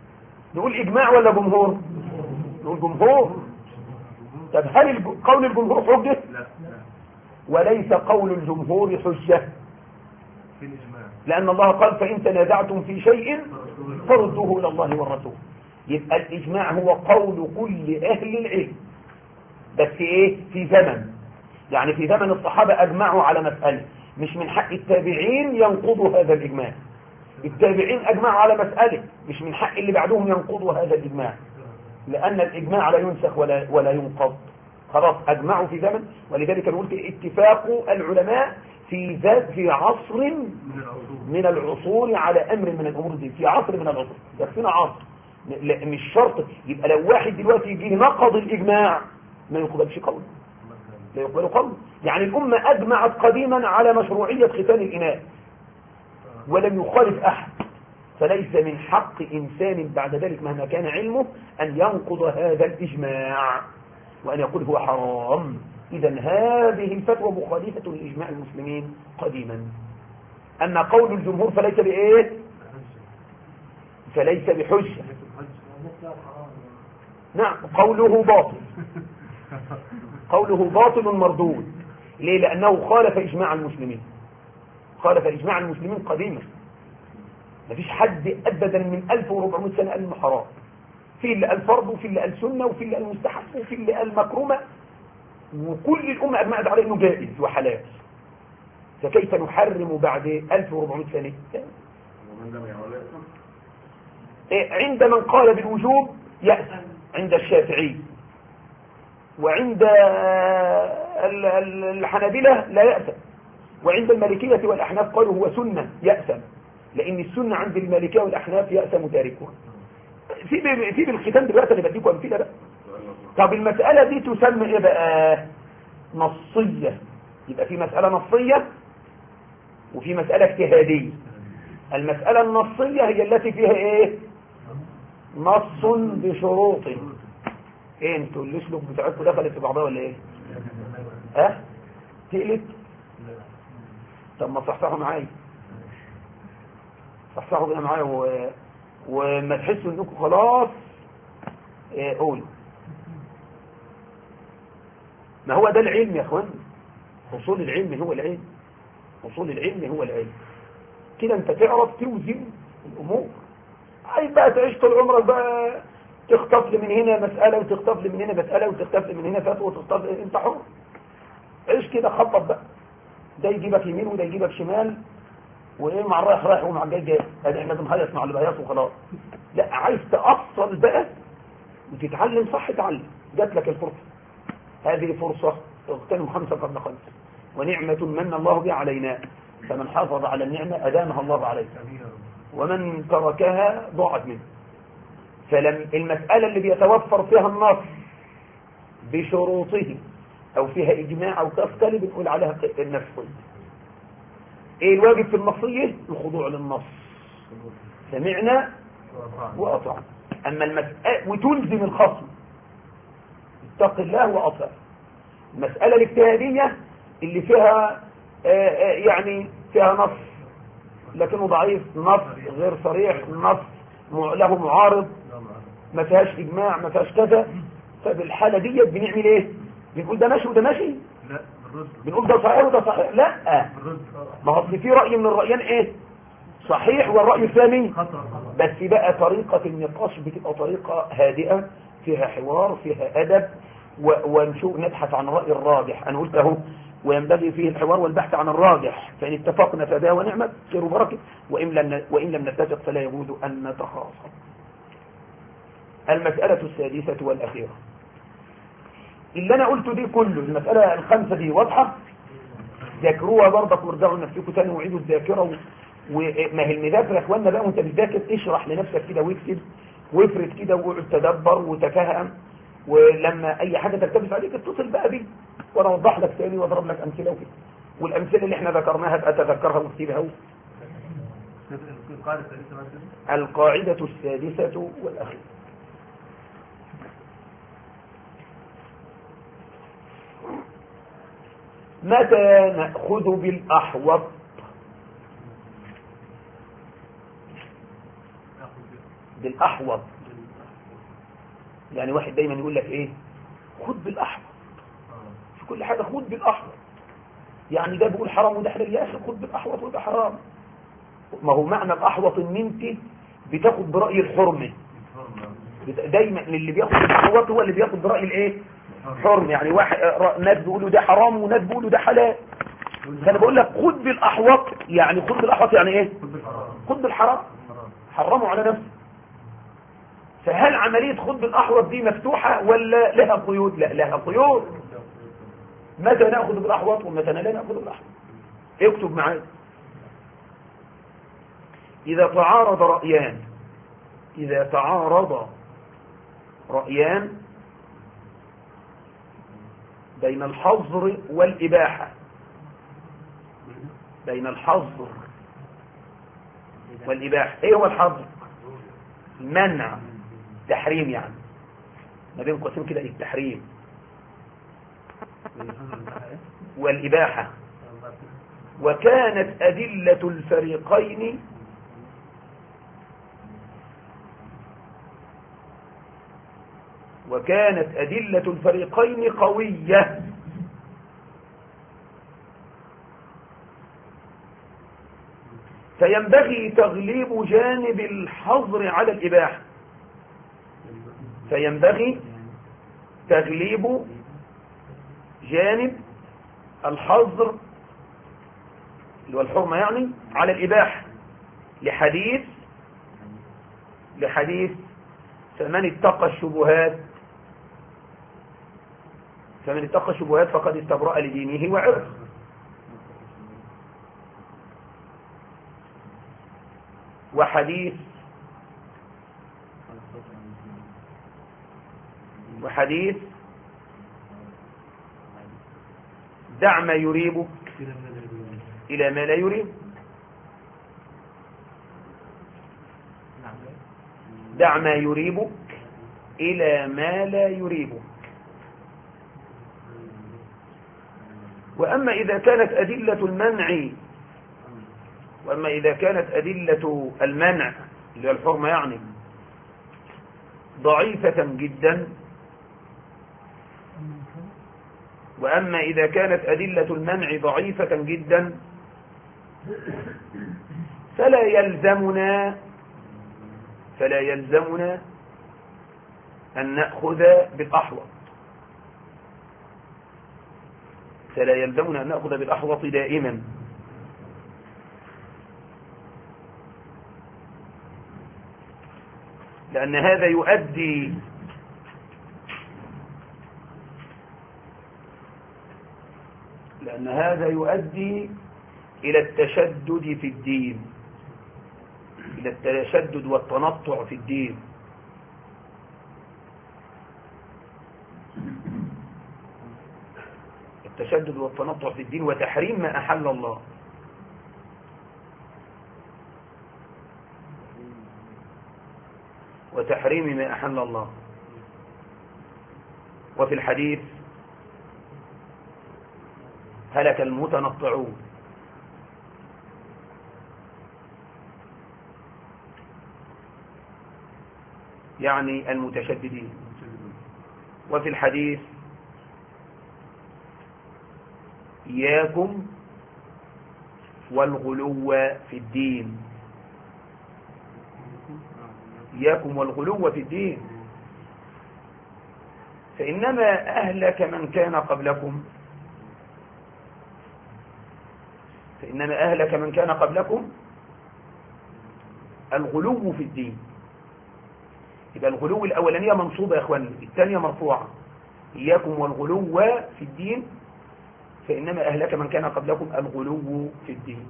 Speaker 2: نقول إجماع ولا جمهور؟ نقول جمهور. طب هل الج... قول الجمهور حجة؟
Speaker 4: لا
Speaker 2: وليس قول الجمهور حجة،
Speaker 4: في الإجماع،
Speaker 2: لأن الله قال فإن تنازعتم في شيء فردوه إلى الله والرسول. يبقى الإجماع هو قول كل أهل العلم، بس إيه؟ في زمن، يعني في زمن الصحابة أجمعوا على مسألة، مش من حق التابعين ينقضوا هذا الإجماع. التابعين أجمعوا على مسألة، مش من حق اللي بعدهم ينقضوا هذا الإجماع، لأن الإجماع لا ينسخ ولا ولا ينقض. خلاص أجمعوا في زمن، ولذلك نقول اتفاق العلماء في ذات في عصر من العصور على أمر من الأمور دي، في عصر من العصور، يكفينا عصر، مش شرط يبقى لو واحد دلوقتي يجي نقض الإجماع ما يقبلش قول، لا يقبل قول. يعني الأمة أجمعت قديما على مشروعية ختان الإناء ولم يخالف أحد، فليس من حق إنسان بعد ذلك مهما كان علمه أن ينقض هذا الإجماع وأن يقول هو حرام. إذا هذه الفتوى مخالفة لإجماع المسلمين قديما. أما قول الجمهور فليس بإيه؟ فليس بحجة. نعم قوله باطل، قوله باطل مردود. ليه؟ لأنه خالف إجماع المسلمين، خالف إجماع المسلمين قديما. مفيش حد أبدا من ألف وأربعمائة سنة قال إنه حرام، في اللي قال فرض وفي اللي قال سنة وفي اللي قال مستحب وفي اللي قال مكرومة، وكل الأمة أجمعت على إنه جائز وحلال. فكيف نحرم بعد ألف وأربعمائة سنة؟ عند من قال بالوجوب يأثم عند الشافعي، وعند الحنابلة لا يأثم، وعند المالكية والأحناف قالوا هو سنة يأثم، لأن السنة عند المالكية والأحناف يأثم تاركها. في في بالختان دلوقتي اللي بديكم أمثلة بقى. طب المسألة دي تسمى إيه بقى؟ نصية. يبقى في مسألة نصية وفي مسألة اجتهادية. المسألة النصية هي التي فيها إيه؟ نص بشروط. إيه انتوا الاسلوب بتاعتكم دخلت في بعضها ولا إيه؟ أه؟ تقلت؟ طب ما صحصحوا معايا، صحصحوا كده معايا و... وما تحسوا انكم خلاص. إيه قول. ما هو ده العلم يا اخوان، حصول العلم هو العلم، حصول العلم هو العلم. كده انت تعرف توزن الامور. عايز بقى تعيش طول عمرك بقى تخطف لي من هنا مسألة وتخطف لي من هنا مسألة وتخطف لي من هنا فتوى وتخطف لي، انت حر. عيش كده خطط بقى، ده يجيبك يمين وده يجيبك شمال، وايه مع الرايح رايح ومع الجاي جاي، ادي احنا بنهيص مع اللي بيهيص وخلاص. لا عايز تأصل بقى وتتعلم صح، اتعلم. جات لك الفرصة، هذه فرصة اغتنم خمسة قبل خمس، ونعمة من الله بها علينا، فمن حافظ على النعمة أدامها الله عليه، ومن تركها ضاعت منه. فلم المسألة اللي بيتوفر فيها النص بشروطه أو فيها إجماع أو تفصل بنقول عليها النفسية. إيه الواجب في النصية؟ الخضوع للنص، سمعنا وأطعنا. أما المسألة وتلزم الخصم اتق الله وأطع. المسألة الاجتهادية اللي فيها آآ آآ يعني فيها نص لكنه ضعيف، نص غير صريح، نص له معارض، ما فيهاش إجماع، ما فيهاش كذا، فبالحالة دي بنعمل إيه؟ بنقول ده ماشي وده ماشي؟
Speaker 4: لا بالرد.
Speaker 2: بنقول ده صحيح وده صحيح؟ لا، ما هو في رأي من الرأيين إيه؟ صحيح والرأي الثاني بس بقى طريقة النقاش بتبقى طريقة هادئة فيها حوار فيها أدب، ونشوف نبحث عن الرأي الراجح. أنا قلت أهو وينبغي فيه الحوار والبحث عن الراجح، فإن اتفقنا فبها ونعمة خير وبركة، وإن لم وإن لم نتفق فلا يجوز أن نتخاصم. المسألة السادسة والأخيرة اللي أنا قلته دي كله، المسألة الخمسة دي واضحة، ذاكروها برضك وارجعوا لنفسكم تاني وعيدوا الذاكرة. وما هي المذاكرة يا اخوانا بقى وانت بتذاكر اشرح لنفسك كده واكتب وافرد كده واقعد تدبر وتفهم، ولما اي حاجة تلتبس عليك اتصل بقى بي وانا اوضح لك تاني واضرب لك امثله وكده، والامثله اللي احنا ذكرناها بقى تذكرها واكتبها. القاعدة السادسة والأخيرة متى نأخذ بالأحوط؟ بالأحوط يعني واحد دايما يقول لك ايه، خد بالاحوط في كل حاجة، خد بالاحوط. يعني ده بيقول حرام وده حلال، يا اخي خد بالاحوط وده حرام. ما هو معنى الاحوط ان انت بتاخد برأي الحرمة. دايما اللي بياخد بالاحوط هو اللي بياخد برأي الايه، حرم. يعني واحد ناس بيقولوا ده حرام وناس بيقولوا ده حلال، فانا بقول لك خد بالاحوط. يعني خد بالاحوط يعني ايه، خد بالحرام، حرموا على نفسه. فهل عملية خد بالاحوط دي مفتوحة ولا لها قيود؟ لا، لها قيود. متى ناخذ بالاحوط ومتى لا ناخذ بالاحوط؟ اكتب معايا. اذا تعارض رأيان اذا تعارض رأيان بين الحظر والإباحة بين الحظر والإباحة ايه هو الحظر؟ المنع، تحريم، يعني ما بين قوسين كده التحريم والإباحة. وكانت أدلة الفريقين وكانت أدلة الفريقين قوية، فينبغي تغليب جانب الحظر على الإباحة فينبغي تغليب جانب الحظر اللي هو الحرمة يعني على الإباحة، لحديث لحديث فمن اتقى الشبهات فمن اتقى الشبهات فقد استبرأ لدينه وعرضه. وحديث وحديث دع ما يريبك إلى ما لا يريب دع ما يريبك إلى ما لا يريبك. وأما إذا كانت أدلة المنع وأما إذا كانت أدلة المنع اللي هي الحرمة يعني ضعيفة جدا وأما إذا كانت أدلة المنع ضعيفة جدا فلا يلزمنا فلا يلزمنا أن نأخذ بالأحوط فلا يلزمنا أن نأخذ بالأحوط دائما. لأن هذا يؤدي لأن هذا يؤدي إلى التشدد في الدين إلى التشدد والتنطع في الدين. التشدد والتنطع في الدين وتحريم ما أحل الله. وتحريم ما أحل الله. وفي الحديث هلك المتنطعون. يعني المتشددين. وفي الحديث إياكم والغلو في الدين إياكم والغلو في الدين فإنما أهلك من كان قبلكم فإنما أهلك من كان قبلكم الغلو في الدين. يبقى الغلو الأولانية منصوبة يا أخواني، الثانية مرفوعة. إياكم والغلو في الدين فإنما أهلك من كان قبلكم الغلو في الدين.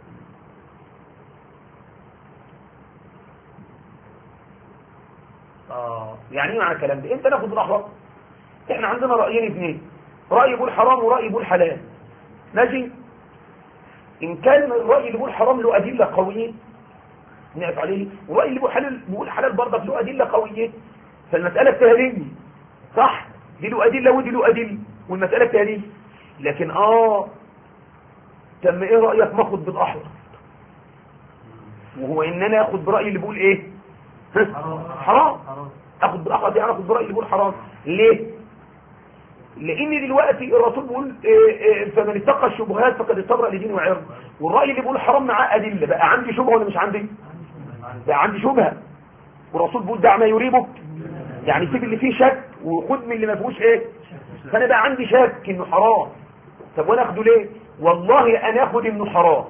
Speaker 2: آه يعني ايه معنى الكلام ده؟ انت ناخد الأحوط. احنا عندنا رأيين اثنين، رأي يقول حرام ورأي يقول حلال. ماشي؟ إن كان الرأي اللي يقول حرام له أدلة قوية نقف عليه، والرأي اللي يقول حلال بيقول حلال برضك له أدلة قوية، فالمسألة اجتهادية صح؟ دي له أدلة ودي له أدلة والمسألة اجتهادية. لكن آه تم إيه رأيك ما أخذ بالأحوط؟ وهو إن أنا أخذ برأي اللي بيقول إيه؟ حرام. اخد بالاحوط يعني اخد برايي اللي بيقول حرام. ليه؟ لان دلوقتي الرسول بيقول فمن اتقى الشبهات فقد استبرأ لدينه وعرضه، والراي اللي بيقول حرام معاه ادله. بقى عندي شبهه ولا مش عندي؟ بقى عندي شبهه، والرسول بيقول دع ما يريبك، يعني سيب اللي فيه شك وخد من اللي ما فيهوش ايه. فانا بقى عندي شك انه حرام، طب وانا اخده ليه؟ والله انا اخد انه حرام،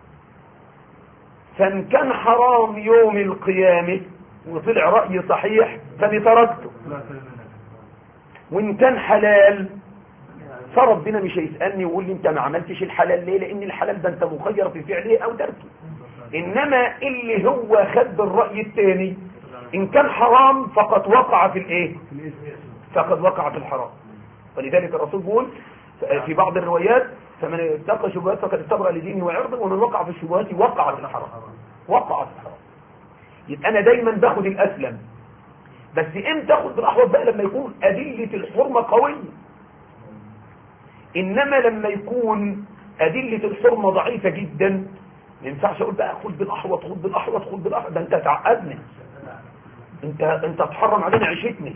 Speaker 2: فان كان حرام يوم القيامه وطلع راي صحيح فاني تركته، وان كان حلال فربنا مش هيسالني ويقول لي انت ما عملتش الحلال ليه، لان الحلال ده انت مخير في فعله او تركه. انما اللي هو خد الراي الثاني ان كان حرام فقد وقع في الايه، فقد وقع في الحرام. ولذلك الرسول بيقول في بعض الروايات فمن اتقى الشبهات فقد استبرأ لدينه وعرضه، ومن وقع في الشبهات وقع في الحرام، وقع في الحرام. يبقى انا دايما باخد الاسلم، بس امتى اخد بالاحوط؟ بقى لما يكون ادله الحرمه قويه. انما لما يكون ادله الحرمه ضعيفه جدا ما ينفعش اقول بقى خد بالاحوط خد بالاحوط خد بالاحوط، ده انت تعقدني، انت انت هتحرم علينا عيشتنا،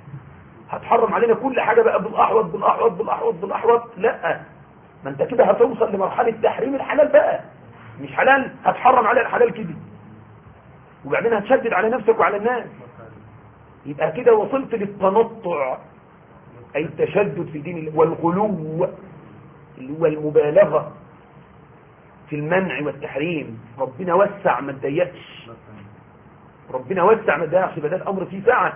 Speaker 2: هتحرم علينا كل حاجه بقى بالاحوط بالاحوط بالاحوط بالاحوط. لا، ما انت كده هتوصل لمرحله تحريم الحلال بقى، مش حلال هتحرم على الحلال كده، وبعدين هتشدد على نفسك وعلى الناس، يبقى كده وصلت للتنطع، اي التشدد في دين الله، والغلو اللي هو المبالغه في المنع والتحريم. ربنا وسع ما تضيقش، ربنا وسع ما تضيقش، بدل الامر فيه سعه.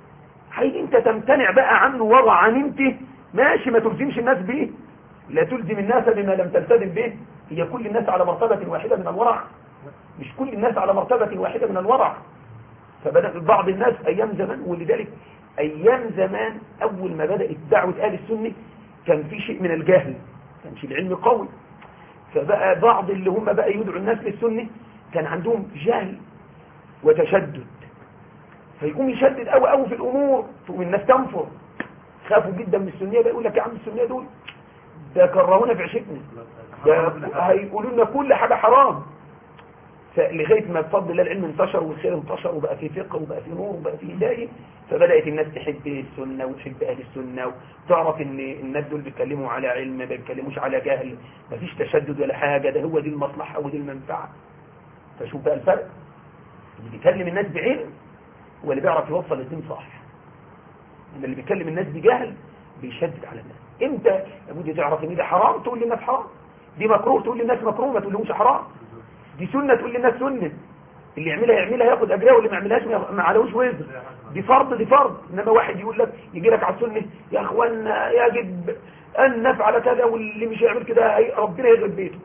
Speaker 2: حي انت تمتنع بقى عنه ورعا، انت ماشي ما تلزمش الناس به، لا تلزم الناس بما لم تلتزم به. هي كل الناس على مرتبه واحده من الورع؟ مش كل الناس على مرتبه واحده من الورع. فبدأ بعض الناس ايام زمان، ولذلك ايام زمان اول ما بدأت دعوة اهل السنة كان في شيء من الجهل، كانش العلم قوي، فبقى بعض اللي هم بقى يدعوا الناس للسنة كان عندهم جهل وتشدد، فيقوم يشدد قوي قوي في الامور، تقوم الناس تنفر، خافوا جدا من السنية. بقى يقول لك يا عم السنية دول ده كرهونا في عشتنا، ده هيقولوا لنا كل حاجة حرام. فلغايه ما بفضل الله العلم انتشر والخير انتشر وبقى في فقه وبقى في نور وبقى في هدايه، فبدات الناس تحب السنه وتحب اهل السنه، وتعرف ان الناس دول بيتكلموا على علم، ما بيتكلموش على جهل، ما فيش تشدد ولا حاجه، ده هو دي المصلحه ودي المنفعه. فشوف بقى الفرق، اللي بيكلم الناس بعلم هو اللي بيعرف يوصل الدين صح، ان اللي بيكلم الناس بجهل بيشدد على الناس. امتى لابد تعرف ان ده حرام تقول للناس حرام، دي مكروه تقول للناس مكروه، ما تقولهمش حرام. دي سنة تقول للناس سنة، اللي يعملها يعملها ياخد اجرها، واللي ما يعملهاش ما عليهوش وزر. دي فرض دي فرض. انما واحد يقول لك يجي لك على السنة يا اخوانا يجب ان نفعل كذا، واللي مش يعمل كده ربنا يغلب بيته،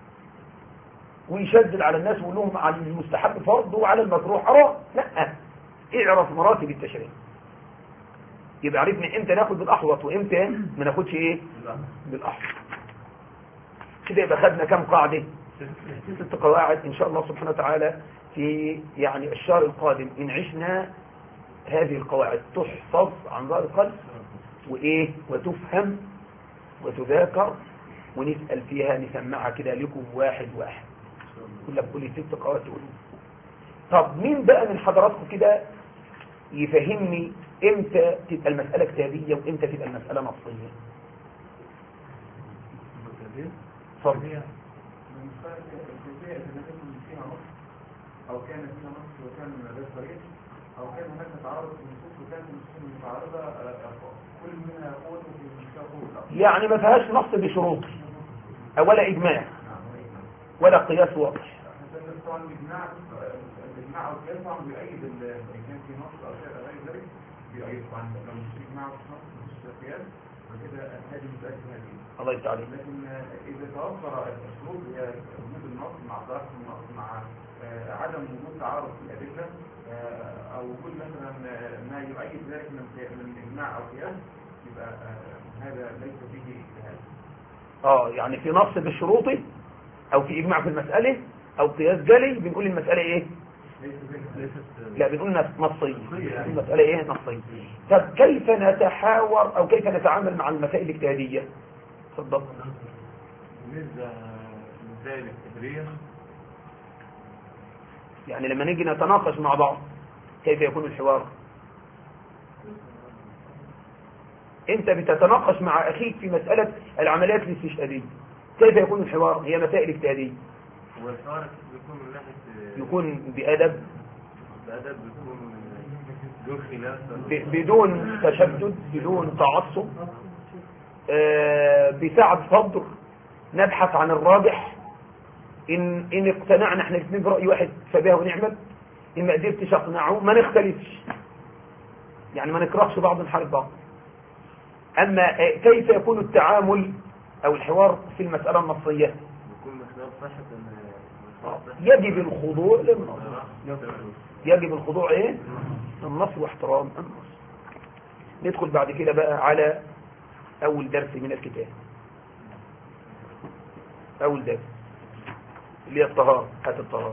Speaker 2: ويشدد على الناس ويقول لهم على المستحب فرض وعلى المكروه حرام. لا، اعرف مراتب التشريع، يبقى عرفنا امتى ناخد بالاحوط وامتى ما ناخدش ايه بالاحوط. كده يبقى خدنا كام قاعده؟ ست قواعد ان شاء الله سبحانه وتعالى في يعني الشهر القادم ان عشنا هذه القواعد تحفظ عن ظهر القلب وايه وتفهم وتذاكر، ونسأل فيها نسمعها كده لكم واحد واحد، كل لك كل ست قواعد تقولوا. طب مين بقى من حضراتكم كده يفهمني امتى تبقى المسألة كتابية وامتى تبقى المسألة نصية؟ صبي
Speaker 3: أو كان فيها نص وكان غير صريح، أو كان هناك تعارض في النصوص وكانت النصوص المتعارضة كل منها قوة في المشترك،
Speaker 2: يعني ما فيهاش نص بشروط ولا إجماع ولا قياس واضح.
Speaker 3: طبعا الإجماع الإجماع أو القياس طبعا بيؤيد إن كان في نص أو شيء غير ذلك بيؤيد. طبعا لو مش إجماع ومش نص مش قياس فكده هذه متأكد هذه.
Speaker 2: الله يتعالى.
Speaker 3: لكن إذا توفر الشروط هي وجود النص مع ضعف النص مع عدم وجود تعارض في الأدلة أو وجود مثلا ما يؤيد ذلك من من إجماع أو قياس، يبقى هذا ليس فيه اجتهاد.
Speaker 2: اه يعني في نص بالشروط أو في إجماع في المسألة أو قياس جلي بنقول المسألة إيه؟ لا بنقول نصية، المسألة إيه؟ نصية. طب كيف نتحاور أو كيف نتعامل مع المسائل الاجتهادية؟ تفضل.
Speaker 3: بالنسبة للمسائل الاجتهادية
Speaker 2: يعني لما نيجي نتناقش مع بعض كيف يكون الحوار؟ انت بتتناقش مع اخيك في مسألة العمليات الاستشهادية، كيف يكون الحوار؟ هي مسائل اجتهادية.
Speaker 4: هو الحوار بيكون من ناحية
Speaker 2: يكون بأدب،
Speaker 4: بأدب، بيكون بدون خلاف،
Speaker 2: بدون تشدد، بدون تعصب، آه بسعة صدر، نبحث عن الراجح. إن, إن اقتنعنا احنا الاثنين برأي واحد فبها ونعمل، إن ما قدرتش اقنعه ما نختلفش، يعني ما نكرهش بعض، نحارب بعض. أما كيف يكون التعامل أو الحوار في المسألة النصية؟
Speaker 4: بيكون مخلال صحة
Speaker 2: يجب الخضوع للنص، يجب الخضوع ايه للنص واحترام النص. ندخل بعد كده بقى على أول درس من الكتاب. أول درس اللي هي الطهارة. هات الطهارة.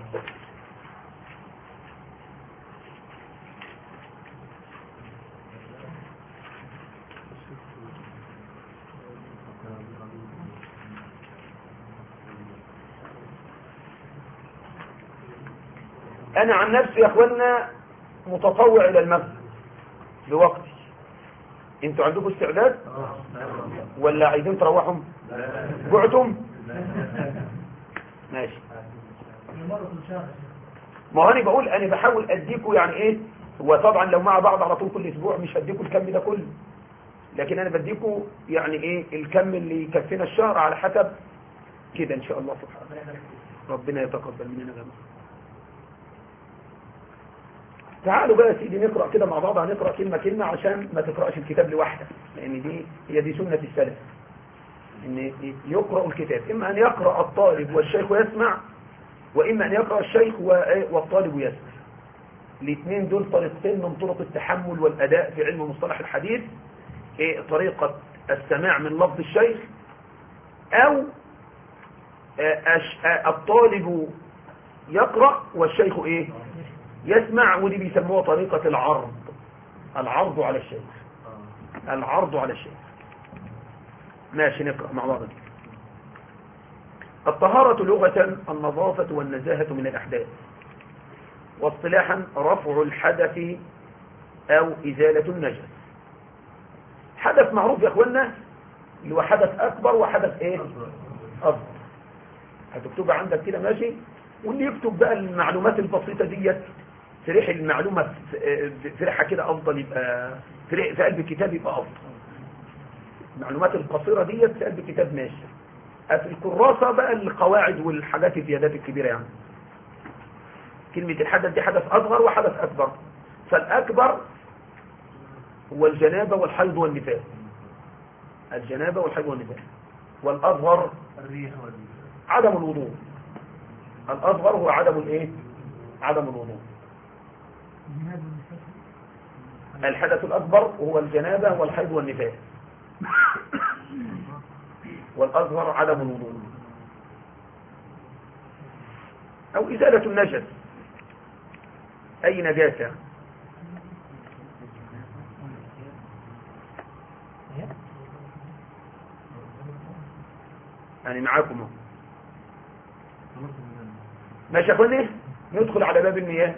Speaker 2: أنا عن نفسي يا أخوانا متطوع إلى المسجد بوقتي. انتوا عندكم استعداد ولا عايزين تروحوا؟ جعتم؟ ماشي. ما هو انا بقول انا بحاول اديكم يعني ايه، هو طبعا لو مع بعض على طول كل اسبوع مش هديكم الكم ده كله، لكن انا بديكم يعني ايه الكم اللي يكفينا الشهر على حسب كده ان شاء الله سبحانه. ربنا يتقبل مننا جميعا. تعالوا بقى يا سيدي نقرأ كده مع بعض، هنقرأ كلمة كلمة عشان ما تقرأش الكتاب لوحدك، لأن دي هي دي سنة السلف، إن يقرأ الكتاب، إما أن يقرأ الطالب والشيخ يسمع، وإما أن يقرأ الشيخ والطالب يسمع. الاثنين دول طريقتين من طرق التحمل والأداء في علم مصطلح الحديث. طريقة السماع من لفظ الشيخ، أو الطالب يقرأ والشيخ إيه يسمع، ودي بيسموها طريقة العرض، العرض على الشيخ، العرض على الشيخ. ماشي نقرأ مع بعض. الطهارة لغة النظافة والنزاهة من الأحداث، واصطلاحا رفع الحدث أو إزالة النجس. حدث معروف يا أخوانا اللي هو حدث أكبر وحدث إيه أصغر. هتكتب عندك كده ماشي، واللي يكتب بقى المعلومات البسيطة ديت فريح المعلومة فريحها كده أفضل، يبقى فريح في قلب الكتاب يبقى أفضل. المعلومات القصيرة ديت في قلب الكتاب ماشي، في الكراسة بقى القواعد والحاجات الزيادات الكبيرة. يعني كلمة الحدث دي حدث أصغر وحدث أكبر، فالأكبر هو الجنابة والحيض والنفاس، الجنابة والحيض والنفاس. والأصغر عدم الوضوء، الأصغر هو عدم الإيه؟ عدم الوضوء. الحدث الأكبر هو الجنابة والحيض والنفاس، والأصغر عدم الوضوء أو إزالة النجس، أي نجاسة. يعني معاكم ماشي يا اخواني. ندخل على باب المياه.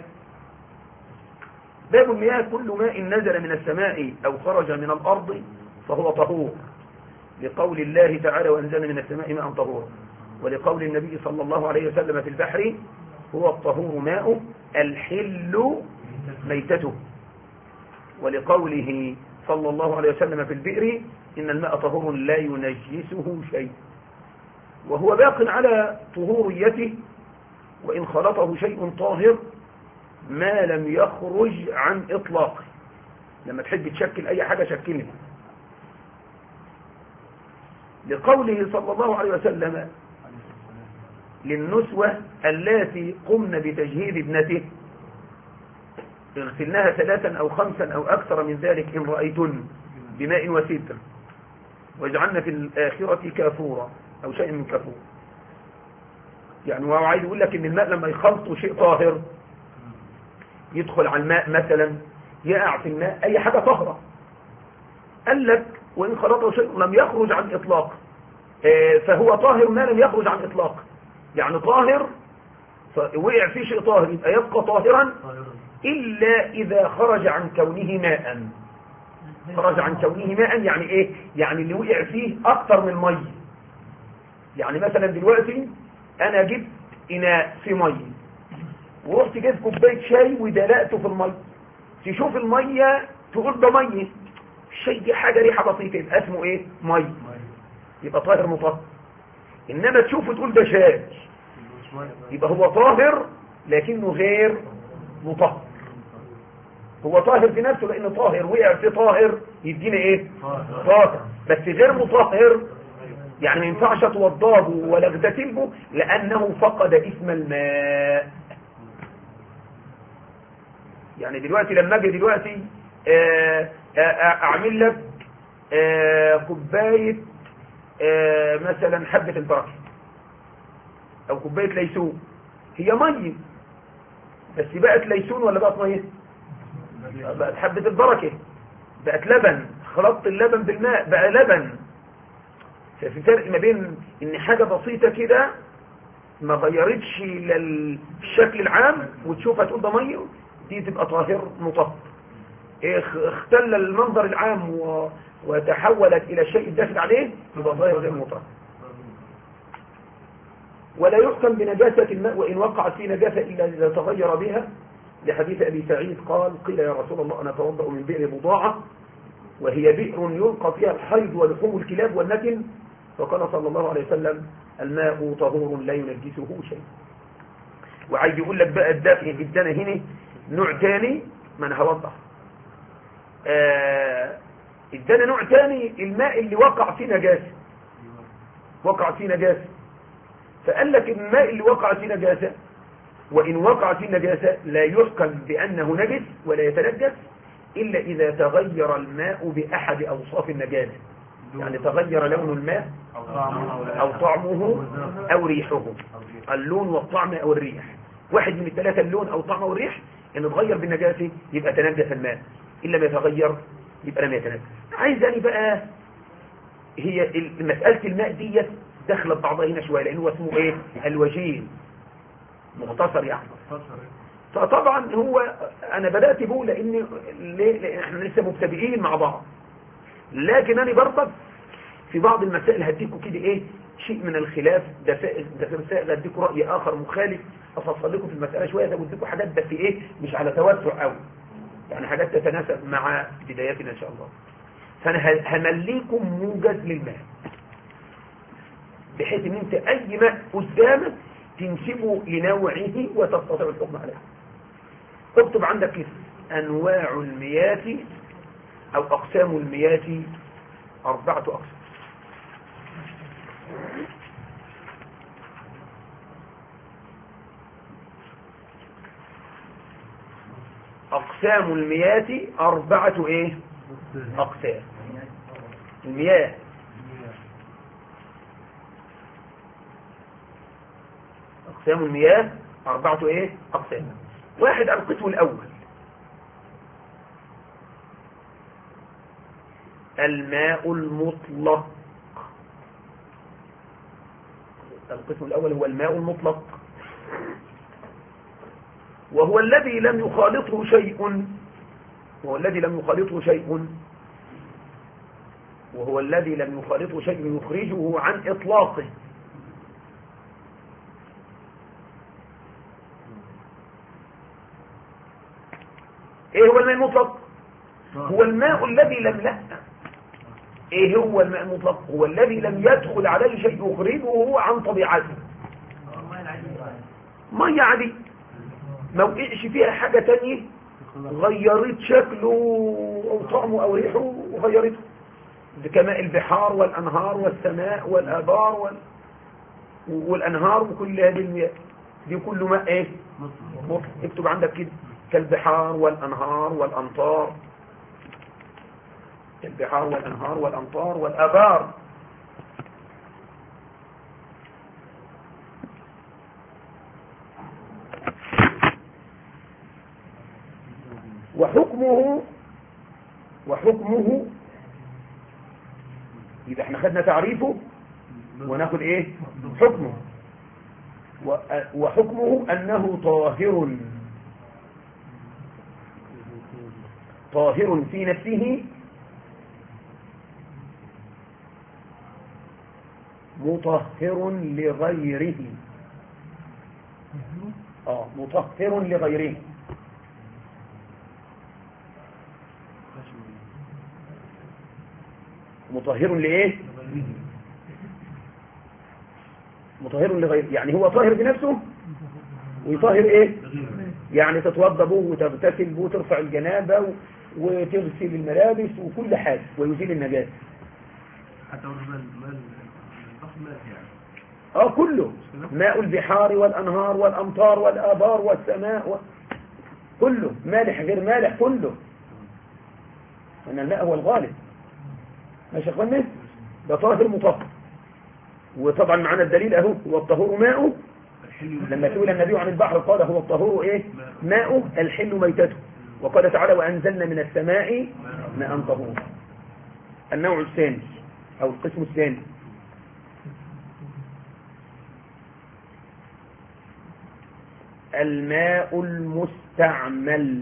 Speaker 2: باب المياه كل ماء نزل من السماء أو خرج من الأرض فهو طهور، لقول الله تعالى وأنزلنا من السماء ماء طهورا، ولقول النبي صلى الله عليه وسلم في البحر هو الطهور ماء الحل ميتته، ولقوله صلى الله عليه وسلم في البئر إن الماء طهور لا ينجسه شيء، وهو باق على طهوريته وإن خلطه شيء طاهر ما لم يخرج عن إطلاقه. لما تحب تشكل أي حاجة شكلها، لقوله صلى الله عليه وسلم للنسوة اللاتي قمن بتجهيز ابنته اغسلناها ثلاثا أو خمسا أو أكثر من ذلك إن رأيتن بماء وسدر، واجعلنا في الآخرة كافورا أو شيء من كافور. يعني هو عايز يقول لك إن الماء لما يخلطه شيء طاهر يدخل على الماء مثلا يقع في الماء أي حاجة طاهرة، قال لك وإن خلطه شيء لم يخرج عن إطلاق فهو طاهر ما لم يخرج عن إطلاق. يعني طاهر وقع فيه شيء طاهر يبقى يبقى طاهرا إلا إذا خرج عن كونه ماء. خرج عن كونه ماء يعني ايه؟ يعني اللي وقع فيه اكتر من ميه. يعني مثلا دلوقتي انا جبت اناء في ميه ورحت جبت كوبايه شاي ودلقته في الميه، تشوف الميه تقول ده ميه، الشاي دي حاجه ريحه بسيطه، يبقى اسمه ايه؟ ميه، يبقى طاهر مطهر. انما تشوفه تقول ده شاي، يبقى هو طاهر لكنه غير مطهر. هو طاهر في نفسه لانه طاهر، وقع في طاهر يدينا ايه؟ طاهر، بس غير مطهر. يعني ما ينفعش اتوضاه ولا اغتسل به لانه فقد اسم الماء. يعني دلوقتي لما اجي دلوقتي آآ آآ اعمل لك كوبايه مثلا حبه البركه او كوبايه ليسون، هي ميه بس بقت ليسون ولا بقت ميه؟ بقت حبه البركه، بقت لبن، خلطت اللبن بالماء بقى لبن. ففي فرق ما بين ان حاجه بسيطه كده ما غيرتش الشكل العام وتشوفها تقول ده ميه، دي تبقى طاهر مطهر. اختل المنظر العام و... وتحولت الى الشيء الداخل عليه يبقى طاهر غير مطهر. ولا يحكم بنجاسه الماء وان وقعت فيه نجاسه الا اذا تغير بها، لحديث ابي سعيد قال: قيل يا رسول الله انا اتوضا من بئر بضاعه وهي بئر يلقى فيها الحيض ولحوم الكلاب والنتن، فقال صلى الله عليه وسلم: الماء طهور لا ينجسه شيء. وعايز يقول لك بقى الدافئ الدنا هنا نوع تاني، ما انا هوضح. آه الدنا نوع تاني، الماء اللي وقع فيه نجاسه، وقع فيه نجاسه، فقال لك الماء اللي وقع فيه نجاسه وان وقع فيه نجاسه لا يحكم بانه نجس ولا يتنجس الا اذا تغير الماء باحد اوصاف النجاسه. يعني تغير لون الماء او طعمه او ريحه، اللون والطعم او الريح، واحد من الثلاثه، اللون او الطعم او الريح، ان اتغير بالنجاسه يبقى تنجس الماء، الا ما يتغير يبقى لم يتنجس. عايز اني بقى هي مساله الماء دي داخله بعضها هنا شويه، لانه اسمه ايه؟ الوجين، مختصر يعني. فطبعا هو انا بدات به لان ليه؟ لان احنا لسه مبتدئين مع بعض، لكن انا برضك في بعض المسائل هديكم كده ايه شيء من الخلاف، ده في مسائل هديكم راي اخر مخالف، افصل لكم في المساله شويه، ده بديكم حاجات بس ايه مش على توسع قوي، يعني حاجات تتناسب مع بداياتنا ان شاء الله. فانا همليكم موجز للماء بحيث ان انت اي ماء قدامك تنسبه لنوعه وتستطيع الحكم عليه. اكتب عندك كده: انواع المياه او اقسام المياه اربعه اقسام. اقسام المياه اربعه ايه؟ اقسام المياه. اقسام المياه اربعه ايه؟ اقسام. واحد، القسم الاول الماء المطلق. القسم الاول هو الماء المطلق، وهو الذي لم يخالطه شيء وهو الذي لم يخالطه شيء وهو الذي لم يخالطه شيء يخرجه عن إطلاقه. ايه هو الماء المطلق؟ هو الماء الذي لم لا ايه هو الماء المطلق؟ هو الذي لم يدخل عليه شيء يخرجه عن طبيعته. ميه عادي ما وقعش فيها حاجة تانية غيرت شكله او طعمه او ريحه وغيرته، كماء البحار والانهار والسماء والابار وال... والانهار وكل هذه المياه دي كله ماء ايه؟ مطلق. اكتب عندك كده: كالبحار والانهار والامطار، البحار والأنهار والأمطار والآبار. وحكمه وحكمه إذا احنا خدنا تعريفه وناخد ايه حكمه. وحكمه أنه طاهر طاهر في نفسه مطهر لغيره. اه مطهر لغيره. مطهر لإيه؟ مطهر لغيره، يعني هو طاهر بنفسه ويطهر إيه؟ يعني تتوضى به وتغتسل به وترفع الجنابة وتغسل الملابس وكل حاجة ويزيل النجاسة.
Speaker 4: حتى الماء البحر ماء يعني
Speaker 2: اه كله، ماء البحار والأنهار والأمطار والآبار والسماء و... كله مالح غير مالح كله، أن الماء هو الغالب. ماشي يا اخوانا؟ ده طاهر مطهر. وطبعا معنا الدليل اهو، هو الطهور ماءه. لما سئل النبي عن البحر قال هو الطهور ايه؟ ماءه الحل ميتته. وقال تعالى وأنزلنا من السماء ماء طهورا. النوع الثاني أو القسم الثاني الماء المستعمل.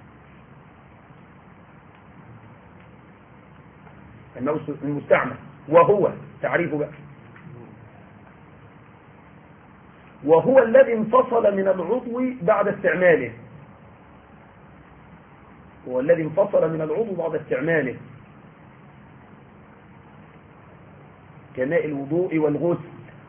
Speaker 2: الماء المستعمل وهو تعريفه بقى، وهو الذي انفصل من العضو بعد استعماله. هو الذي انفصل من العضو بعد استعماله كماء الوضوء والغسل.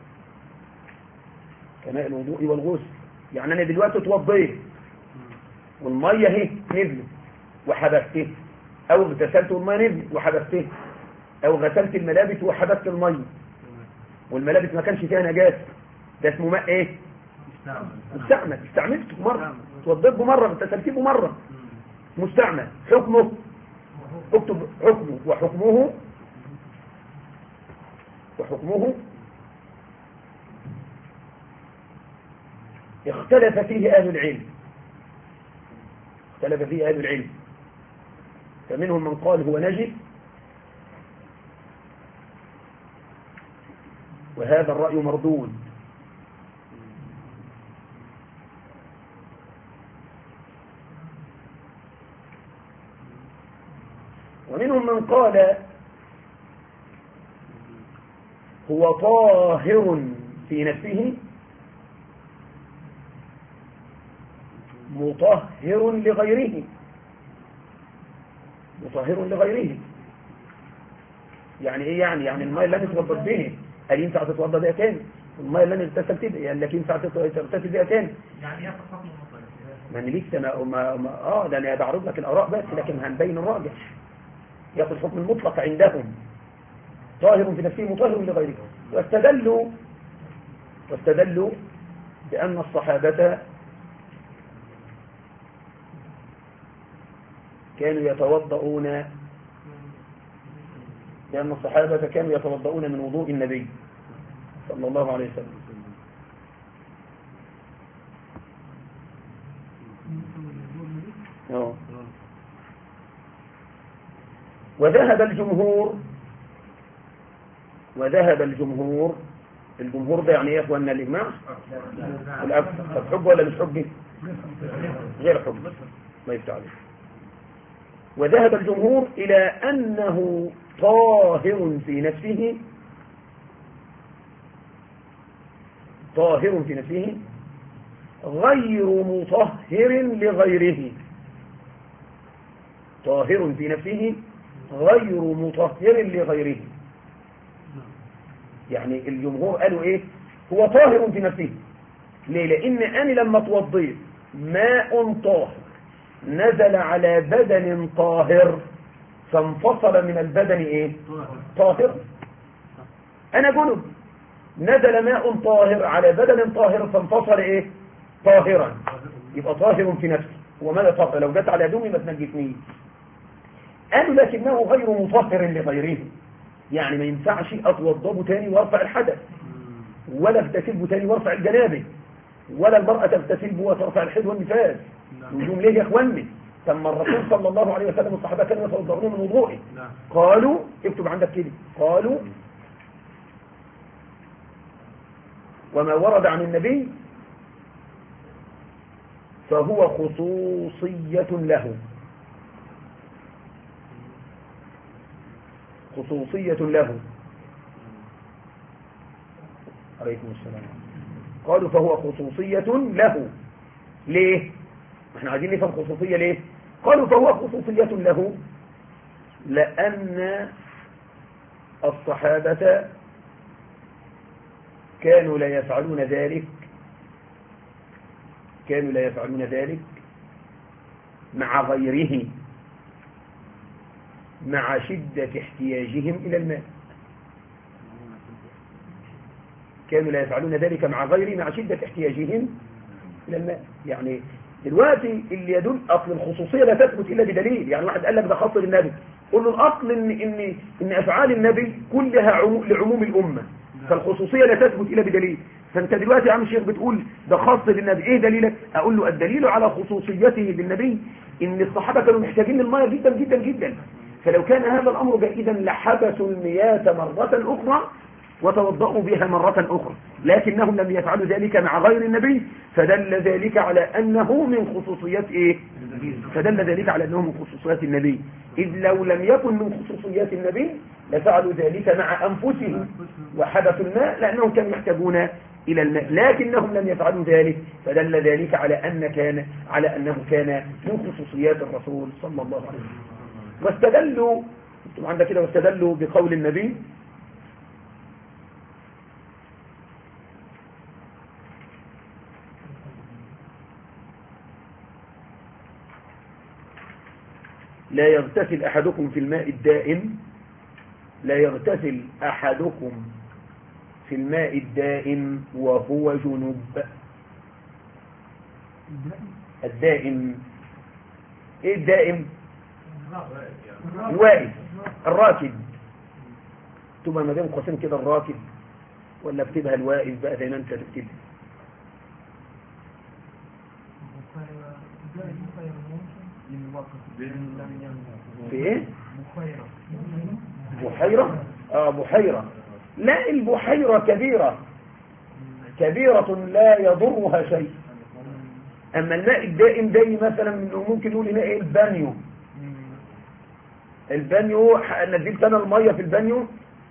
Speaker 2: كماء الوضوء والغسل يعني أنا دلوقتي اتوضيت والمية اهي نزلت وحبسته، أو اغتسلت والمية نزلت وحبسته، أو غسلت الملابس وحبست المية والملابس ما كانش فيها نجاسة، ده اسمه ماء ايه؟ مستعمل. استعملته مرة، اتوضيت بمرة، اغتسلت بمرة، مستعمل. حكمه اكتب حكمه وحكمه وحكمه اختلف فيه أهل العلم. اختلف فيه أهل العلم، فمنهم من قال هو نجس، وهذا الرأي مردود. ومنهم من قال هو طاهر في نفسه مطهر لغيره. مطهر لغيره يعني ايه؟ يعني يعني الماء اللي انا اتوضأت به قال ينفع تتوضأ بها تاني، الماء اللي انا اغتسلت بها قال لك ينفع تغتسل بها تاني.
Speaker 3: يعني ياخد حكم المطلق.
Speaker 2: ما انا لسه ما ما ما- اه ده انا بعرض لك الاراء بس، لكن هنبين الراجح. ياخذ حكم المطلق عندهم، طاهر في نفسه مطهر لغيره. واستدلوا واستدلوا بأن الصحابة كانوا يتوضؤون لأن الصحابة كانوا يتوضؤون من وضوء النبي صلى الله عليه وسلم. أوه. وذهب الجمهور وذهب الجمهور الجمهور ده يعني ايه يا اخوانا؟ الاجماع الأكثر. طب حب ولا مش حب؟ غير حب. ما يفتح عليه. وذهب الجمهور إلى أنه طاهر في نفسه طاهر في نفسه غير مطهر لغيره. طاهر في نفسه غير مطهر لغيره. يعني الجمهور قالوا ايه؟ هو طاهر في نفسه. ليه؟ لان انا لما اتوضيت ماء طاهر نزل على بدن طاهر فانفصل من البدن ايه؟ طاهر. انا جنب نزل ماء طاهر على بدن طاهر فانفصل ايه؟ طاهرا، يبقى طاهر في نفسه. وماذا طاهر؟ لو جت على دمي ما تنجسنيش. قالوا لكنه غير مطهر لغيره، يعني ما ينفعش اتوضبه تاني وارفع الحدث، ولا اغتسله تاني وارفع الجنابه، ولا المرأة تغتسل به وترفع الحيض والنفاس. نجوم ليه يا اخواني؟ ثم الرسول صلى الله عليه وسلم والصحابة كانوا يتوضؤون من وضوئه. قالوا اكتب عندك كده، قالوا وما ورد عن النبي فهو خصوصية له. خصوصية له عليكم السلام. قالوا فهو خصوصية له. ليه؟ احنا عايزين نفهم خصوصية ليه؟ قالوا فهو خصوصية له لأن الصحابة كانوا لا يفعلون ذلك كانوا لا يفعلون ذلك مع غيره مع شدة احتياجهم إلى الماء. كانوا لا يفعلون ذلك مع غيره مع شدة احتياجهم إلى الماء. يعني دلوقتي اللي يدل أصل الخصوصية لا تثبت إلا بدليل. يعني واحد قال لك ده خاص بالنبي، قل له الأصل إن, إن, إن أفعال النبي كلها عموم لعموم الأمة، فالخصوصية لا تثبت إلا بدليل. فأنت دلوقتي يا عم الشيخ بتقول ده خاص بالنبي، إيه دليلك؟ أقول له الدليل على خصوصيته بالنبي إن الصحابة كانوا محتاجين للمياه جدا جدا جدا، فلو كان هذا الأمر جائزا لحبسوا المياه مرة أخرى وتوضأوا بها مرة أخرى، لكنهم لم يفعلوا ذلك مع غير النبي، فدل ذلك على أنه من خصوصيات إيه؟ فدل ذلك على أنه من خصوصيات النبي، إذ لو لم يكن من خصوصيات النبي لفعلوا ذلك مع أنفسهم وحبسوا الماء لأنهم كانوا يحتاجون إلى الماء، لكنهم لم يفعلوا ذلك، فدل ذلك على أن كان على أنه كان من خصوصيات الرسول صلى الله عليه وسلم. واستدلوا انتم عندك كده واستدلوا بقول النبي لا يغتسل أحدكم في الماء الدائم لا يغتسل أحدكم في الماء الدائم وهو جنوب. الدائم ايه الدائم؟ الواقف الراكب. تبقى ما بين قوسين كده الراكب ولا اكتبها الواقف بقى زي ما انت تكتبها. في ايه؟ بحيرة. اه بحيرة. لا البحيرة كبيرة كبيرة لا يضرها شيء. اما الماء الدائم داي مثلا ممكن نقول ماء البانيو. البانيو نزلت انا المية في البانيو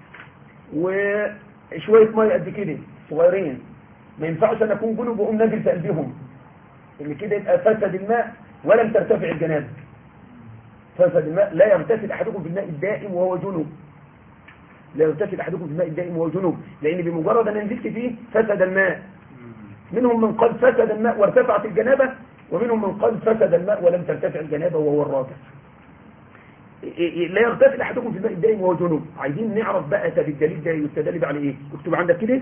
Speaker 2: وشوية مية قد كده صغيرين، ما ينفعش انا اكون جنوب واقوم نازل في قلبهم، اللي كده يبقى فسد الماء ولم ترتفع الجنابه. فسد الماء. لا يغتسل احدكم في الماء الدائم وهو جنوب. لا يغتسل احدكم في الماء الدائم وهو جنوب، لان بمجرد ان نزلت فيه فسد الماء. منهم من قد فسد الماء وارتفعت الجنابه، ومنهم من قد فسد الماء ولم ترتفع الجنابه وهو الراكب. لا يغتسل احدكم في الماء الدائم وهو جنوب. عايزين نعرف بقى طب الدليل ده يستدل على ايه؟ اكتب عندك كده.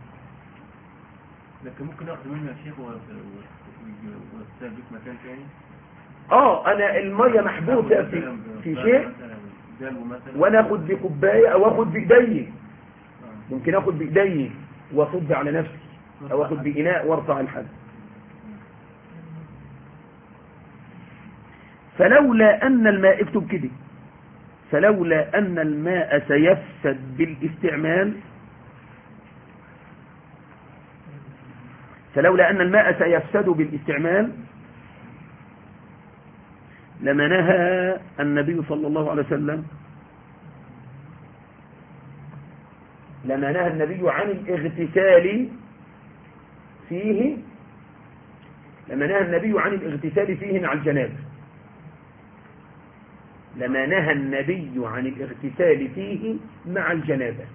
Speaker 4: لكن ممكن اخذ منه يا شيخ واستهدف في مكان ثاني.
Speaker 2: اه انا الميه محبوسه في في شيء وانا اخد بكوبايه او اخد بايدي. ممكن اخد بايدي واصب على نفسي او اخد باناء وارفع الحد. فلولا ان الماء اكتب كده فلولا ان الماء سيفسد بالاستعمال فلولا ان الماء سيفسد بالاستعمال لما نهى النبي صلى الله عليه وسلم لما نهى النبي عن الاغتسال فيه لما نهى النبي عن الاغتسال فيه مع الجنابه لما نهى النبي عن الاغتسال فيه مع الجنابه.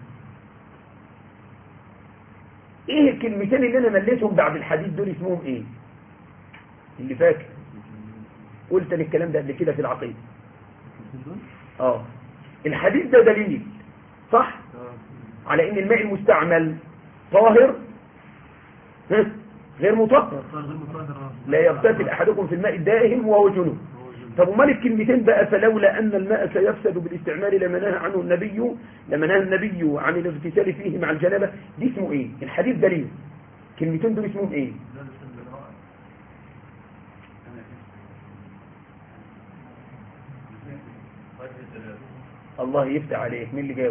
Speaker 2: ايه الكلمتين اللي انا مليتهم بعد الحديث دول اسمهم ايه؟ اللي فاكر قلت لي الكلام ده قبل كده في العقيدة. اه الحديث ده دليل صح على ان الماء المستعمل طاهر غير مطهر. لا يغتسل احدكم في الماء الدائم وهو جنوب. طب ومال الكلمتين بقى فلولا ان الماء سيفسد بالاستعمال لما نهى عنه النبي لما نهى النبي عن الاغتسال فيه مع الجنابه، دي اسمه ايه؟ الحديث دليل. الكلمتين دول اسمهم ايه؟ الله يفتح عليك. مين اللي جاوب؟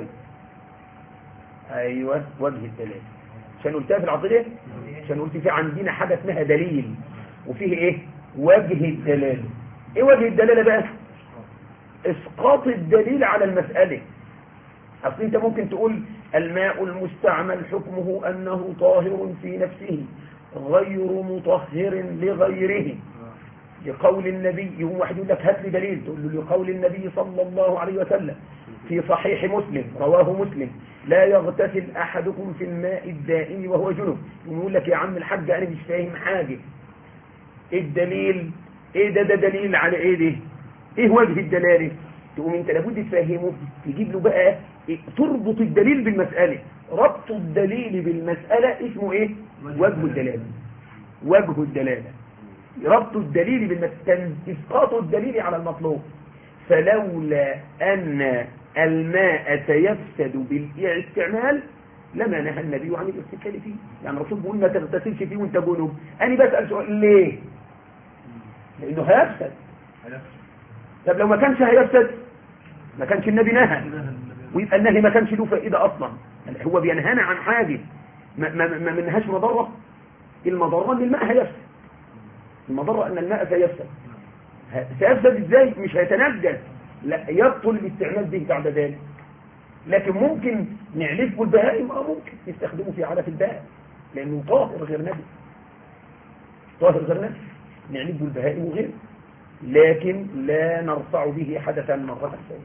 Speaker 2: ايوه وجه الدلالة. عشان قلتها في العقيدة عشان قلت في عندنا حاجة اسمها دليل وفيه ايه؟ وجه الدلالة. ايه وجه الدلالة بقى؟ اسقاط الدليل على المسألة. أصل أنت ممكن تقول الماء المستعمل حكمه أنه طاهر في نفسه غير مطهر لغيره لقول النبي. يوم واحد يقول لك هات لي دليل، تقول له لقول النبي صلى الله عليه وسلم في صحيح مسلم رواه مسلم لا يغتسل أحدكم في الماء الدائم وهو جنب. يقول لك يا عم الحاج أنا مش فاهم حاجة، إيه الدليل؟ إيه ده ده دليل على إيه ده؟ إيه وجه الدلالة؟ تقوم أنت لابد تفهمه، تجيب له بقى إيه؟ تربط الدليل بالمسألة. ربط الدليل بالمسألة اسمه إيه؟ وجه الدلالة. وجه الدلالة ربط الدليل بالمسألة، إسقاط الدليل على المطلوب. فلولا أن الماء سيفسد بالاستعمال لما نهى النبي عن الاستعمال فيه. يعني الرسول بيقول ما تغتسلش فيه وانت جنوب. أنا بسأل سؤال ليه؟ لأنه هيفسد. طب لو ما كانش هيفسد ما كانش النبي نهى، ويبقى النهي ما كانش له فائدة أصلا. يعني هو بينهانا عن حاجة ما, ما, ما منهاش مضرة. المضرة ان الماء هيفسد، المضرة ان الماء سيفسد. سيفسد ازاي؟ مش هيتنجس، لا يبطل الاستعمال به بعد ذلك. لكن ممكن نعلفه البهائم، اه ممكن نستخدمه في علف البهائم لانه طاهر غير نبي، طاهر غير نبي، نعلفه البهائم وغيره، لكن لا نرفع به حدثا مرة ثانية.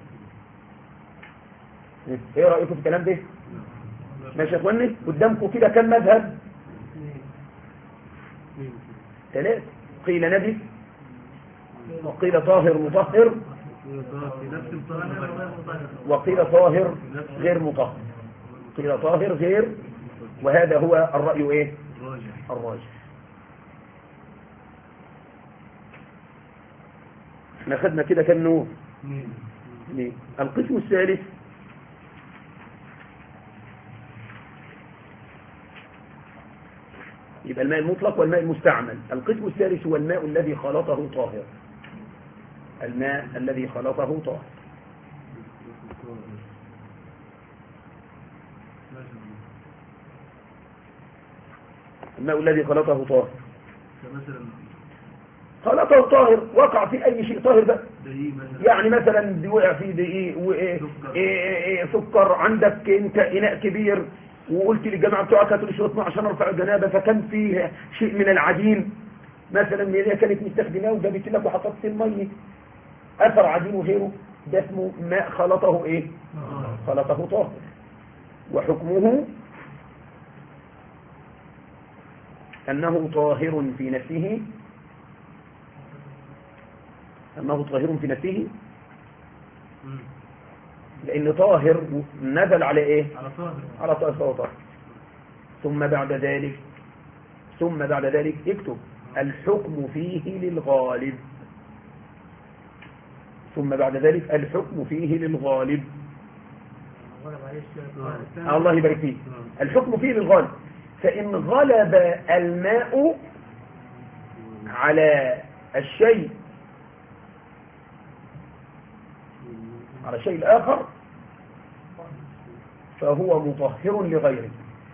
Speaker 2: ايه رأيكم في الكلام ده؟ ماشي يا اخواني؟ قدامكم كده كم مذهب؟ ثلاثة. قيل نبي، وقيل طاهر مطهر، وقيل طاهر غير مطهر. قيل طاهر غير، وهذا هو الرأي ايه؟ الراجح. احنا خدنا كده كم نوع؟ القسم الثالث يبقى الماء المطلق والماء المستعمل. القسم الثالث هو الماء الذي خلطه طاهر. الماء الذي خلطه طاهر. الماء الذي خلطه طاهر خلطه طاهر وقع في أي شيء طاهر بقى. يعني مثلا وقع في دقيق وسكر، عندك انت إناء كبير وقلت للجماعة بتوعك هاتوا لي شوية ماء عشان ارفع الجنابة، فكان فيه شيء من العجين مثلا اللي هي كانت مستخدماه وجابت لك وحطت في المية اثر عجين وغيره، ده اسمه ماء خلطه ايه؟ خلطه طاهر. وحكمه انه طاهر في نفسه، انه طاهر في نفسه لأن طاهر نزل على إيه؟ على طاهر، على طاهر فهو طاهر. ثم بعد ذلك ثم بعد ذلك اكتب الحكم فيه للغالب. ثم بعد ذلك الحكم فيه للغالب. الله يبارك فيك. الحكم فيه للغالب، فإن غلب الماء على الشيء على الشيء الآخر فهو مطهر لغيره،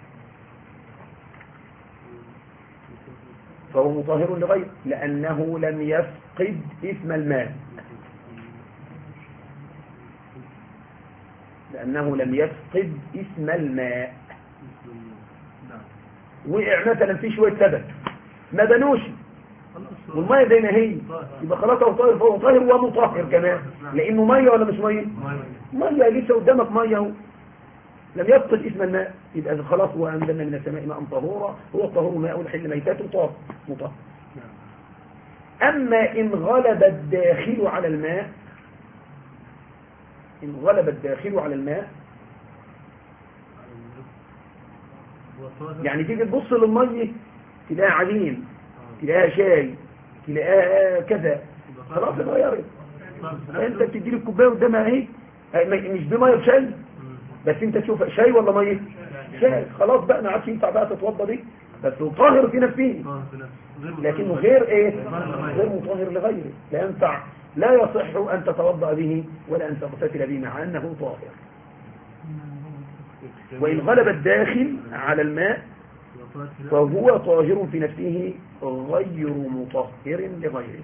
Speaker 2: فهو مطهر لغيره لأنه لم يفقد اسم الماء، لأنه لم يفقد اسم الماء. وقع مثلا في شوية سبت ما بنوش والمية زي ما هي، يبقى خلاص طاهر، فهو طاهر ومطهر كمان، لأنه مية ولا مش مية؟ مية لسه قدامك مية، لم يفقد اسم الماء، يبقى خلاص هو أنزلنا من السماء ماء طهورا، هو الطهور ماء الحل ميتات طاهر مطهر. أما إن غلب الداخل على الماء، إن غلب الداخل على الماء يعني تيجي تبص للمية تلاقيها عجين، تلاقيها شاي، تلاقيها كذا، خلاص اتغيرت. انت بتدي لي الكوبايه قدامها اهي، مش دي ميه بشاي، بس انت تشوف شاي ولا ميه؟ شاي. خلاص بقى ما عادش ينفع بقى تتوضى دي، بس هو طاهر في نفسه لكنه غير ايه؟ غير مطهر لغيره، لا ينفع، لا يصح ان تتوضا به ولا ان تغتسل به مع انه طاهر. وان غلب الداخل على الماء فهو طاهر في نفسه غير مطهر لغيره.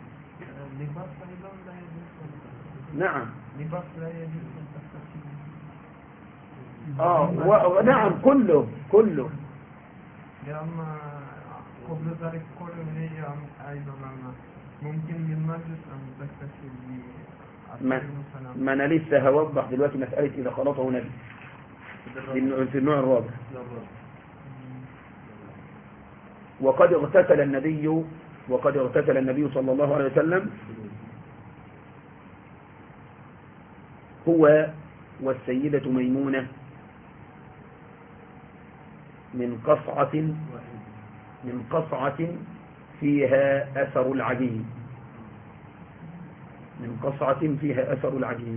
Speaker 2: نعم. اه و... نعم كله كله
Speaker 5: لأن قبل ذلك كله هي أيضا ممكن للمجلس أن تكتفي
Speaker 2: ما, ما أنا لسه هوضح دلوقتي مسألة إذا خلطه نبي في النوع الرابع. وقد اغتسل النبي وقد اغتسل النبي صلى الله عليه وسلم هو والسيدة ميمونة من قصعة من قصعة فيها أثر العجين من قصعة فيها أثر العجين.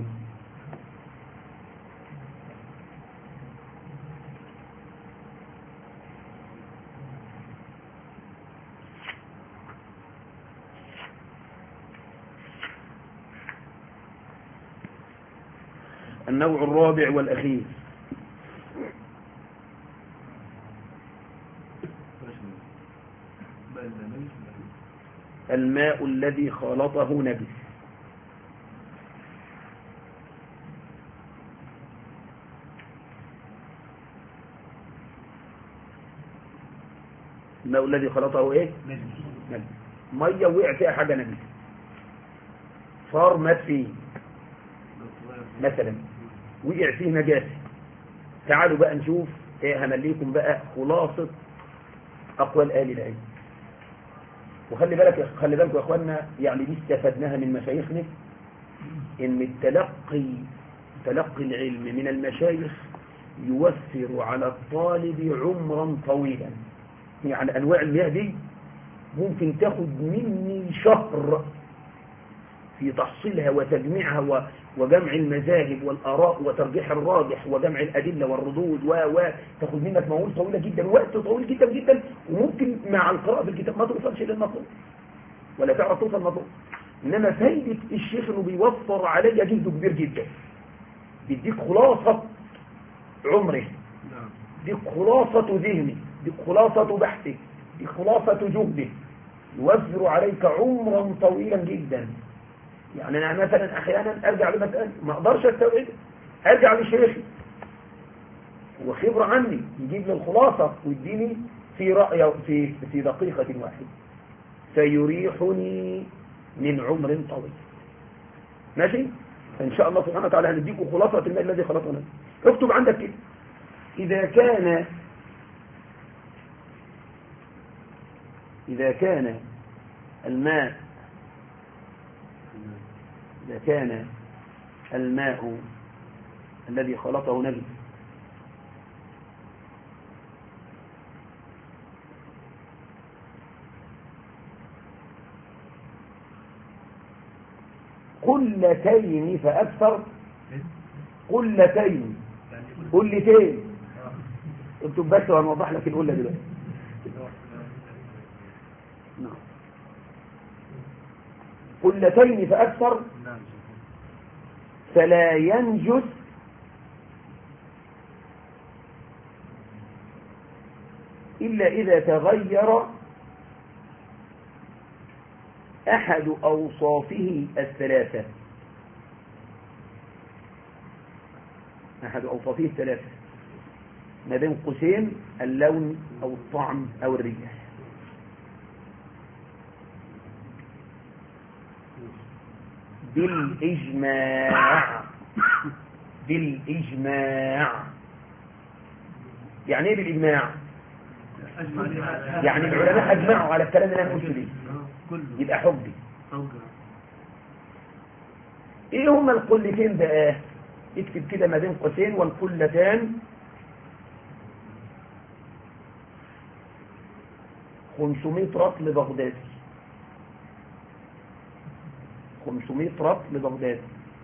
Speaker 2: النوع الرابع والأخير الماء الذي خلطه نبي. الماء الذي خلطه ايه؟ نبي. ميه وقع فيها حاجه نبي صار مات فيه مثلا وقع فيه نجاسه. تعالوا بقى نشوف ايه همليكم بقى خلاصه اقوال اهل العلم. وخلي بالك خلي بالكم يا اخوانا، يعني دي استفدناها من مشايخنا ان التلقي تلقي العلم من المشايخ يوفر على الطالب عمرا طويلا. يعني انواع المياه دي ممكن تاخد مني شهر في تحصيلها وتجميعها وجمع المذاهب والآراء وترجيح الراجح وجمع الأدلة والردود و و تاخد منك مهول طويلة جدا، وقت طويل جدا جدا، وممكن مع القراءة في الكتاب ما توصلش للمطلوب ولا تعرف توصل المطلوب. إنما فايدة الشيخ إنه بيوفر علي جهد كبير جدا، بيديك خلاصة عمره، ديك خلاصة ذهني، ديك خلاصة بحثي، ديك خلاصة جهدي، يوفر عليك عمرا طويلا جدا. يعني أنا مثلا أحيانا أرجع لمسألة ما أقدرش أستوعبها، أرجع لشيخي وخبرة عني يجيب لي الخلاصة ويديني في رأي في في دقيقة واحدة سيريحني من عمر طويل. ماشي؟ إن شاء الله سبحانه وتعالى هنديكم خلاصة الماء الذي خلطنا. اكتب عندك كده: إذا كان إذا كان الماء إذا كان الماء الذي خلطه نبي قلتين فأكثر، قلتين قلتين اكتب بس وهنوضح لك القلة دلوقتي. نعم قلتين فأكثر فلا ينجس إلا إذا تغير أحد أوصافه الثلاثة أحد أوصافه الثلاثة ما بين قوسين اللون أو الطعم أو الريح. بالإجماع بالإجماع يعني ايه بالإجماع؟ يعني العلماء أجمعوا على الكلام اللي أنا قلته ليه يبقى حجي. ايه هما القلتين بقى؟ اكتب كده ما بين قوسين: والقلتان خمسمائة رطل بغدادي خمسمائة رطل بغدادي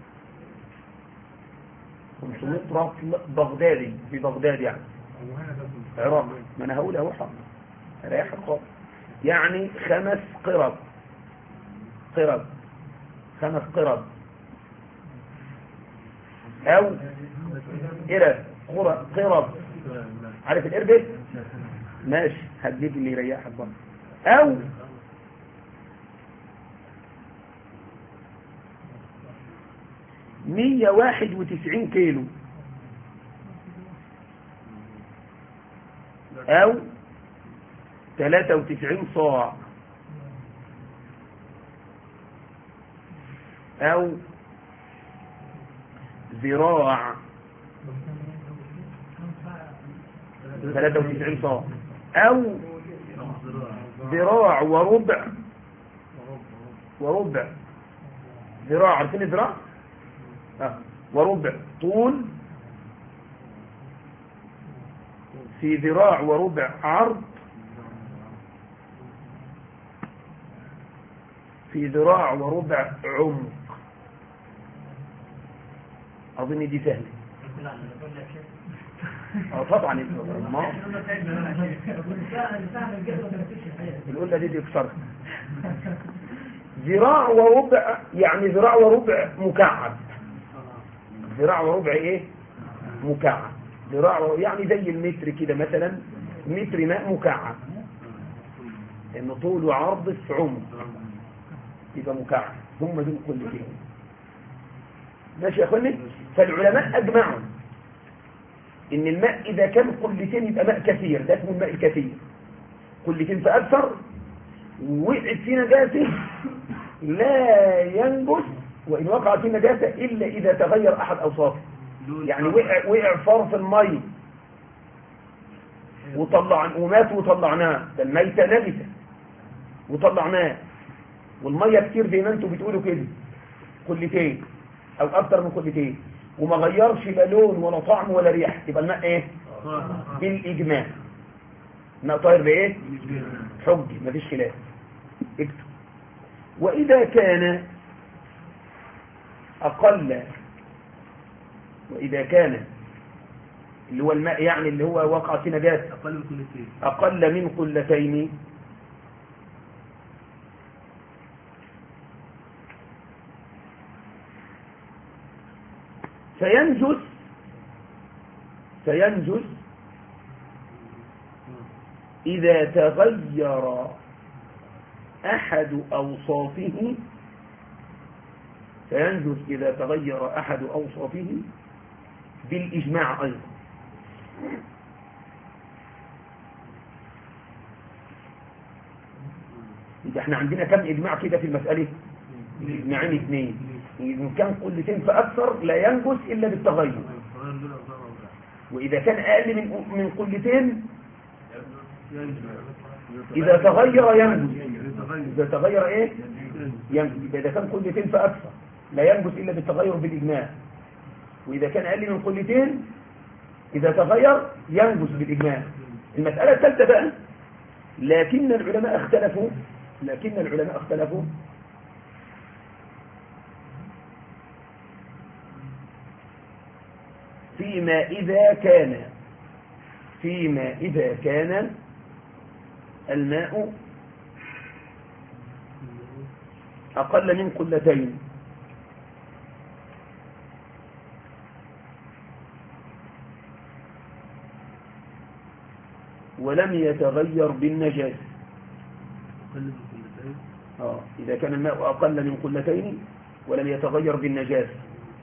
Speaker 2: خمسمائة رطل بغدادي في بغداد يعني عراق. ما انا هقول اهو حق ريح الخط يعني خمس قرب قرب خمس قرب او قرب قرب عارف القرب؟ ماشي هديك اللي يريحك برضه. او مية واحد وتسعين كيلو أو ثلاثة وتسعين صاع أو ذراع ثلاثة وتسعين صاع أو ذراع وربع وربع ذراع، عارفين الذراع؟ آه. وربع طول في ذراع وربع عرض في ذراع وربع عمق. أظن دي سهلة. اه طبعا ما الأولى دي تكسرها. ذراع وربع يعني ذراع وربع مكعب. ذراع وربع ايه؟ مكعب. ذراع يعني زي المتر كده مثلا، متر ماء مكعب، لأنه طول وعرض في عمق يبقى مكعب. هم دول كل كده. ماشي يا اخواني؟ فالعلماء أجمعوا إن الماء إذا كان قلتين يبقى ماء كثير، ده اسمه الماء الكثير. قلتين فأكثر ووقعت في نجاسة لا ينجس وإن وقع في نجاسة إلا إذا تغير أحد أوصافه. يعني وقع وقع فرف المي وطلع ومات وطلعناه، ده الميتة نجسة وطلعناه، والمية كتير زي ما انتوا بتقولوا كده قلتين أو أكثر من قلتين وما غيرش لا لون ولا طعم ولا ريح، يبقى الماء ايه؟ بالإجماع. الماء طاهر بايه؟ حجي مفيش خلاف. اكتب. وإذا كان أقل، وإذا كان اللي هو الماء يعني اللي هو وقع في نجاسة
Speaker 4: أقل من قلتين
Speaker 2: أقل من قلتين سينجس سينجس إذا تغير أحد أوصافه سينجس إذا تغير أحد أوصافه بالإجماع أيضا. إذا احنا عندنا كم إجماع كده في المسألة؟ إجماعين اثنين. إذا كان قلتين فأكثر لا ينجس إلا بالتغير، وإذا كان أقل من من قلتين إذا تغير ينجس. إذا تغير إيه؟ ينجس. إذا كان قلتين فأكثر لا ينجس إلا بالتغير بالإجماع، وإذا كان أقل من قلتين إذا تغير ينجس بالإجماع. المسألة الثالثة بقى، لكن العلماء اختلفوا لكن العلماء اختلفوا فيما إذا كان فيما إذا كان الماء أقل من قلتين ولم يتغير بالنجاسة. آه إذا كان الماء أقل من قلتين ولم يتغير بالنجاسة.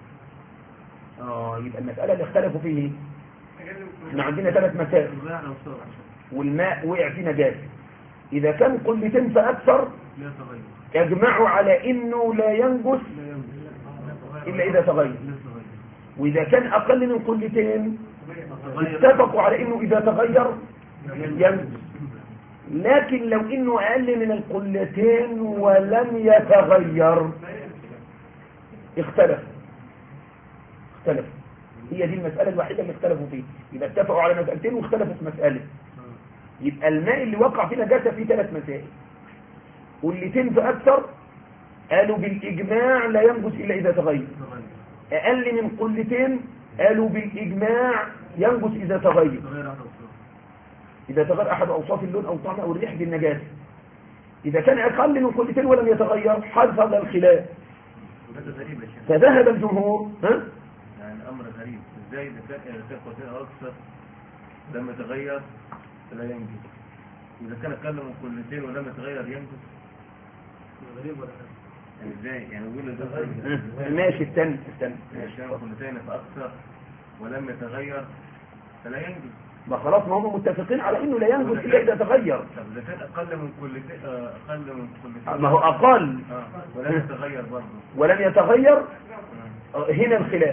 Speaker 2: آه يبقى المسألة اللي اختلفوا فيه، احنا عندنا ثلاث مسائل والماء وقع في نجاسة. إذا كان قلتين فأكثر يجمعوا على إنه لا ينجس إلا إذا تغير، وإذا كان أقل من قلتين اتفقوا على إنه إذا تغير ينجس. لكن لو إنه أقل من القلتين ولم يتغير اختلف اختلف هي دي المسألة الوحيدة اللي اختلفوا فيه. يبقى اتفقوا على مسألتين واختلفوا في مسألة. يبقى الماء اللي وقع فيه نجاسة فيه ثلاث مسائل، قلتين فأكثر قالوا بالإجماع لا ينجس إلا إذا تغير، أقل من قلتين قالوا بالإجماع ينجس إذا تغير إذا تغير أحد أوصاف اللون أو الطعم أو الريح بالنجاسة. إذا كان أقل من قلتين ولم يتغير حصل الخلاف، فذهب الجمهور. ها؟
Speaker 4: يعني أمر غريب، إزاي إذا كان قلتين أو أكثر لم يتغير لا ينجس، إذا كان أقل من قلتين ولم يتغير ينجس؟ غريب ولا يعني إزاي؟ يعني يقول ده
Speaker 2: ماشي استنى استنى
Speaker 4: كان قلتين فأكثر ولم يتغير فلا ينجس.
Speaker 2: ما خلاص ما هم متفقين على انه لا ينجس الا اذا تغير.
Speaker 4: طب اذا كان اقل من كلتين آه، اقل من كلتين
Speaker 2: ما هو اقل
Speaker 4: اه ولم يتغير برضه
Speaker 2: ولم يتغير
Speaker 4: آه.
Speaker 2: هنا الخلاف.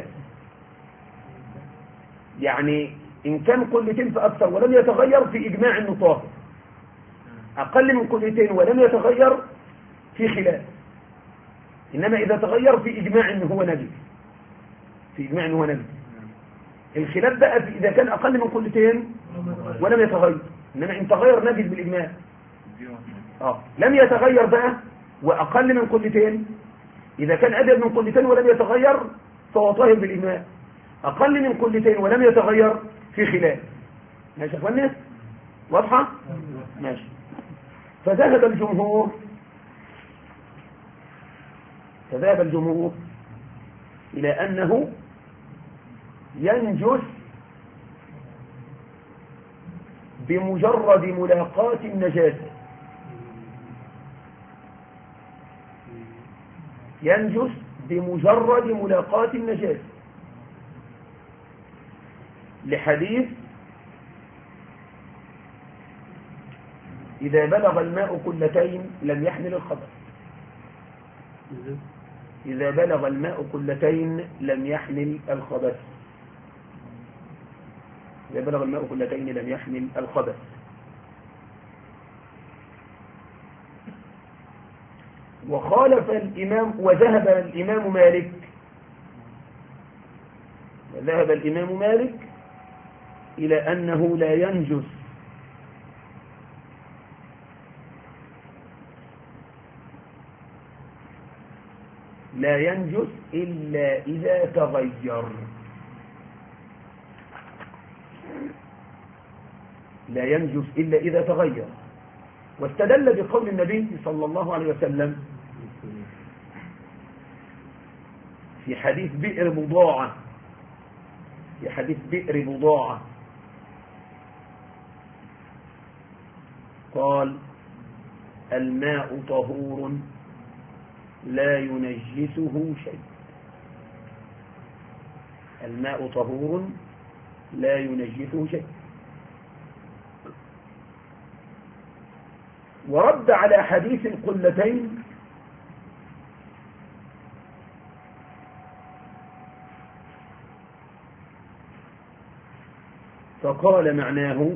Speaker 2: يعني ان كان قلتين فاكثر ولم يتغير في اجماع انه طاهر، اقل من قلتين ولم يتغير في خلاف. انما اذا تغير في اجماع انه هو نجس، في اجماع انه هو نجس. الخلاف بقى في اذا كان اقل من قلتين ولم يتغير، انما ان تغير نجس بالاجماع. اه لم يتغير بقى واقل من قلتين، اذا كان ادب من قلتين ولم يتغير فهو طاهر بالاجماع. اقل من قلتين ولم يتغير في خلاف. ماشي يا اخوانا؟ واضحه؟ ماشي. فذهب الجمهور فذهب الجمهور الى انه ينجس بمجرد ملاقاة النجاسة، ينجس بمجرد ملاقاة النجاسة لحديث إذا بلغ الماء قلتين لم يحمل الخبث. إذا بلغ الماء قلتين لم يحمل الخبث. إذا بلغ الماء قلتين لم يحمل الخبث. وخالف الإمام وذهب الإمام مالك وذهب الإمام مالك إلى أنه لا ينجس لا ينجس إلا إذا تغير، لا ينجس إلا إذا تغير. واستدل بقول النبي صلى الله عليه وسلم في حديث بئر بضاعة في حديث بئر بضاعة قال الماء طهور لا ينجسه شيء. الماء طهور لا ينجسه شيء. ورد على حديث القلتين فقال معناه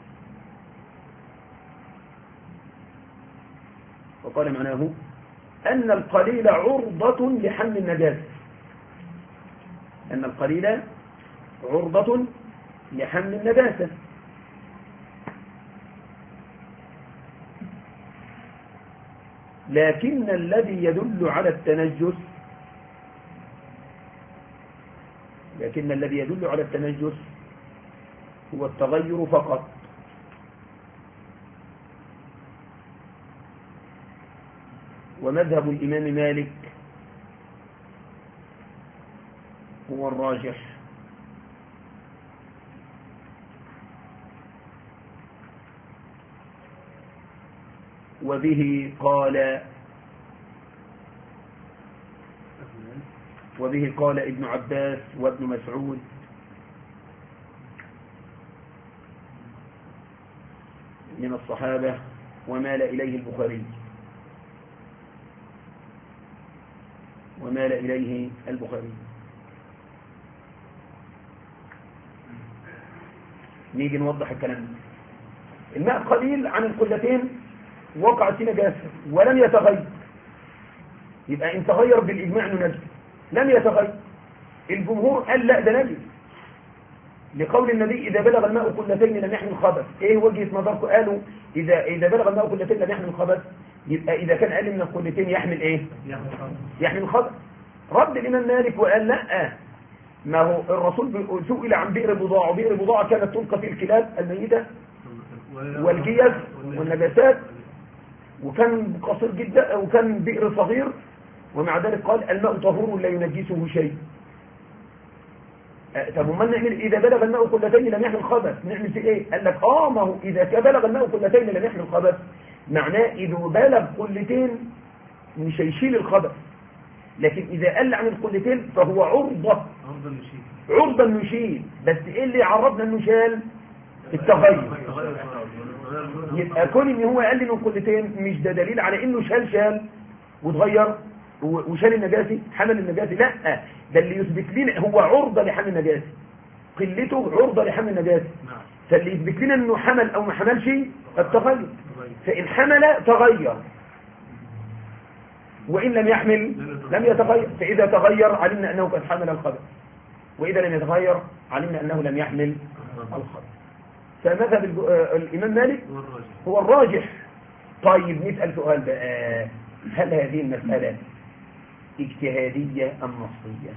Speaker 2: فقال معناه أن القليل عرضة لحمل النجاسة، أن القليل عرضة لحمل النجاسة. لكن الذي يدل على التنجس لكن الذي يدل على التنجس هو التغير فقط. ومذهب الإمام مالك هو الراجح، وبه قال وبه قال ابن عباس وابن مسعود من الصحابة، ومال إليه البخاري ومال إليه البخاري. نيجي نوضح الكلام. الماء قليل عن القلتين وقع في نجاسة ولم يتغير، يبقى ان تغير بالإجماع انه نجس. لم يتغير، الجمهور قال لا ده نجس لقول النبي إذا بلغ الماء قلتين لم يحمل خبث. ايه وجهة نظركم؟ قالوا إذا إذا بلغ الماء قلتين لم يحمل خبث، يبقى إذا كان أقل من القلتين يحمل ايه؟ يحمل خبث. رد الإمام مالك وقال لا، ما هو الرسول سئل عن بئر بضاعة، وبئر بضاعة كانت تلقى في الكلاب الميتة والجيز والنجاسات، وكان قصير جدا وكان بئر صغير، ومع ذلك قال الماء طهور لا ينجسه شيء. طب وما نعمل إذا بلغ الماء قلتين لم يحمل خبث؟ نعمل في ايه؟ قال لك اه ما هو إذا بلغ الماء قلتين لم يحمل خبث معناه إذا بلغ قلتين مش هيشيل الخبث، لكن إذا قل عن القلتين فهو عرضة عرضة انه يشيل. بس ايه اللي عرضنا انه شال؟ التغير. يبقى كون ان هو قال لي من قلتين مش ده دليل على انه شال شال وتغير وشال النجاسي حمل النجاسي، لا، ده اللي يثبت لنا هو عرضة لحمل النجاسي، قلته عرضة لحمل النجاسي. فاللي يثبت لنا انه حمل او ما حملش التغير، فان حمل تغير وان لم يحمل لم يتغير، فاذا تغير علمنا انه قد حمل الخبث، واذا لم يتغير علمنا انه لم يحمل الخبث. فمذهب الامام مالك هو الراجح. طيب نسأل سؤال بقى، هل هذه المسألة اجتهادية ام نصية؟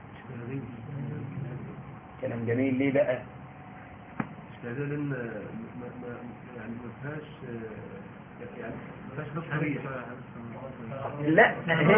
Speaker 2: كلام جميل. ليه بقى؟
Speaker 4: اجتهادية لان يعني ما فيهاش يعني ما فيهاش نص صريح.
Speaker 2: لا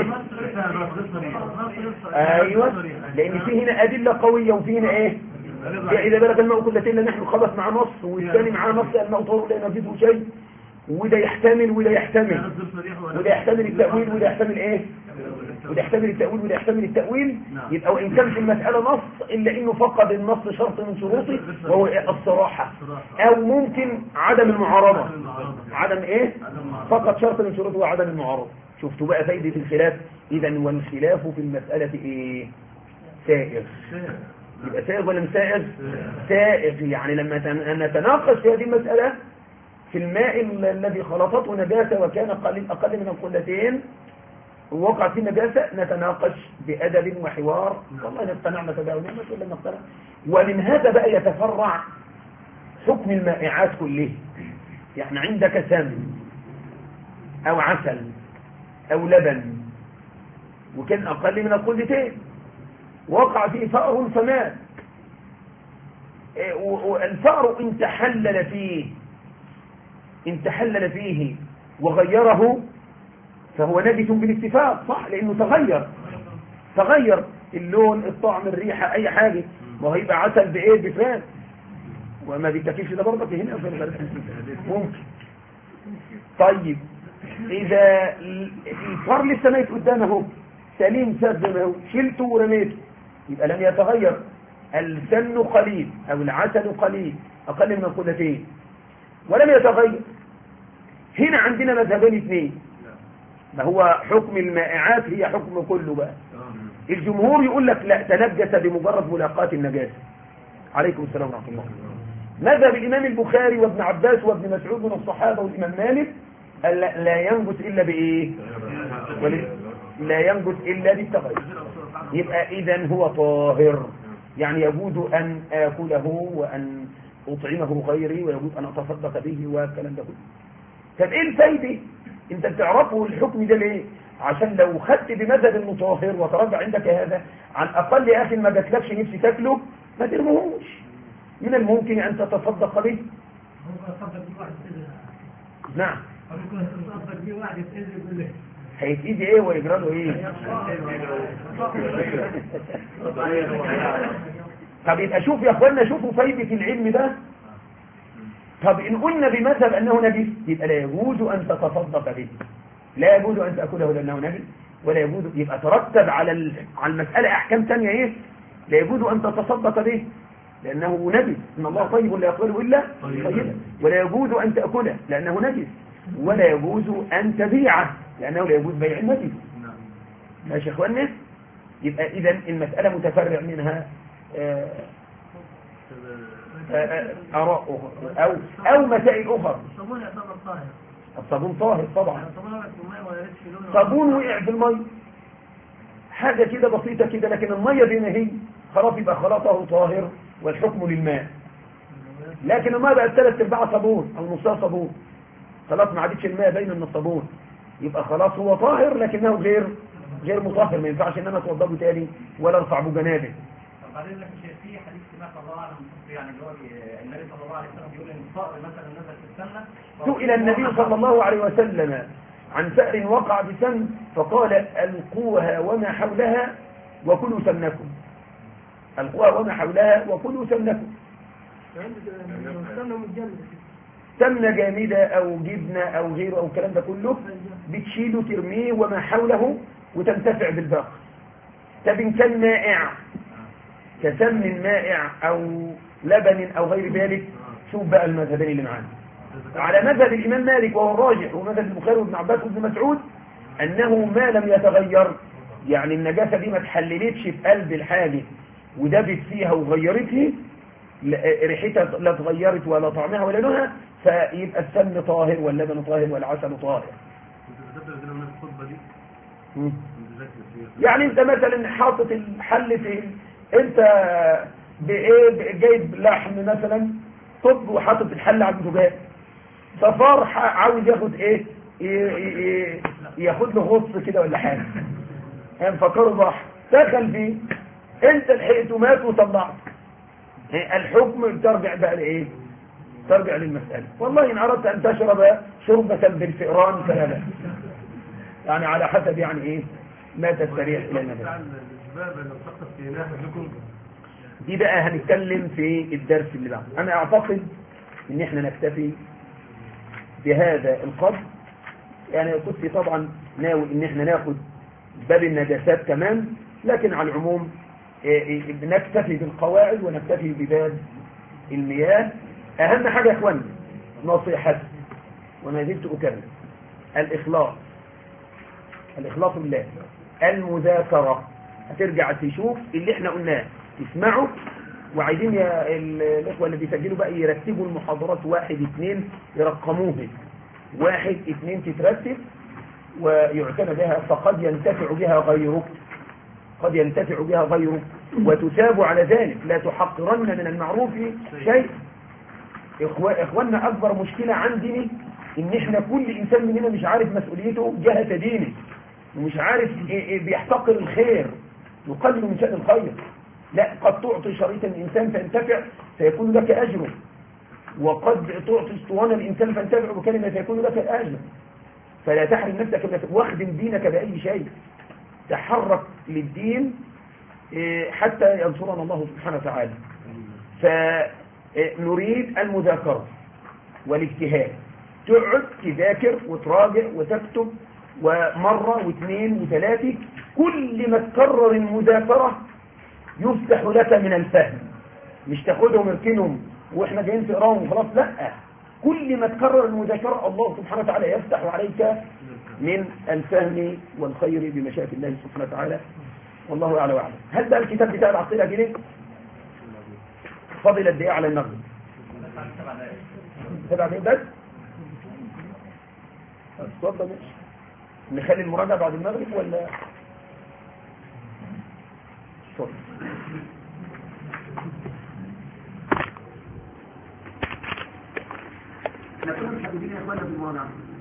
Speaker 2: ايوه، لان في هنا ادله قويه وفي هنا ايه، اذا بلغ الماء كلتين لم يحمل خبث مع نص، والثاني معاه نص الماء طهور لا ينجسه شيء، وده يحتمل وده يحتمل وده يحتمل التاويل وده يحتمل ايه، وده يحتمل التاويل وده يحتمل التاويل. يبقى وان كان في المساله نص الا انه فقد النص شرط من شروطه وهو الصراحه، او ممكن عدم المعارضه. عدم ايه؟ فقد شرط من شروطه وعدم المعارضه. شفتوا بقى فايده الخلاف؟ اذا والخلاف في المساله ايه؟ سائغ. يبقى سائغ ولا مش سائغ؟ سائغ. يعني لما نتناقش في هذه المساله في الماء الذي خلطته نجاسه وكان قليل اقل من القلتين ووقع في النجاسه، نتناقش بادب وحوار، والله نقتنع نتبع ونعمه ولا نقتنع. ومن هذا بقى يتفرع حكم المائعات كله. يعني عندك سمن او عسل او لبن وكان اقل من القلتين، وقع فيه فأر فمات، والفأر ان تحلل فيه ان تحلل فيه وغيره فهو نجس بالاتفاق، صح؟ لانه تغير تغير اللون، الطعم، الريحه، اي حاجه. ما هيبقى عسل بايه؟ بفات، وما بيتكيفش ده برضه هنا في الغرب ممكن. طيب اذا الفار لسه ميت قدامه اهو سليم سد اهو، شلته ورميته، يبقى لم يتغير. السمن قليل او العسل قليل اقل من القلتين ولم يتغير. هنا عندنا مذهبين اثنين. ما هو حكم المائعات هي حكم كله بقى. الجمهور يقول لك لا، تنجس بمجرد ملاقاة النجاسة. عليكم السلام ورحمة الله. مذهب الإمام البخاري وابن عباس وابن مسعود من الصحابة والإمام مالك لا ينجس إلا بإيه؟ لا ينجس إلا بالتغير. يبقى إذن هو طاهر، يعني يجوز أن آكله وأن أطعمه غيري ويجوز أن أتصدق به والكلام ده كله. طب إيه الفايدة؟ أنت بتعرفه الحكم ده ليه؟ عشان لو خدت بمذهب المطهر وترجع عندك هذا، عن أقل أخي ما جاتلكش نفسي تاكله ما ترموهوش، من الممكن أن تتصدق به. نعم. هيتيجي ايه ويجرى له ايه؟ طب يبقى شوف يا اخوانا، شوفوا فايدة العلم ده. طب ان قلنا بمذهب انه نجس يبقى لا يجوز ان تتصدق به، لا يجوز ان تاكله لانه نجس، ولا يجوز. يبقى ترتب على على المساله احكام ثانيه ايه؟ لا يجوز ان تتصدق به لانه نجس، ان الله طيب لا يقبل الا طيبا، ولا يجوز ان تاكله لانه نجس، ولا يجوز ان تبيعه لانه لا يجوز بيع النجس. ماشي يا اخوانا؟ يبقى اذا المساله متفرع منها آه آراء أخرى أو أو مسائل أخرى.
Speaker 6: الصابون يعتبر طاهر.
Speaker 2: الصابون طاهر طبعا. صابون وقع في المية حاجة كده بسيطة كده، لكن المية دي هي خلاص يبقى خلاصه طاهر والحكم للماء. لكن المية بقت ثلاث ارباع صابون أو نصها صابون، خلاص ما عادتش الماء باين من الصابون، يبقى خلاص هو طاهر لكنه غير غير مطهر، ما ينفعش ان انا اتوضاه تاني ولا ارفع به جنابه.
Speaker 6: بعدين لك في حديث سمعت الله اعلم يعني اللي هو النبي صلى الله عليه وسلم بيقول ان الفأر مثلا نزل في السمنه.
Speaker 2: سئل النبي صلى الله عليه وسلم عن فأر وقع بسمن فقال القوها وما حولها وكلوا سمنكم. القوها وما حولها وكلوا سمنكم. سمنه جامده او جبنه او غيره او الكلام ده كله بتشيله ترميه وما حوله وتنتفع بالباقي. طب ان كان مائع كسمن مائع او لبن او غير ذلك شوف بقى المذهبين اللي معانا على مذهب الإمام مالك وهو الراجح ومذهب البخاري وابن عباس وابن مسعود أنه ما لم يتغير، يعني النجاسة دي ما تحللتش في قلب الحاجة ودبت فيها وغيرتها، ريحتها لا تغيرت ولا طعمها ولا لونها، فيبقى السمن طاهر واللبن طاهر والعسل طاهر. يعني انت مثلا حاطط الحل في انت بايه جايب لحم مثلا طب وحاطط الحل على الزجاج، صفار عاوز ياخد ايه ياخد له غص كده ولا حاجه، يعني فكروا بحر دخل فيه، انت لحقته مات وطلعت، الحكم ترجع بقى لايه؟ ترجع للمساله. والله ان اردت ان تشرب شربة بالفئران فلا بأس، يعني على حسب يعني ايه ما تستريح الى النبي. دي بقى هنتكلم في الدرس اللي بعده. انا اعتقد ان احنا نكتفي بهذا القدر، يعني كنت طبعا ناوي ان احنا ناخد باب النجاسات كمان، لكن على العموم نكتفي بالقواعد ونكتفي بباب المياه. اهم حاجة يا اخواني نصيحتي وما زلت اكرر، الاخلاص، الاخلاص بالله، المذاكرة. هترجع تشوف اللي احنا قلناه، تسمعوا، وعايزين يا الاخوة اللي بيسجلوا بقى يرتبوا المحاضرات واحد اثنين يرقموه، واحد اثنين تترتب ويعتنى بها، فقد ينتفع بها غيرك، قد ينتفع بها غيرك وتثاب على ذلك. لا تحقرن من المعروف شيء. اخواننا اكبر مشكلة عندنا ان احنا كل انسان مننا مش عارف مسؤوليته جهة دينه، ومش عارف بيحتقر الخير، يقلل من شأن الخير. لا، قد تعطي شريطا الانسان فينتفع فيكون لك اجره، وقد تعطي اسطوانة الانسان فينتفع بكلمة فيكون لك الاجر. فلا تحرم نفسك من واخدم دينك بأي شيء، تحرك للدين حتى ينصرنا الله سبحانه وتعالى. فنريد المذاكرة والاجتهاد، تقعد تذاكر وتراجع وتكتب، ومرة واثنين وثلاثة، كل ما تكرر المذاكرة يفتح لك من الفهم، مش تاخدهم اركنهم واحنا جايين تقراهم وخلاص، لا، كل ما تكرر المذاكرة الله سبحانه وتعالى يفتح عليك من الفهم والخير بمشيئة الله سبحانه وتعالى. والله أعلى وأعلم. هل بقى الكتاب بتاع العقيدة كده فضل قد ايه على المغرب؟ سبع دقايق بس؟ اتفضل ماشي. نخلي المراجعة بعد المغرب ولا اتفضل. احنا كنا مش حابين يا اخوانا في المراجعة.